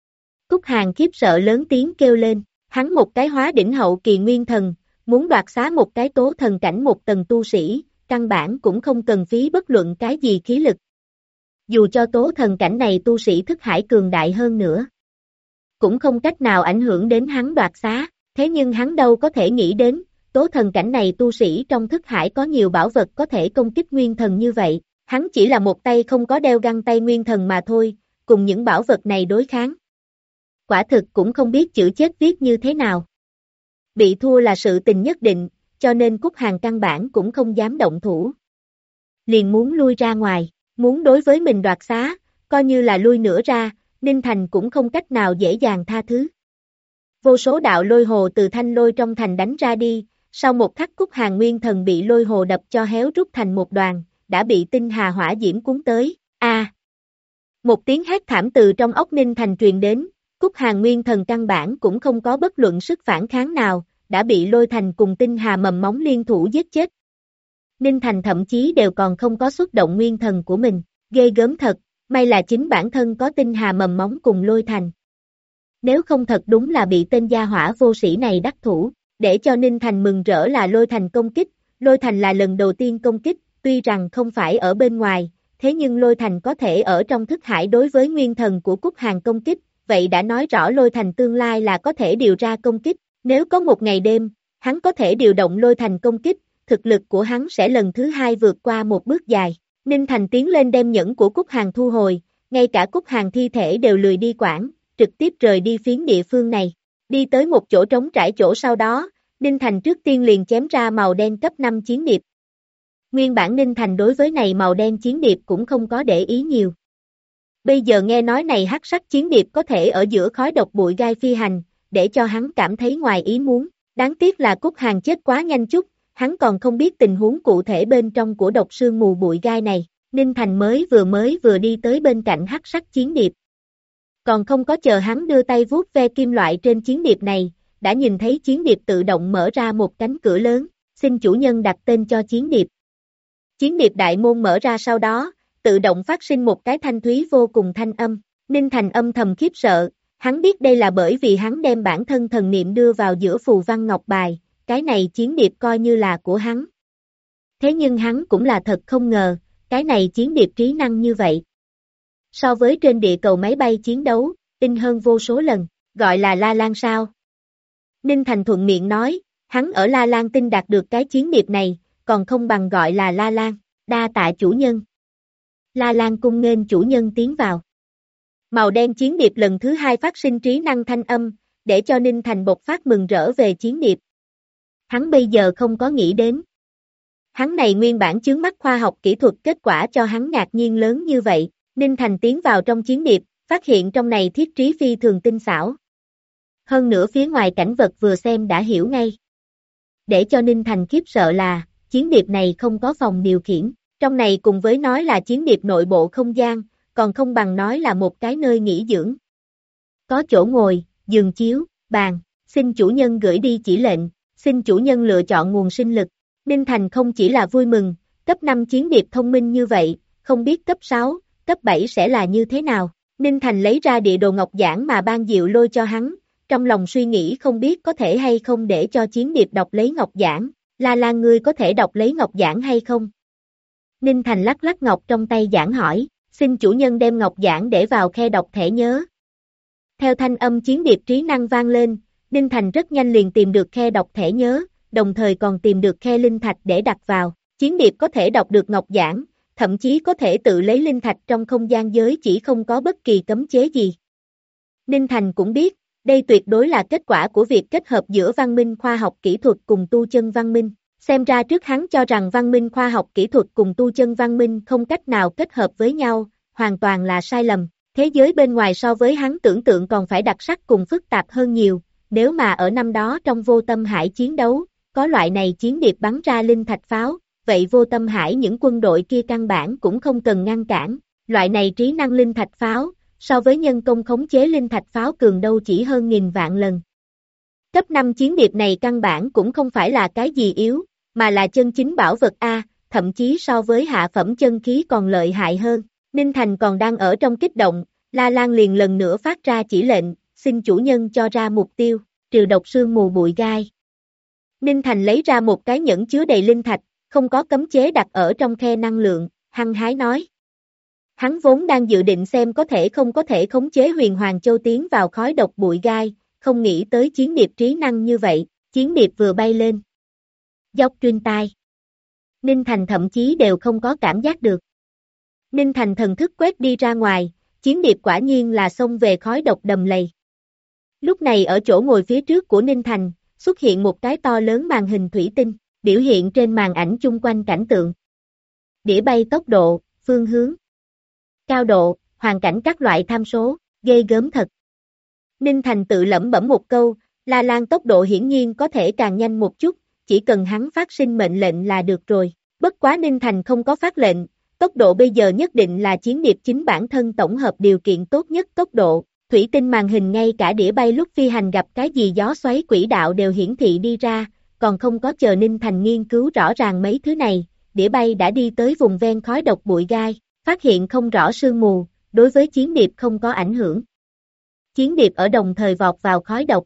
Cúc Hàn khiếp sợ lớn tiếng kêu lên, hắn một cái hóa đỉnh hậu kỳ nguyên thần, muốn đoạt xá một cái tố thần cảnh một tầng tu sĩ, căn bản cũng không cần phí bất luận cái gì khí lực. Dù cho tố thần cảnh này tu sĩ thức hải cường đại hơn nữa, cũng không cách nào ảnh hưởng đến hắn đoạt xá, thế nhưng hắn đâu có thể nghĩ đến, tố thần cảnh này tu sĩ trong thức hải có nhiều bảo vật có thể công kích nguyên thần như vậy, hắn chỉ là một tay không có đeo găng tay nguyên thần mà thôi, cùng những bảo vật này đối kháng. Quả thực cũng không biết chữ chết viết như thế nào. Bị thua là sự tình nhất định, cho nên Cúc Hàn căn bản cũng không dám động thủ. Liền muốn lui ra ngoài, muốn đối với mình đoạt xá, coi như là lui nữa ra, Ninh Thành cũng không cách nào dễ dàng tha thứ. Vô số đạo lôi hồ từ thanh lôi trong thành đánh ra đi, sau một khắc Cúc Hàn nguyên thần bị lôi hồ đập cho héo rút thành một đoàn, đã bị tinh hà hỏa diễm cuốn tới, một tiếng hét thảm từ trong óc Ninh Thành truyền đến, Cúc Hàn nguyên thần căn bản cũng không có bất luận sức phản kháng nào, đã bị lôi thành cùng tinh hà mầm móng liên thủ giết chết. Ninh Thành thậm chí đều còn không có xuất động nguyên thần của mình, ghê gớm thật, may là chính bản thân có tinh hà mầm móng cùng lôi thành. Nếu không thật đúng là bị tên gia hỏa vô sĩ này đắc thủ, để cho Ninh Thành mừng rỡ là lôi thành công kích, lôi thành là lần đầu tiên công kích, tuy rằng không phải ở bên ngoài, thế nhưng lôi thành có thể ở trong thức hải đối với nguyên thần của Cúc Hàn công kích, vậy đã nói rõ lôi thành tương lai là có thể điều ra công kích, nếu có một ngày đêm, hắn có thể điều động lôi thành công kích, thực lực của hắn sẽ lần thứ hai vượt qua một bước dài. Ninh Thành tiến lên đem nhẫn của Cúc Hàn thu hồi, ngay cả Cúc Hàn thi thể đều lười đi quản, trực tiếp rời đi phiến địa phương này, đi tới một chỗ trống trải chỗ sau đó, Ninh Thành trước tiên liền chém ra màu đen cấp 5 chiến điệp. Nguyên bản Ninh Thành đối với này màu đen chiến điệp cũng không có để ý nhiều. Bây giờ nghe nói này hắc sắc chiến điệp có thể ở giữa khói độc bụi gai phi hành, để cho hắn cảm thấy ngoài ý muốn. Đáng tiếc là Cúc Hàn chết quá nhanh chút, hắn còn không biết tình huống cụ thể bên trong của độc sương mù bụi gai này. Ninh Thành mới vừa đi tới bên cạnh hắc sắc chiến điệp. Còn không có chờ hắn đưa tay vuốt ve kim loại trên chiến điệp này, đã nhìn thấy chiến điệp tự động mở ra một cánh cửa lớn, xin chủ nhân đặt tên cho chiến điệp. Chiến điệp đại môn mở ra sau đó, tự động phát sinh một cái thanh thúy vô cùng thanh âm. Ninh Thành âm thầm khiếp sợ, hắn biết đây là bởi vì hắn đem bản thân thần niệm đưa vào giữa phù văn ngọc bài, cái này chiến điệp coi như là của hắn. Thế nhưng hắn cũng là thật không ngờ, cái này chiến điệp trí năng như vậy. So với trên địa cầu máy bay chiến đấu, tinh hơn vô số lần, gọi là La Lan sao? Ninh Thành thuận miệng nói, hắn ở La Lan tinh đạt được cái chiến điệp này, còn không bằng gọi là La Lan, đa tạ chủ nhân. La Lan cung nghênh chủ nhân tiến vào. Màu đen chiến điệp lần thứ hai phát sinh trí năng thanh âm, để cho Ninh Thành bộc phát mừng rỡ về chiến điệp. Hắn bây giờ không có nghĩ đến. Hắn này nguyên bản chướng mắt khoa học kỹ thuật kết quả cho hắn ngạc nhiên lớn như vậy. Ninh Thành tiến vào trong chiến điệp, phát hiện trong này thiết trí phi thường tinh xảo. Hơn nữa phía ngoài cảnh vật vừa xem đã hiểu ngay. Để cho Ninh Thành khiếp sợ là, chiến điệp này không có phòng điều khiển. Trong này cùng với nói là chiến điệp nội bộ không gian, còn không bằng nói là một cái nơi nghỉ dưỡng. Có chỗ ngồi, giường chiếu, bàn, xin chủ nhân gửi đi chỉ lệnh, xin chủ nhân lựa chọn nguồn sinh lực. Ninh Thành không chỉ là vui mừng, cấp 5 chiến điệp thông minh như vậy, không biết cấp 6, cấp 7 sẽ là như thế nào. Ninh Thành lấy ra địa đồ ngọc giản mà ban Diệu Lôi cho hắn, trong lòng suy nghĩ không biết có thể hay không để cho chiến điệp đọc lấy ngọc giản. La Lan ngươi có thể đọc lấy ngọc giản hay không? Ninh Thành lắc lắc ngọc trong tay giảng hỏi, xin chủ nhân đem ngọc giản để vào khe đọc thẻ nhớ. Theo thanh âm chiến điệp trí năng vang lên, Ninh Thành rất nhanh liền tìm được khe đọc thẻ nhớ, đồng thời còn tìm được khe linh thạch để đặt vào. Chiến điệp có thể đọc được ngọc giản, thậm chí có thể tự lấy linh thạch trong không gian giới chỉ không có bất kỳ cấm chế gì. Ninh Thành cũng biết, đây tuyệt đối là kết quả của việc kết hợp giữa văn minh khoa học kỹ thuật cùng tu chân văn minh. Xem ra trước hắn cho rằng văn minh khoa học kỹ thuật cùng tu chân văn minh không cách nào kết hợp với nhau, hoàn toàn là sai lầm. Thế giới bên ngoài so với hắn tưởng tượng còn phải đặc sắc cùng phức tạp hơn nhiều. Nếu mà ở năm đó trong Vô Tâm Hải chiến đấu, có loại này chiến điệp bắn ra linh thạch pháo, vậy Vô Tâm Hải những quân đội kia căn bản cũng không cần ngăn cản. Loại này trí năng linh thạch pháo, so với nhân công khống chế linh thạch pháo cường đâu chỉ hơn nghìn vạn lần. Cấp 5 chiến điệp này căn bản cũng không phải là cái gì yếu, mà là chân chính bảo vật A, thậm chí so với hạ phẩm chân khí còn lợi hại hơn. Ninh Thành còn đang ở trong kích động, La Lan liền lần nữa phát ra chỉ lệnh, xin chủ nhân cho ra mục tiêu, trừ độc sương mù bụi gai. Ninh Thành lấy ra một cái nhẫn chứa đầy linh thạch, không có cấm chế đặt ở trong khe năng lượng, hăng hái nói. Hắn vốn đang dự định xem không có thể khống chế Huyền Hoàng Châu tiến vào khói độc bụi gai, không nghĩ tới chiến điệp trí năng như vậy, chiến điệp vừa bay lên. Dốc trên tai. Ninh Thành thậm chí đều không có cảm giác được. Ninh Thành thần thức quét đi ra ngoài, chiến điệp quả nhiên là xông về khói độc đầm lầy. Lúc này ở chỗ ngồi phía trước của Ninh Thành, xuất hiện một cái to lớn màn hình thủy tinh, biểu hiện trên màn ảnh chung quanh cảnh tượng. Đĩa bay tốc độ, phương hướng, cao độ, hoàn cảnh các loại tham số, ghê gớm thật. Ninh Thành tự lẩm bẩm một câu, La Lan tốc độ hiển nhiên có thể càng nhanh một chút, chỉ cần hắn phát sinh mệnh lệnh là được rồi. Bất quá Ninh Thành không có phát lệnh, tốc độ bây giờ nhất định là chiến điệp chính bản thân tổng hợp điều kiện tốt nhất tốc độ. Thủy tinh màn hình ngay cả đĩa bay lúc phi hành gặp cái gì gió xoáy quỹ đạo đều hiển thị đi ra, còn không có chờ Ninh Thành nghiên cứu rõ ràng mấy thứ này, đĩa bay đã đi tới vùng ven khói độc bụi gai, phát hiện không rõ sương mù, đối với chiến điệp không có ảnh hưởng. Chiến điệp ở đồng thời vọt vào khói độc.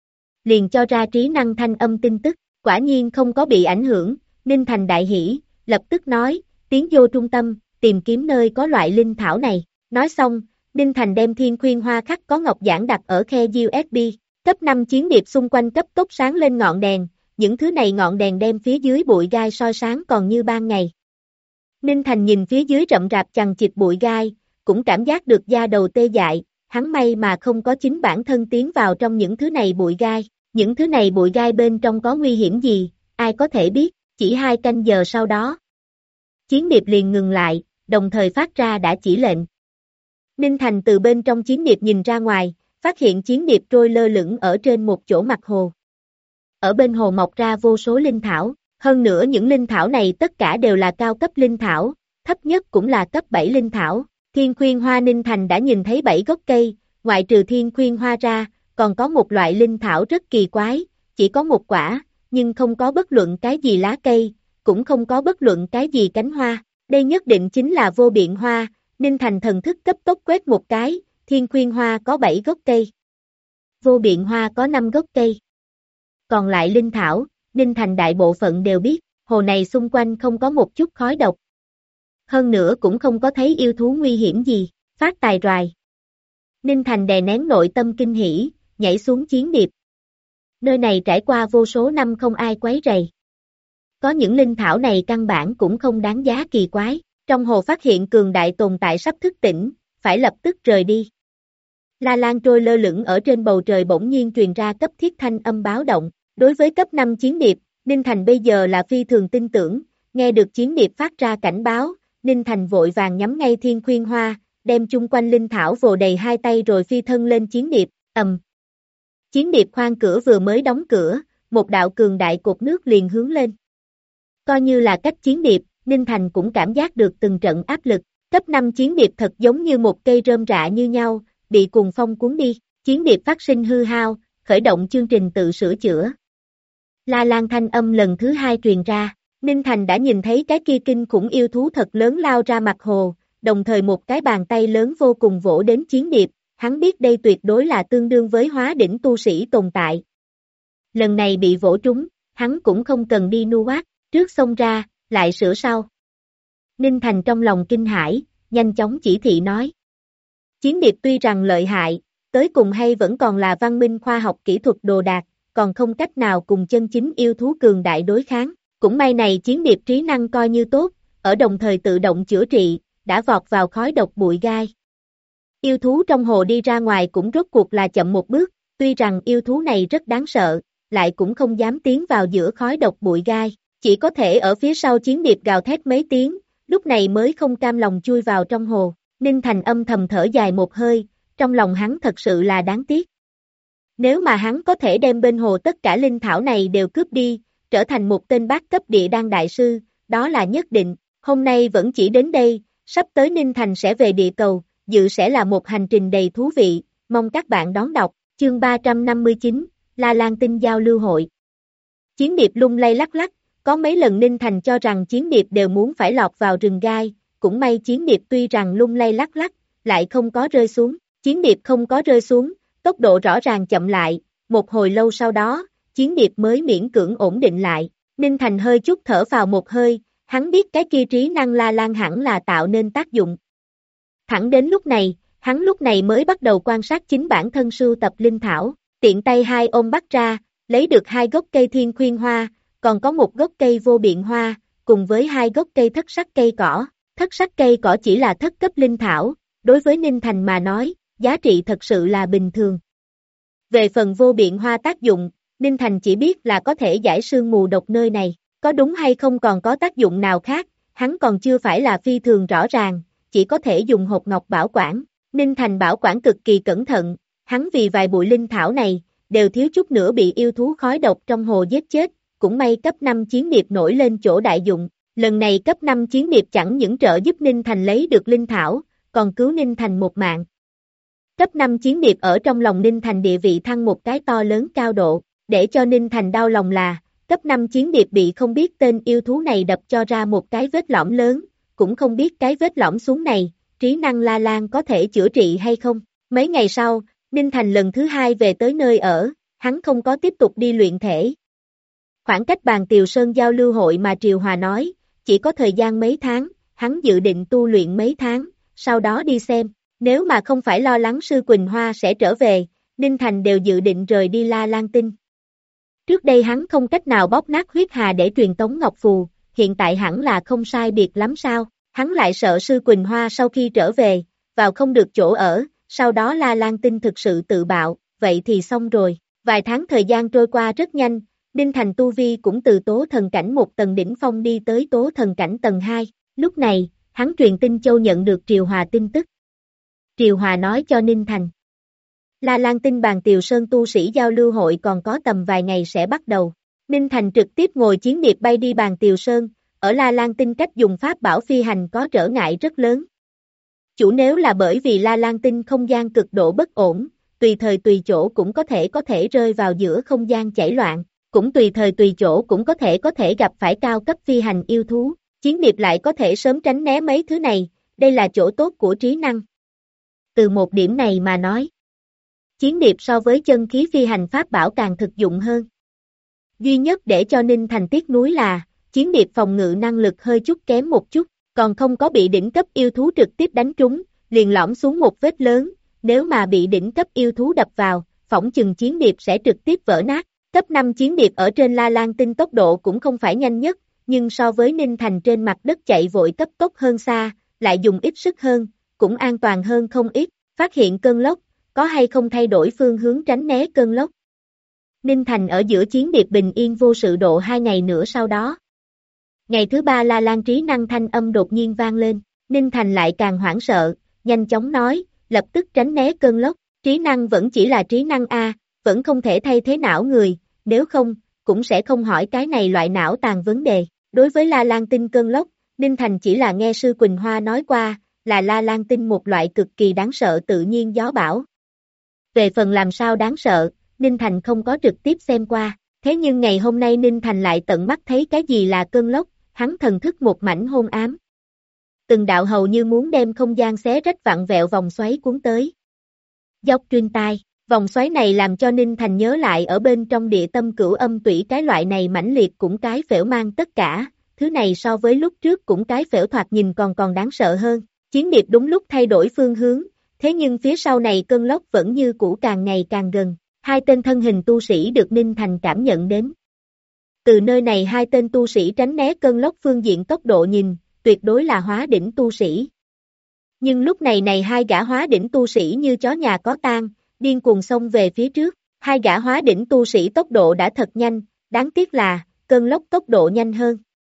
Liền cho ra trí năng thanh âm tin tức, quả nhiên không có bị ảnh hưởng, Ninh Thành đại hỉ, lập tức nói, tiến vô trung tâm, tìm kiếm nơi có loại linh thảo này. Nói xong, Ninh Thành đem thiên khuyên hoa khắc có ngọc giản đặt ở khe USB, cấp 5 chiến điệp xung quanh cấp tốc sáng lên ngọn đèn, những thứ này ngọn đèn đem phía dưới bụi gai soi sáng còn như ban ngày. Ninh Thành nhìn phía dưới rậm rạp chằng chịt bụi gai, cũng cảm giác được da đầu tê dại, hắn may mà không có chính bản thân tiến vào trong những thứ này bụi gai, những thứ này bụi gai bên trong có nguy hiểm gì, ai có thể biết, chỉ 2 canh giờ sau đó. Chiến điệp liền ngừng lại, đồng thời phát ra đã chỉ lệnh. Ninh Thành từ bên trong chiến điệp nhìn ra ngoài, phát hiện chiến điệp trôi lơ lửng ở trên một chỗ mặt hồ. Ở bên hồ mọc ra vô số linh thảo, hơn nữa những linh thảo này tất cả đều là cao cấp linh thảo, thấp nhất cũng là cấp 7 linh thảo. Thiên khuyên hoa Ninh Thành đã nhìn thấy 7 gốc cây, ngoại trừ thiên khuyên hoa ra, còn có một loại linh thảo rất kỳ quái, chỉ có một quả, nhưng không có bất luận cái gì lá cây, cũng không có bất luận cái gì cánh hoa. Đây nhất định chính là vô biện hoa. Ninh Thành thần thức cấp tốc quét một cái, thiên khuyên hoa có 7 gốc cây. Vô biện hoa có 5 gốc cây. Còn lại linh thảo, Ninh Thành đại bộ phận đều biết, hồ này xung quanh không có một chút khói độc. Hơn nữa cũng không có thấy yêu thú nguy hiểm gì, phát tài roài. Ninh Thành đè nén nội tâm kinh hỉ, nhảy xuống chiến điệp. Nơi này trải qua vô số năm không ai quấy rầy. Có những linh thảo này căn bản cũng không đáng giá kỳ quái. Trong hồ phát hiện cường đại tồn tại sắp thức tỉnh, phải lập tức rời đi. La Lan trôi lơ lửng ở trên bầu trời bỗng nhiên truyền ra cấp thiết thanh âm báo động. Đối với cấp 5 chiến điệp, Ninh Thành bây giờ là phi thường tin tưởng, nghe được chiến điệp phát ra cảnh báo, Ninh Thành vội vàng nhắm ngay thiên khuyên hoa, đem chung quanh linh thảo vồ đầy hai tay rồi phi thân lên chiến điệp, Chiến điệp khoang cửa vừa mới đóng cửa, một đạo cường đại cột nước liền hướng lên. Coi như là cách chiến điệp, Ninh Thành cũng cảm giác được từng trận áp lực, cấp 5 chiến điệp thật giống như một cây rơm rạ như nhau, bị cuồng phong cuốn đi, chiến điệp phát sinh hư hao, khởi động chương trình tự sửa chữa. La Lan thanh âm lần thứ 2 truyền ra, Ninh Thành đã nhìn thấy cái kia kinh khủng yêu thú thật lớn lao ra mặt hồ, đồng thời một cái bàn tay lớn vô cùng vỗ đến chiến điệp, hắn biết đây tuyệt đối là tương đương với hóa đỉnh tu sĩ tồn tại. Lần này bị vỗ trúng, hắn cũng không cần đi nu quát, trước xông ra, lại sửa sau. Ninh Thành trong lòng kinh hãi, nhanh chóng chỉ thị nói. Chiến điệp tuy rằng lợi hại, tới cùng hay vẫn còn là văn minh khoa học kỹ thuật đồ đạc, còn không cách nào cùng chân chính yêu thú cường đại đối kháng. Cũng may này chiến điệp trí năng coi như tốt, ở đồng thời tự động chữa trị, đã vọt vào khói độc bụi gai. Yêu thú trong hồ đi ra ngoài cũng rốt cuộc là chậm một bước, tuy rằng yêu thú này rất đáng sợ, lại cũng không dám tiến vào giữa khói độc bụi gai, chỉ có thể ở phía sau chiến điệp gào thét mấy tiếng, lúc này mới không cam lòng chui vào trong hồ. Ninh Thành âm thầm thở dài một hơi, trong lòng hắn thật sự là đáng tiếc. Nếu mà hắn có thể đem bên hồ tất cả linh thảo này đều cướp đi, trở thành một tên bát cấp địa đan đại sư, đó là nhất định. Hôm nay vẫn chỉ đến đây, sắp tới Ninh Thành sẽ về địa cầu, dự sẽ là một hành trình đầy thú vị, mong các bạn đón đọc. Chương 359, La Lan Tinh giao lưu hội. Chiến điệp lung lay lắc lắc, có mấy lần Ninh Thành cho rằng chiến điệp đều muốn phải lọt vào rừng gai, cũng may chiến điệp tuy rằng lung lay lắc lắc, lại không có rơi xuống. Chiến điệp không có rơi xuống, tốc độ rõ ràng chậm lại, một hồi lâu sau đó, chiến điệp mới miễn cưỡng ổn định lại. Ninh Thành hơi chút thở vào một hơi, hắn biết cái kia trí năng La Lan hẳn là tạo nên tác dụng. Thẳng đến lúc này, hắn lúc này mới bắt đầu quan sát chính bản thân sưu tập linh thảo, tiện tay hai ôm bắt ra, lấy được 2 gốc cây thiên khuyên hoa, còn có một gốc cây vô biện hoa, cùng với 2 gốc cây thất sắc cây cỏ. Thất sắc cây cỏ chỉ là thất cấp linh thảo, đối với Ninh Thành mà nói, giá trị thật sự là bình thường. Về phần vô biện hoa tác dụng, Ninh Thành chỉ biết là có thể giải sương mù độc nơi này, có đúng hay không còn có tác dụng nào khác, hắn còn chưa phải là phi thường rõ ràng, chỉ có thể dùng hột ngọc bảo quản. Ninh Thành bảo quản cực kỳ cẩn thận, hắn vì vài bụi linh thảo này, đều thiếu chút nữa bị yêu thú khói độc trong hồ giết chết, cũng may cấp 5 chiến điệp nổi lên chỗ đại dụng. Lần này cấp 5 chiến điệp chẳng những trợ giúp Ninh Thành lấy được linh thảo, còn cứu Ninh Thành một mạng. Cấp 5 chiến điệp ở trong lòng Ninh Thành địa vị thăng một cái to lớn cao độ, để cho Ninh Thành đau lòng là, cấp 5 chiến điệp bị không biết tên yêu thú này đập cho ra một cái vết lõm lớn, cũng không biết cái vết lõm xuống này, trí năng La Lan có thể chữa trị hay không. Mấy ngày sau, Ninh Thành lần thứ 2 về tới nơi ở, hắn không có tiếp tục đi luyện thể. Khoảng cách Bàn Tiều Sơn giao lưu hội mà Triều Hòa nói, chỉ có thời gian mấy tháng, hắn dự định tu luyện mấy tháng, sau đó đi xem. Nếu mà không phải lo lắng Sư Quỳnh Hoa sẽ trở về, Ninh Thành đều dự định rời đi La Lan Tinh. Trước đây hắn không cách nào bóp nát huyết hà để truyền tống Ngọc Phù, hiện tại hẳn là không sai biệt lắm sao, hắn lại sợ Sư Quỳnh Hoa sau khi trở về, vào không được chỗ ở, sau đó La Lan Tinh thực sự tự bạo, vậy thì xong rồi. Vài tháng thời gian trôi qua rất nhanh, Ninh Thành tu vi cũng từ tố thần cảnh 1 tầng đỉnh phong đi tới tố thần cảnh tầng 2, lúc này, hắn truyền tin châu nhận được Triều Hòa tin tức. Triều Hòa nói cho Ninh Thành. La Lan tin bàn Tiều Sơn tu sĩ giao lưu hội còn có tầm vài ngày sẽ bắt đầu. Ninh Thành trực tiếp ngồi chiến điệp bay đi bàn Tiều Sơn, ở La Lan tin cách dùng pháp bảo phi hành có trở ngại rất lớn. Chủ nếu là bởi vì La Lan tinh không gian cực độ bất ổn, tùy thời tùy chỗ cũng có thể rơi vào giữa không gian chảy loạn, cũng tùy thời tùy chỗ cũng có thể gặp phải cao cấp phi hành yêu thú, chiến điệp lại có thể sớm tránh né mấy thứ này, đây là chỗ tốt của trí năng. Từ một điểm này mà nói, chiến điệp so với chân khí phi hành pháp bảo càng thực dụng hơn. Duy nhất để cho Ninh Thành tiếc nuối là, chiến điệp phòng ngự năng lực hơi chút kém một chút, còn không có bị đỉnh cấp yêu thú trực tiếp đánh trúng, liền lõm xuống một vết lớn, nếu mà bị đỉnh cấp yêu thú đập vào, phỏng chừng chiến điệp sẽ trực tiếp vỡ nát. Cấp 5 chiến điệp ở trên La Lan tinh tốc độ cũng không phải nhanh nhất, nhưng so với Ninh Thành trên mặt đất chạy vội cấp tốc hơn xa, lại dùng ít sức hơn, cũng an toàn hơn không ít, phát hiện cơn lốc, có hay không thay đổi phương hướng tránh né cơn lốc. Ninh Thành ở giữa chiến điệp bình yên vô sự độ 2 ngày nữa sau đó. Ngày thứ 3 La Lan trí năng thanh âm đột nhiên vang lên, Ninh Thành lại càng hoảng sợ, nhanh chóng nói, lập tức tránh né cơn lốc, trí năng vẫn chỉ là trí năng A, vẫn không thể thay thế não người, nếu không, cũng sẽ không hỏi cái này loại não tàn vấn đề. Đối với La Lan tinh cơn lốc, Ninh Thành chỉ là nghe sư Quỳnh Hoa nói qua, là La Lan tinh một loại cực kỳ đáng sợ tự nhiên gió bão. Về phần làm sao đáng sợ, Ninh Thành không có trực tiếp xem qua, thế nhưng ngày hôm nay Ninh Thành lại tận mắt thấy cái gì là cơn lốc, hắn thần thức một mảnh hôn ám. Từng đạo hầu như muốn đem không gian xé rách vặn vẹo vòng xoáy cuốn tới. Dốc truyền tai, vòng xoáy này làm cho Ninh Thành nhớ lại ở bên trong địa tâm cửu âm tủy cái loại này mãnh liệt cũng cái phễu mang tất cả, thứ này so với lúc trước cũng cái phễu thoạt nhìn còn đáng sợ hơn. Chiến điệp đúng lúc thay đổi phương hướng, thế nhưng phía sau này cơn lốc vẫn như cũ càng ngày càng gần. Hai tên thân hình tu sĩ được Ninh Thành cảm nhận đến. Từ nơi này hai tên tu sĩ tránh né cơn lốc phương diện tốc độ nhìn, tuyệt đối là hóa đỉnh tu sĩ. Nhưng lúc này hai gã hóa đỉnh tu sĩ như chó nhà có tang, điên cuồng xông về phía trước. Hai gã hóa đỉnh tu sĩ tốc độ đã thật nhanh, đáng tiếc là, cơn lốc tốc độ nhanh hơn.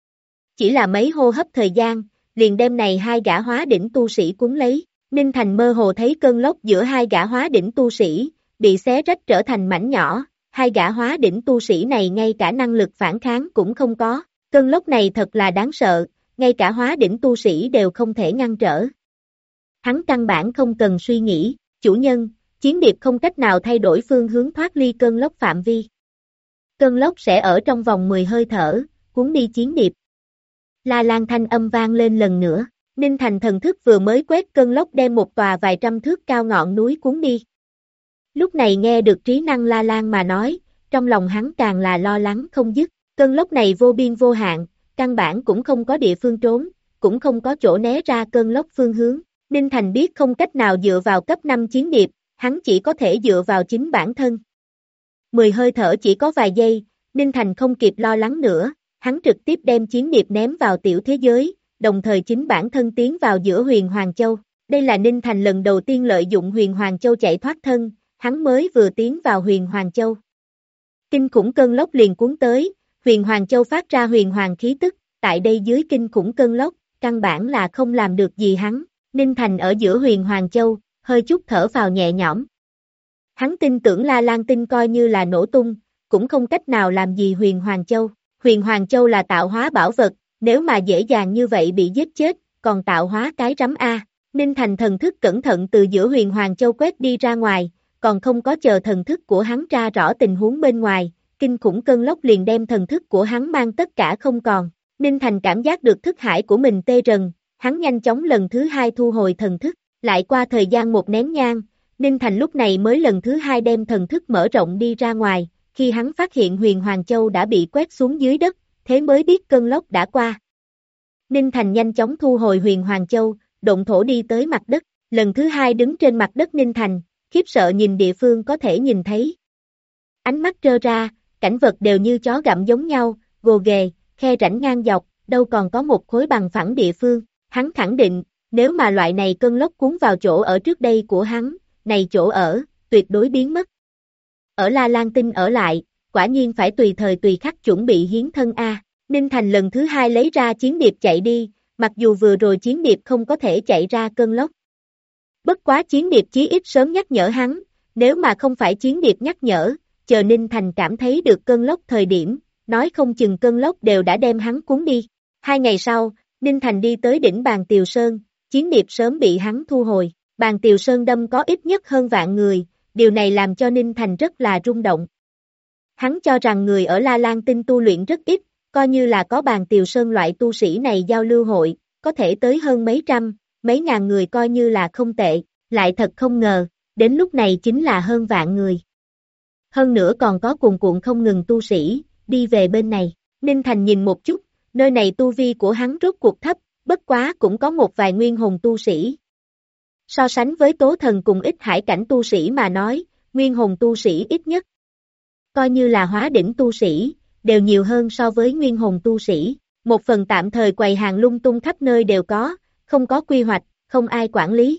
Chỉ là mấy hô hấp thời gian, liền đem này hai gã hóa đỉnh tu sĩ cuốn lấy. Ninh Thành mơ hồ thấy cơn lốc giữa hai gã hóa đỉnh tu sĩ, bị xé rách trở thành mảnh nhỏ, hai gã hóa đỉnh tu sĩ này ngay cả năng lực phản kháng cũng không có, cơn lốc này thật là đáng sợ, ngay cả hóa đỉnh tu sĩ đều không thể ngăn trở. Hắn căn bản không cần suy nghĩ, chủ nhân, chiến điệp không cách nào thay đổi phương hướng thoát ly cơn lốc phạm vi. Cơn lốc sẽ ở trong vòng 10 hơi thở, cuốn đi chiến điệp. La Lan thanh âm vang lên lần nữa, Ninh Thành thần thức vừa mới quét cơn lốc đem một tòa vài trăm thước cao ngọn núi cuốn đi. Lúc này nghe được trí năng La Lan mà nói, trong lòng hắn càng là lo lắng không dứt, cơn lốc này vô biên vô hạn, căn bản cũng không có địa phương trốn, cũng không có chỗ né ra cơn lốc phương hướng. Ninh Thành biết không cách nào dựa vào cấp 5 chiến điệp, hắn chỉ có thể dựa vào chính bản thân. 10 hơi thở chỉ có vài giây, Ninh Thành không kịp lo lắng nữa, hắn trực tiếp đem chiến điệp ném vào tiểu thế giới, đồng thời chính bản thân tiến vào giữa Huyền Hoàng Châu. Đây là Ninh Thành lần đầu tiên lợi dụng Huyền Hoàng Châu chạy thoát thân, hắn mới vừa tiến vào Huyền Hoàng Châu. Kinh khủng cơn lốc liền cuốn tới, Huyền Hoàng Châu phát ra huyền hoàng khí tức, tại đây dưới kinh khủng cơn lốc, căn bản là không làm được gì hắn. Ninh Thành ở giữa Huyền Hoàng Châu, hơi chút thở vào nhẹ nhõm. Hắn tin tưởng La Lan tinh coi như là nổ tung, cũng không cách nào làm gì Huyền Hoàng Châu. Huyền Hoàng Châu là tạo hóa bảo vật, nếu mà dễ dàng như vậy bị giết chết, còn tạo hóa cái rắm A. Ninh Thành thần thức cẩn thận từ giữa Huyền Hoàng Châu quét đi ra ngoài, còn không có chờ thần thức của hắn tra rõ tình huống bên ngoài, kinh khủng cơn lốc liền đem thần thức của hắn mang tất cả không còn. Ninh Thành cảm giác được thức hải của mình tê rần, hắn nhanh chóng lần thứ hai thu hồi thần thức, lại qua thời gian một nén nhang, Ninh Thành lúc này mới lần thứ hai đem thần thức mở rộng đi ra ngoài, khi hắn phát hiện Huyền Hoàng Châu đã bị quét xuống dưới đất, thế mới biết cơn lốc đã qua. Ninh Thành nhanh chóng thu hồi Huyền Hoàng Châu, động thổ đi tới mặt đất, lần thứ hai đứng trên mặt đất Ninh Thành, khiếp sợ nhìn địa phương có thể nhìn thấy. Ánh mắt trơ ra, cảnh vật đều như chó gặm giống nhau, gồ ghề, khe rãnh ngang dọc, đâu còn có một khối bằng phẳng địa phương. Hắn khẳng định, nếu mà loại này cơn lốc cuốn vào chỗ ở trước đây của hắn, này chỗ ở, tuyệt đối biến mất. Ở La Lan tinh ở lại, quả nhiên phải tùy thời tùy khắc chuẩn bị hiến thân A. Ninh Thành lần thứ hai lấy ra chiến điệp chạy đi, mặc dù vừa rồi chiến điệp không có thể chạy ra cơn lốc. Bất quá chiến điệp chí ít sớm nhắc nhở hắn, nếu mà không phải chiến điệp nhắc nhở, chờ Ninh Thành cảm thấy được cơn lốc thời điểm, nói không chừng cơn lốc đều đã đem hắn cuốn đi. 2 ngày sau, Ninh Thành đi tới đỉnh Bàn Tiều Sơn, chiến điệp sớm bị hắn thu hồi. Bàn Tiều Sơn đâm có ít nhất hơn vạn người, điều này làm cho Ninh Thành rất là rung động. Hắn cho rằng người ở La Lan Tinh tu luyện rất ít, coi như là có Bàn Tiều Sơn loại tu sĩ này giao lưu hội, có thể tới hơn mấy trăm, mấy ngàn người coi như là không tệ, lại thật không ngờ, đến lúc này chính là hơn vạn người. Hơn nữa còn có cuồn cuộn không ngừng tu sĩ, đi về bên này. Ninh Thành nhìn một chút, nơi này tu vi của hắn rốt cuộc thấp, bất quá cũng có một vài nguyên hồn tu sĩ. So sánh với Tố Thần cùng ít hải cảnh tu sĩ mà nói, nguyên hồn tu sĩ ít nhất. Coi như là hóa đỉnh tu sĩ, đều nhiều hơn so với nguyên hồn tu sĩ. Một phần tạm thời quầy hàng lung tung khắp nơi đều có, không có quy hoạch, không ai quản lý.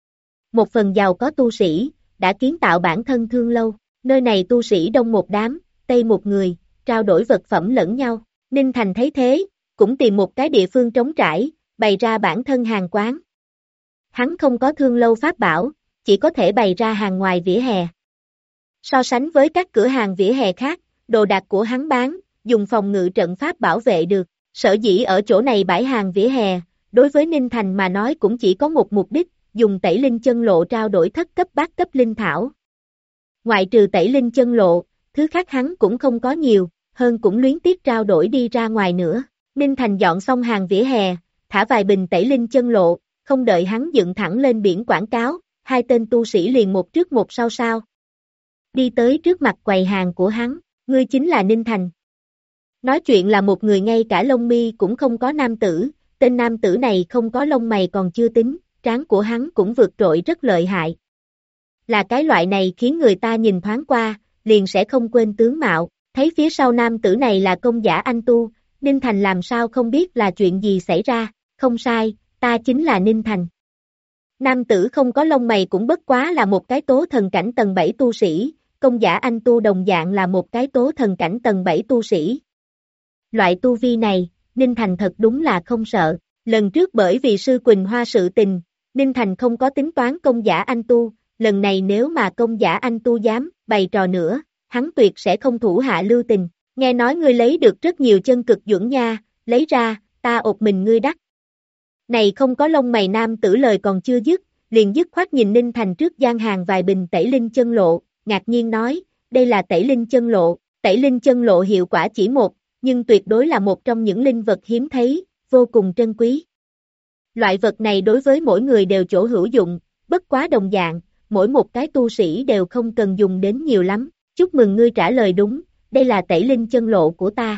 Một phần giàu có tu sĩ, đã kiến tạo bản thân thương lâu. Nơi này tu sĩ đông một đám, tây một người, trao đổi vật phẩm lẫn nhau. Ninh Thành thấy thế, cũng tìm một cái địa phương trống trải, bày ra bản thân hàng quán. Hắn không có thương lâu pháp bảo, chỉ có thể bày ra hàng ngoài vỉa hè. So sánh với các cửa hàng vỉa hè khác, đồ đạc của hắn bán, dùng phòng ngự trận pháp bảo vệ được. Sở dĩ ở chỗ này bãi hàng vỉa hè, đối với Ninh Thành mà nói cũng chỉ có một mục đích, dùng tẩy linh chân lộ trao đổi thất cấp bát cấp linh thảo. Ngoại trừ tẩy linh chân lộ, thứ khác hắn cũng không có nhiều, hơn cũng luyến tiếc trao đổi đi ra ngoài nữa. Ninh Thành dọn xong hàng vỉa hè, thả vài bình tẩy linh chân lộ, không đợi hắn dựng thẳng lên biển quảng cáo, 2 tên tu sĩ liền một trước một sau. Đi tới trước mặt quầy hàng của hắn, ngươi chính là Ninh Thành. Nói chuyện là một người ngay cả lông mi cũng không có nam tử, tên nam tử này không có lông mày còn chưa tính, trán của hắn cũng vượt trội rất lợi hại. Là cái loại này khiến người ta nhìn thoáng qua, liền sẽ không quên tướng mạo, thấy phía sau nam tử này là công giả anh tu, Ninh Thành làm sao không biết là chuyện gì xảy ra, không sai, ta chính là Ninh Thành. Nam tử không có lông mày cũng bất quá là một cái tố thần cảnh tầng 7 tu sĩ, công giả anh tu đồng dạng là một cái tố thần cảnh tầng 7 tu sĩ. Loại tu vi này, Ninh Thành thật đúng là không sợ, lần trước bởi vì sư Quỳnh Hoa sự tình, Ninh Thành không có tính toán công giả anh tu, lần này nếu mà công giả anh tu dám bày trò nữa, hắn tuyệt sẽ không thủ hạ lưu tình, nghe nói ngươi lấy được rất nhiều chân cực dưỡng nha, lấy ra, ta ột mình ngươi đắt. Này không có lông mày nam tử lời còn chưa dứt, liền dứt khoát nhìn Ninh Thành trước gian hàng vài bình tẩy linh chân lộ, ngạc nhiên nói, đây là tẩy linh chân lộ hiệu quả chỉ một, nhưng tuyệt đối là một trong những linh vật hiếm thấy, vô cùng trân quý. Loại vật này đối với mỗi người đều chỗ hữu dụng, bất quá đồng dạng, mỗi một cái tu sĩ đều không cần dùng đến nhiều lắm, chúc mừng ngươi trả lời đúng, đây là tẩy linh chân lộ của ta.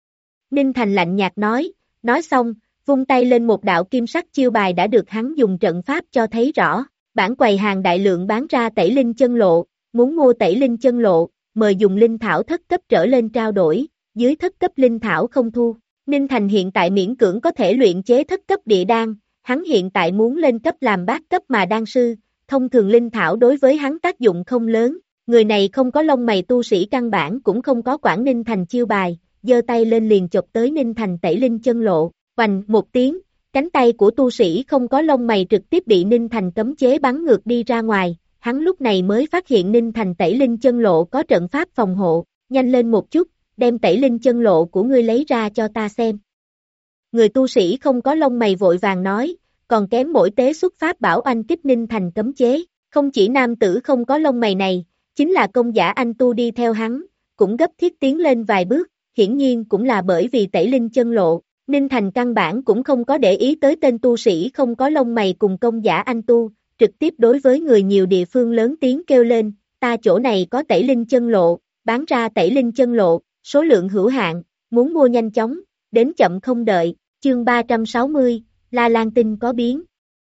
Ninh Thành lạnh nhạt nói xong, vung tay lên một đạo kim sắc chiêu bài đã được hắn dùng trận pháp cho thấy rõ, bản quầy hàng đại lượng bán ra tẩy linh chân lộ, muốn mua tẩy linh chân lộ, mời dùng linh thảo thất cấp trở lên trao đổi, dưới thất cấp linh thảo không thu. Ninh Thành hiện tại miễn cưỡng có thể luyện chế thất cấp địa đan, hắn hiện tại muốn lên cấp làm bát cấp mà đan sư, thông thường linh thảo đối với hắn tác dụng không lớn, người này không có lông mày tu sĩ căn bản cũng không có quản Ninh Thành chiêu bài, giơ tay lên liền chộp tới Ninh Thành tẩy linh chân lộ, oành một tiếng, cánh tay của tu sĩ không có lông mày trực tiếp bị Ninh Thành cấm chế bắn ngược đi ra ngoài, hắn lúc này mới phát hiện Ninh Thành tẩy linh chân lộ có trận pháp phòng hộ, nhanh lên một chút, đem tẩy linh chân lộ của ngươi lấy ra cho ta xem. Người tu sĩ không có lông mày vội vàng nói, còn kém mỗi tế xuất pháp bảo anh kích Ninh Thành cấm chế, không chỉ nam tử không có lông mày này, chính là công giả anh tu đi theo hắn, cũng gấp thiết tiến lên vài bước, hiển nhiên cũng là bởi vì tẩy linh chân lộ, Ninh Thành căn bản cũng không có để ý tới tên tu sĩ không có lông mày cùng công giả anh tu, trực tiếp đối với người nhiều địa phương lớn tiếng kêu lên, ta chỗ này có tẩy linh chân lộ, bán ra tẩy linh chân lộ, số lượng hữu hạn, muốn mua nhanh chóng, đến chậm không đợi, chương 360, La Lan Tinh có biến.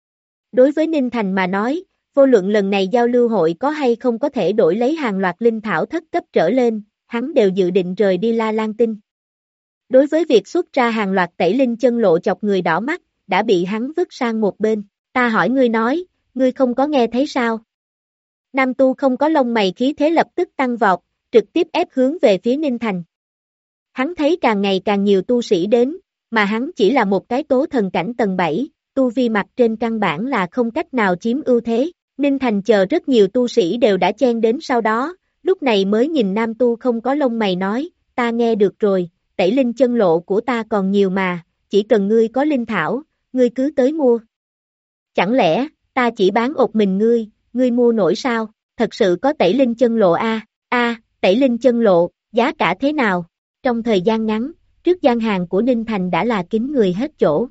Đối với Ninh Thành mà nói, vô luận lần này giao lưu hội có hay không có thể đổi lấy hàng loạt linh thảo thất cấp trở lên, hắn đều dự định rời đi La Lan Tinh. Đối với việc xuất ra hàng loạt tẩy linh chân lộ chọc người đỏ mắt, đã bị hắn vứt sang một bên, ta hỏi ngươi nói, ngươi không có nghe thấy sao? Nam tu không có lông mày khí thế lập tức tăng vọt, trực tiếp ép hướng về phía Ninh Thành. Hắn thấy càng ngày càng nhiều tu sĩ đến, mà hắn chỉ là một cái tố thần cảnh tầng 7, tu vi mặt trên căn bản là không cách nào chiếm ưu thế. Ninh Thành chờ rất nhiều tu sĩ đều đã chen đến sau đó, lúc này mới nhìn nam tu không có lông mày nói, ta nghe được rồi, tẩy linh chân lộ của ta còn nhiều mà, chỉ cần ngươi có linh thảo, ngươi cứ tới mua. Chẳng lẽ, ta chỉ bán một mình ngươi mua nổi sao, thật sự có tẩy linh chân lộ tẩy linh chân lộ, giá cả thế nào? Trong thời gian ngắn, trước gian hàng của Ninh Thành đã là kín người hết chỗ.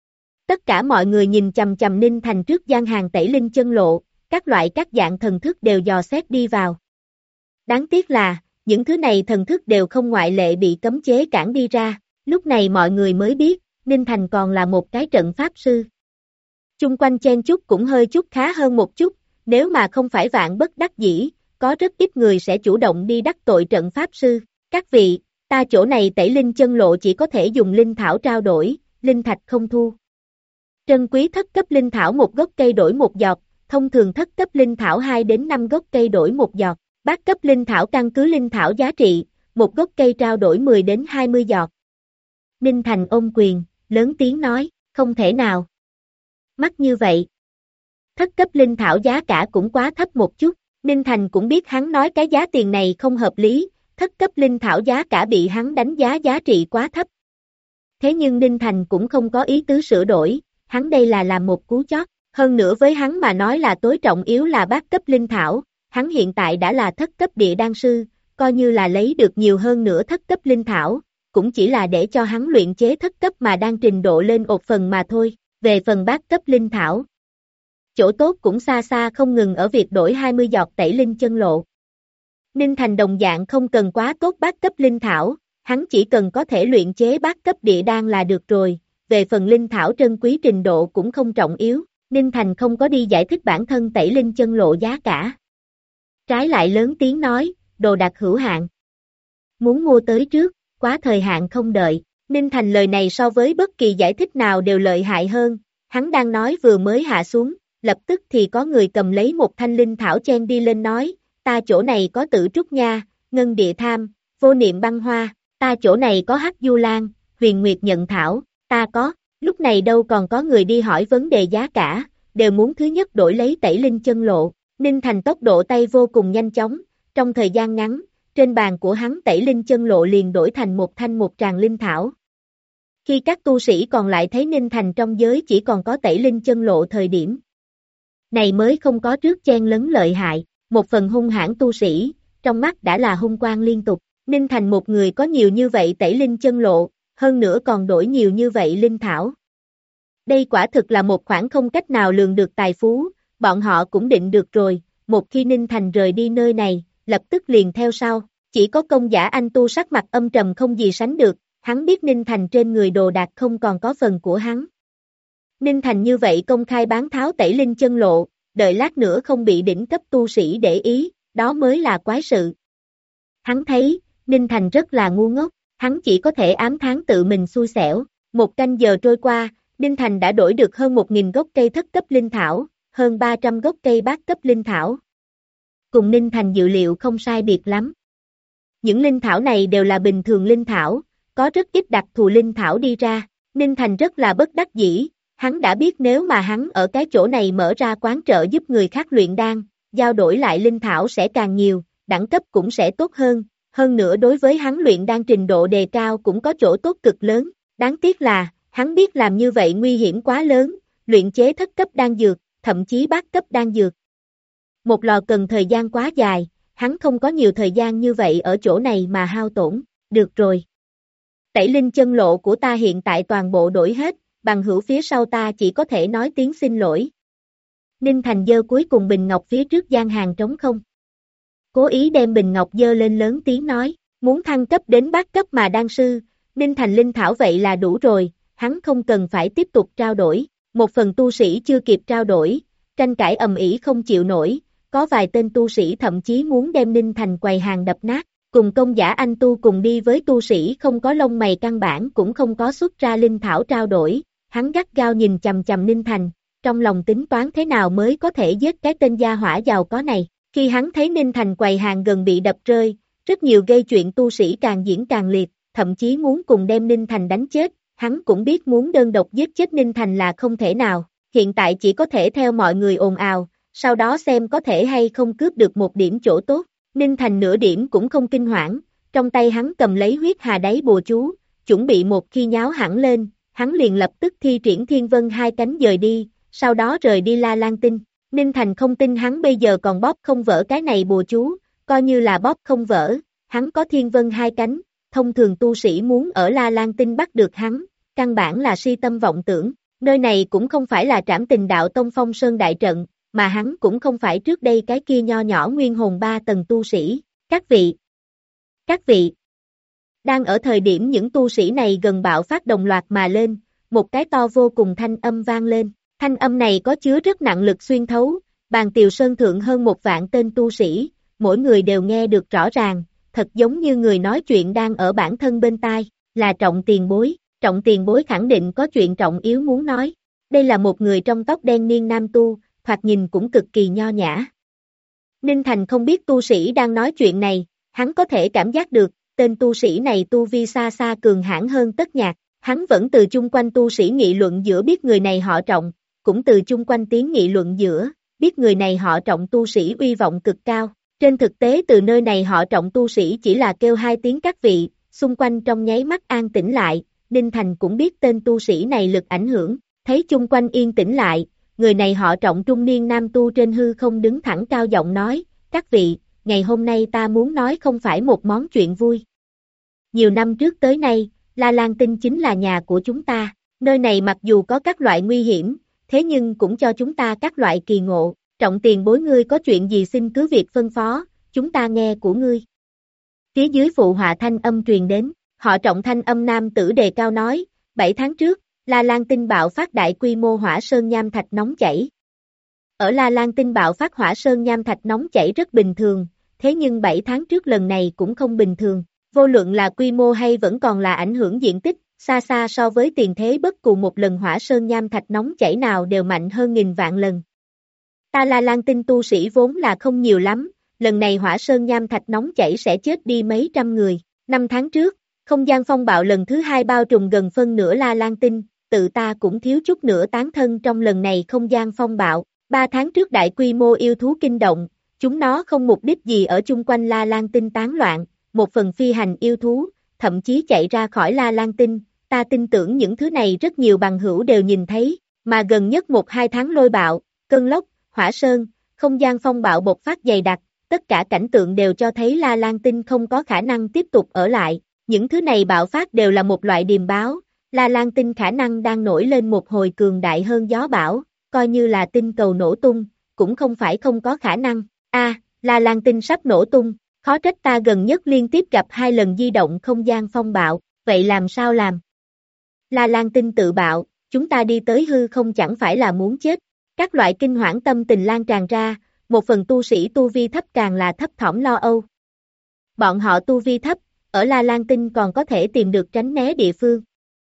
Tất cả mọi người nhìn chằm chằm Ninh Thành trước gian hàng tẩy linh chân lộ, các loại các dạng thần thức đều dò xét đi vào. Đáng tiếc là, những thứ này thần thức đều không ngoại lệ bị cấm chế cản đi ra, lúc này mọi người mới biết, Ninh Thành còn là một cái trận pháp sư. Chung quanh chen chúc cũng hơi chút khá hơn một chút, nếu mà không phải vạn bất đắc dĩ, có rất ít người sẽ chủ động đi đắc tội trận pháp sư. Các vị, ta chỗ này tẩy linh chân lộ chỉ có thể dùng linh thảo trao đổi, linh thạch không thu. Trân quý thất cấp linh thảo một gốc cây đổi một giọt, thông thường thất cấp linh thảo 2 đến 5 gốc cây đổi một giọt, bát cấp linh thảo căn cứ linh thảo giá trị, một gốc cây trao đổi 10 đến 20 giọt. Ninh Thành ôm quyền, lớn tiếng nói, không thể nào. Mắc như vậy. Thất cấp linh thảo giá cả cũng quá thấp một chút, Ninh Thành cũng biết hắn nói cái giá tiền này không hợp lý, thất cấp linh thảo giá cả bị hắn đánh giá giá trị quá thấp. Thế nhưng Ninh Thành cũng không có ý tứ sửa đổi, hắn đây là làm một cú chót, hơn nữa với hắn mà nói là tối trọng yếu là bát cấp linh thảo, hắn hiện tại đã là thất cấp địa đan sư, coi như là lấy được nhiều hơn nữa thất cấp linh thảo, cũng chỉ là để cho hắn luyện chế thất cấp mà đang trình độ lên một phần mà thôi, về phần bát cấp linh thảo. Chỗ tốt cũng xa xa không ngừng ở việc đổi 20 giọt tẩy linh chân lộ. Ninh Thành đồng dạng không cần quá tốt bát cấp linh thảo, hắn chỉ cần có thể luyện chế bát cấp địa đan là được rồi, về phần linh thảo trân quý trình độ cũng không trọng yếu, Ninh Thành không có đi giải thích bản thân tẩy linh chân lộ giá cả. Trái lại lớn tiếng nói, đồ đạc hữu hạn. Muốn mua tới trước, quá thời hạn không đợi, Ninh Thành lời này so với bất kỳ giải thích nào đều lợi hại hơn, hắn đang nói vừa mới hạ xuống, lập tức thì có người cầm lấy một thanh linh thảo chen đi lên nói, ta chỗ này có tử trúc nha, ngân địa tham, vô niệm băng hoa, ta chỗ này có hắc du lan, huyền nguyệt nhận thảo, ta có, lúc này đâu còn có người đi hỏi vấn đề giá cả, đều muốn thứ nhất đổi lấy tẩy linh chân lộ, Ninh Thành tốc độ tay vô cùng nhanh chóng, trong thời gian ngắn, trên bàn của hắn tẩy linh chân lộ liền đổi thành một thanh một tràng linh thảo. Khi các tu sĩ còn lại thấy Ninh Thành trong giới chỉ còn có tẩy linh chân lộ thời điểm này mới không có trước chen lấn lợi hại, một phần hung hãn tu sĩ, trong mắt đã là hung quang liên tục, Ninh Thành một người có nhiều như vậy tẩy linh chân lộ, hơn nữa còn đổi nhiều như vậy linh thảo. Đây quả thực là một khoản không cách nào lường được tài phú, bọn họ cũng định được rồi, một khi Ninh Thành rời đi nơi này, lập tức liền theo sau, chỉ có công giả anh tu sắc mặt âm trầm không gì sánh được, hắn biết Ninh Thành trên người đồ đạc không còn có phần của hắn. Ninh Thành như vậy công khai bán tháo tẩy linh chân lộ, đợi lát nữa không bị đỉnh cấp tu sĩ để ý, đó mới là quái sự. Hắn thấy, Ninh Thành rất là ngu ngốc, hắn chỉ có thể ám thán tự mình xui xẻo, một canh giờ trôi qua, Ninh Thành đã đổi được hơn 1.000 gốc cây thất cấp linh thảo, hơn 300 gốc cây bát cấp linh thảo. Cùng Ninh Thành dự liệu không sai biệt lắm. Những linh thảo này đều là bình thường linh thảo, có rất ít đặc thù linh thảo đi ra, Ninh Thành rất là bất đắc dĩ, hắn đã biết nếu mà hắn ở cái chỗ này mở ra quán trợ giúp người khác luyện đan, giao đổi lại linh thảo sẽ càng nhiều, đẳng cấp cũng sẽ tốt hơn nữa đối với hắn luyện đan trình độ đề cao cũng có chỗ tốt cực lớn, đáng tiếc là, hắn biết làm như vậy nguy hiểm quá lớn, luyện chế thất cấp đan dược, thậm chí bát cấp đan dược. Một lò cần thời gian quá dài, hắn không có nhiều thời gian như vậy ở chỗ này mà hao tổn, được rồi. Tẩy linh chân lộ của ta hiện tại toàn bộ đổi hết, bằng hữu phía sau ta chỉ có thể nói tiếng xin lỗi. Ninh Thành giơ cuối cùng bình ngọc phía trước gian hàng trống không. Cố ý đem bình ngọc giơ lên lớn tiếng nói, muốn thăng cấp đến bát cấp mà đan sư, Ninh Thành linh thảo vậy là đủ rồi, hắn không cần phải tiếp tục trao đổi, một phần tu sĩ chưa kịp trao đổi, tranh cãi ầm ĩ không chịu nổi, có vài tên tu sĩ thậm chí muốn đem Ninh Thành quầy hàng đập nát, cùng công giả anh tu cùng đi với tu sĩ không có lông mày căn bản cũng không có xuất ra linh thảo trao đổi, hắn gắt gao nhìn chằm chằm Ninh Thành, trong lòng tính toán thế nào mới có thể giết cái tên gia hỏa giàu có này, khi hắn thấy Ninh Thành quầy hàng gần bị đập rơi, rất nhiều gây chuyện tu sĩ càng diễn càng liệt, thậm chí muốn cùng đem Ninh Thành đánh chết, hắn cũng biết muốn đơn độc giết chết Ninh Thành là không thể nào, hiện tại chỉ có thể theo mọi người ồn ào, sau đó xem có thể hay không cướp được một điểm chỗ tốt. Ninh Thành nửa điểm cũng không kinh hoảng, trong tay hắn cầm lấy huyết hà đáy bùa chú, chuẩn bị một khi nháo hẳn lên, hắn liền lập tức thi triển Thiên Vân hai cánh dời đi, sau đó rời đi La Lan Tinh. Ninh Thành không tin hắn bây giờ còn bóp không vỡ cái này bùa chú, coi như là bóp không vỡ, hắn có Thiên Vân hai cánh, thông thường tu sĩ muốn ở La Lan Tinh bắt được hắn, căn bản là si tâm vọng tưởng, nơi này cũng không phải là Trảm Tình Đạo Tông Phong Sơn Đại Trận, mà hắn cũng không phải trước đây cái kia nho nhỏ nguyên hồn 3 tầng tu sĩ. Các vị, đang ở thời điểm những tu sĩ này gần bạo phát đồng loạt mà lên, một cái to vô cùng thanh âm vang lên, thanh âm này có chứa rất nặng lực xuyên thấu, bàn tiều sơn thượng hơn 1 vạn tên tu sĩ, mỗi người đều nghe được rõ ràng, thật giống như người nói chuyện đang ở bản thân bên tai, là Trọng Tiền Bối khẳng định có chuyện trọng yếu muốn nói, đây là một người trong tóc đen niên nam tu, thoạt nhìn cũng cực kỳ nho nhã. Ninh Thành không biết tu sĩ đang nói chuyện này, hắn có thể cảm giác được, tên tu sĩ này tu vi xa xa cường hãn hơn Tất Nhạc, hắn vẫn từ chung quanh tu sĩ nghị luận giữa biết người này họ Trọng, cũng từ chung quanh tiếng nghị luận giữa, biết người này họ Trọng tu sĩ uy vọng cực cao, trên thực tế từ nơi này họ Trọng tu sĩ chỉ là kêu 2 tiếng các vị, xung quanh trong nháy mắt an tĩnh lại, Ninh Thành cũng biết tên tu sĩ này lực ảnh hưởng, thấy chung quanh yên tĩnh lại, người này họ Trọng trung niên nam tu trên hư không đứng thẳng cao giọng nói, các vị, ngày hôm nay ta muốn nói không phải một món chuyện vui. Nhiều năm trước tới nay, La Lan Tinh chính là nhà của chúng ta, nơi này mặc dù có các loại nguy hiểm, thế nhưng cũng cho chúng ta các loại kỳ ngộ, Trọng Tiền Bối ngươi có chuyện gì xin cứ việc phân phó, chúng ta nghe của ngươi. Phía dưới phụ họa thanh âm truyền đến, họ Trọng thanh âm nam tử đề cao nói, 7 tháng trước, La Lan Tinh bạo phát đại quy mô hỏa sơn nham thạch nóng chảy. Ở La Lan Tinh bạo phát hỏa sơn nham thạch nóng chảy rất bình thường, thế nhưng 7 tháng trước lần này cũng không bình thường, vô luận là quy mô hay vẫn còn là ảnh hưởng diện tích, xa xa so với tiền thế bất cụ một lần hỏa sơn nham thạch nóng chảy nào đều mạnh hơn nghìn vạn lần. Ta La Lan Tinh tu sĩ vốn là không nhiều lắm, lần này hỏa sơn nham thạch nóng chảy sẽ chết đi mấy trăm người. 5 tháng trước, không gian phong bạo lần thứ 2 bao trùm gần phân nửa La Lan Tinh, tự ta cũng thiếu chút nữa tán thân trong lần này không gian phong bạo. 3 tháng trước đại quy mô yêu thú kinh động, chúng nó không mục đích gì ở chung quanh La Lan Tinh tán loạn, một phần phi hành yêu thú, thậm chí chạy ra khỏi La Lan Tinh, ta tin tưởng những thứ này rất nhiều bằng hữu đều nhìn thấy, mà gần nhất 1-2 tháng lôi bạo, cơn lốc, hỏa sơn, không gian phong bạo bộc phát dày đặc, tất cả cảnh tượng đều cho thấy La Lan Tinh không có khả năng tiếp tục ở lại, những thứ này bạo phát đều là một loại điềm báo, La Lan Tinh khả năng đang nổi lên một hồi cường đại hơn gió bão, coi như là tinh cầu nổ tung, cũng không phải không có khả năng, La Lan Tinh sắp nổ tung, khó trách ta gần nhất liên tiếp gặp 2 lần di động không gian phong bạo, vậy làm sao làm? La Lan Tinh tự bạo, chúng ta đi tới hư không chẳng phải là muốn chết, các loại kinh hoảng tâm tình lan tràn ra, một phần tu sĩ tu vi thấp càng là thấp thỏm lo âu. Bọn họ tu vi thấp, ở La Lan Tinh còn có thể tìm được tránh né địa phương.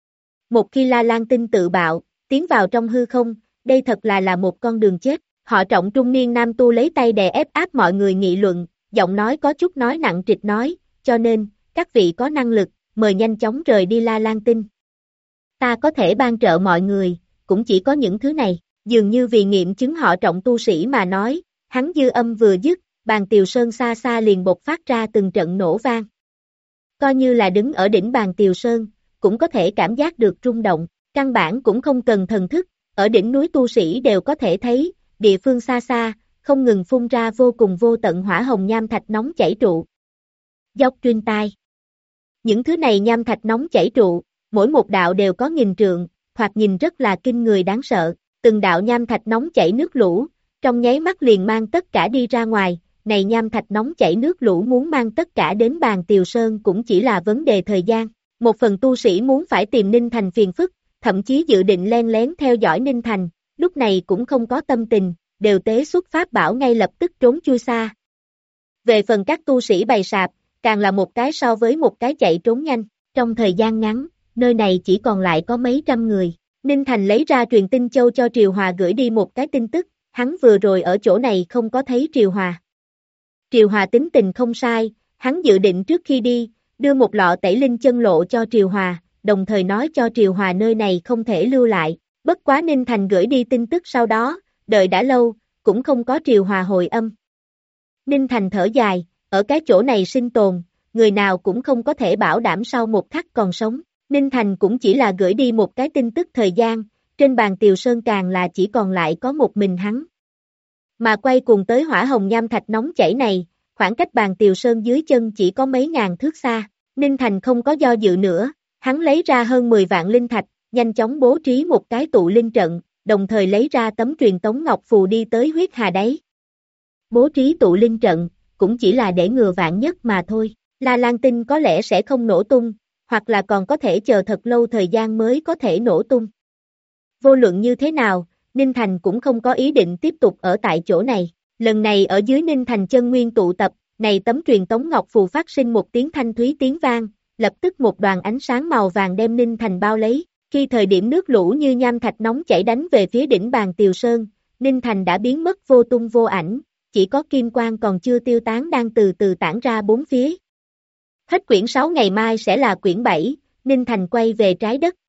Một khi La Lan Tinh tự bạo, tiến vào trong hư không, đây thật là một con đường chết. Họ Trọng trung niên nam tu lấy tay đè ép áp mọi người nghị luận, giọng nói có chút nói nặng trịch nói, cho nên, các vị có năng lực, mời nhanh chóng rời đi La Lan Tinh. Ta có thể ban trợ mọi người, cũng chỉ có những thứ này, dường như vì nghiệm chứng họ Trọng tu sĩ mà nói, hắn dư âm vừa dứt, bàn tiều sơn xa xa liền bộc phát ra từng trận nổ vang. Coi như là đứng ở đỉnh bàn tiều sơn, cũng có thể cảm giác được rung động, căn bản cũng không cần thần thức, ở đỉnh núi tu sĩ đều có thể thấy, địa phương xa xa, không ngừng phun ra vô cùng vô tận hỏa hồng nham thạch nóng chảy trụ. Dốc truyền tai. Những thứ này nham thạch nóng chảy trụ, mỗi một đạo đều có nghìn trượng, thoạt nhìn rất là kinh người đáng sợ, từng đạo nham thạch nóng chảy nước lũ, trong nháy mắt liền mang tất cả đi ra ngoài, này nham thạch nóng chảy nước lũ muốn mang tất cả đến bàn tiều sơn cũng chỉ là vấn đề thời gian, một phần tu sĩ muốn phải tìm Ninh Thành phiền phức, thậm chí dự định len lén theo dõi Ninh Thành, lúc này cũng không có tâm tình, đều tế xuất pháp bảo ngay lập tức trốn chui xa. Về phần các tu sĩ bày sạp, càng là một cái so với một cái chạy trốn nhanh, trong thời gian ngắn, nơi này chỉ còn lại có mấy trăm người. Ninh Thành lấy ra truyền tin châu cho Triều Hòa gửi đi một cái tin tức, hắn vừa rồi ở chỗ này không có thấy Triều Hòa. Triều Hòa tính tình không sai, hắn dự định trước khi đi, đưa một lọ tẩy linh chân lộ cho Triều Hòa, đồng thời nói cho Triều Hòa nơi này không thể lưu lại. Bất quá Ninh Thành gửi đi tin tức sau đó, đợi đã lâu, cũng không có Triều Hòa hồi âm. Ninh Thành thở dài, ở cái chỗ này sinh tồn, người nào cũng không có thể bảo đảm sau một khắc còn sống. Ninh Thành cũng chỉ là gửi đi một cái tin tức thời gian, trên bàn Tiều Sơn càng là chỉ còn lại có một mình hắn. Mà quay cùng tới hỏa hồng nham thạch nóng chảy này, khoảng cách bàn Tiều Sơn dưới chân chỉ có mấy ngàn thước xa. Ninh Thành không có do dự nữa, hắn lấy ra hơn 10 vạn linh thạch, nhanh chóng bố trí một cái tụ linh trận, đồng thời lấy ra tấm truyền tống ngọc phù đi tới huyết hà đáy. Bố trí tụ linh trận, cũng chỉ là để ngừa vạn nhất mà thôi. La Lan Tinh có lẽ sẽ không nổ tung, hoặc là còn có thể chờ thật lâu thời gian mới có thể nổ tung. Vô luận như thế nào, Ninh Thành cũng không có ý định tiếp tục ở tại chỗ này. Lần này ở dưới Ninh Thành chân nguyên tụ tập, này tấm truyền tống ngọc phù phát sinh một tiếng thanh thúy tiếng vang, lập tức một đoàn ánh sáng màu vàng đem Ninh Thành bao lấy. Khi thời điểm nước lũ như nham thạch nóng chảy đánh về phía đỉnh bàn Tiều Sơn, Ninh Thành đã biến mất vô tung vô ảnh, chỉ có kim quang còn chưa tiêu tán đang từ từ tản ra bốn phía. Hết quyển 6 ngày mai sẽ là quyển 7, Ninh Thành quay về trái đất.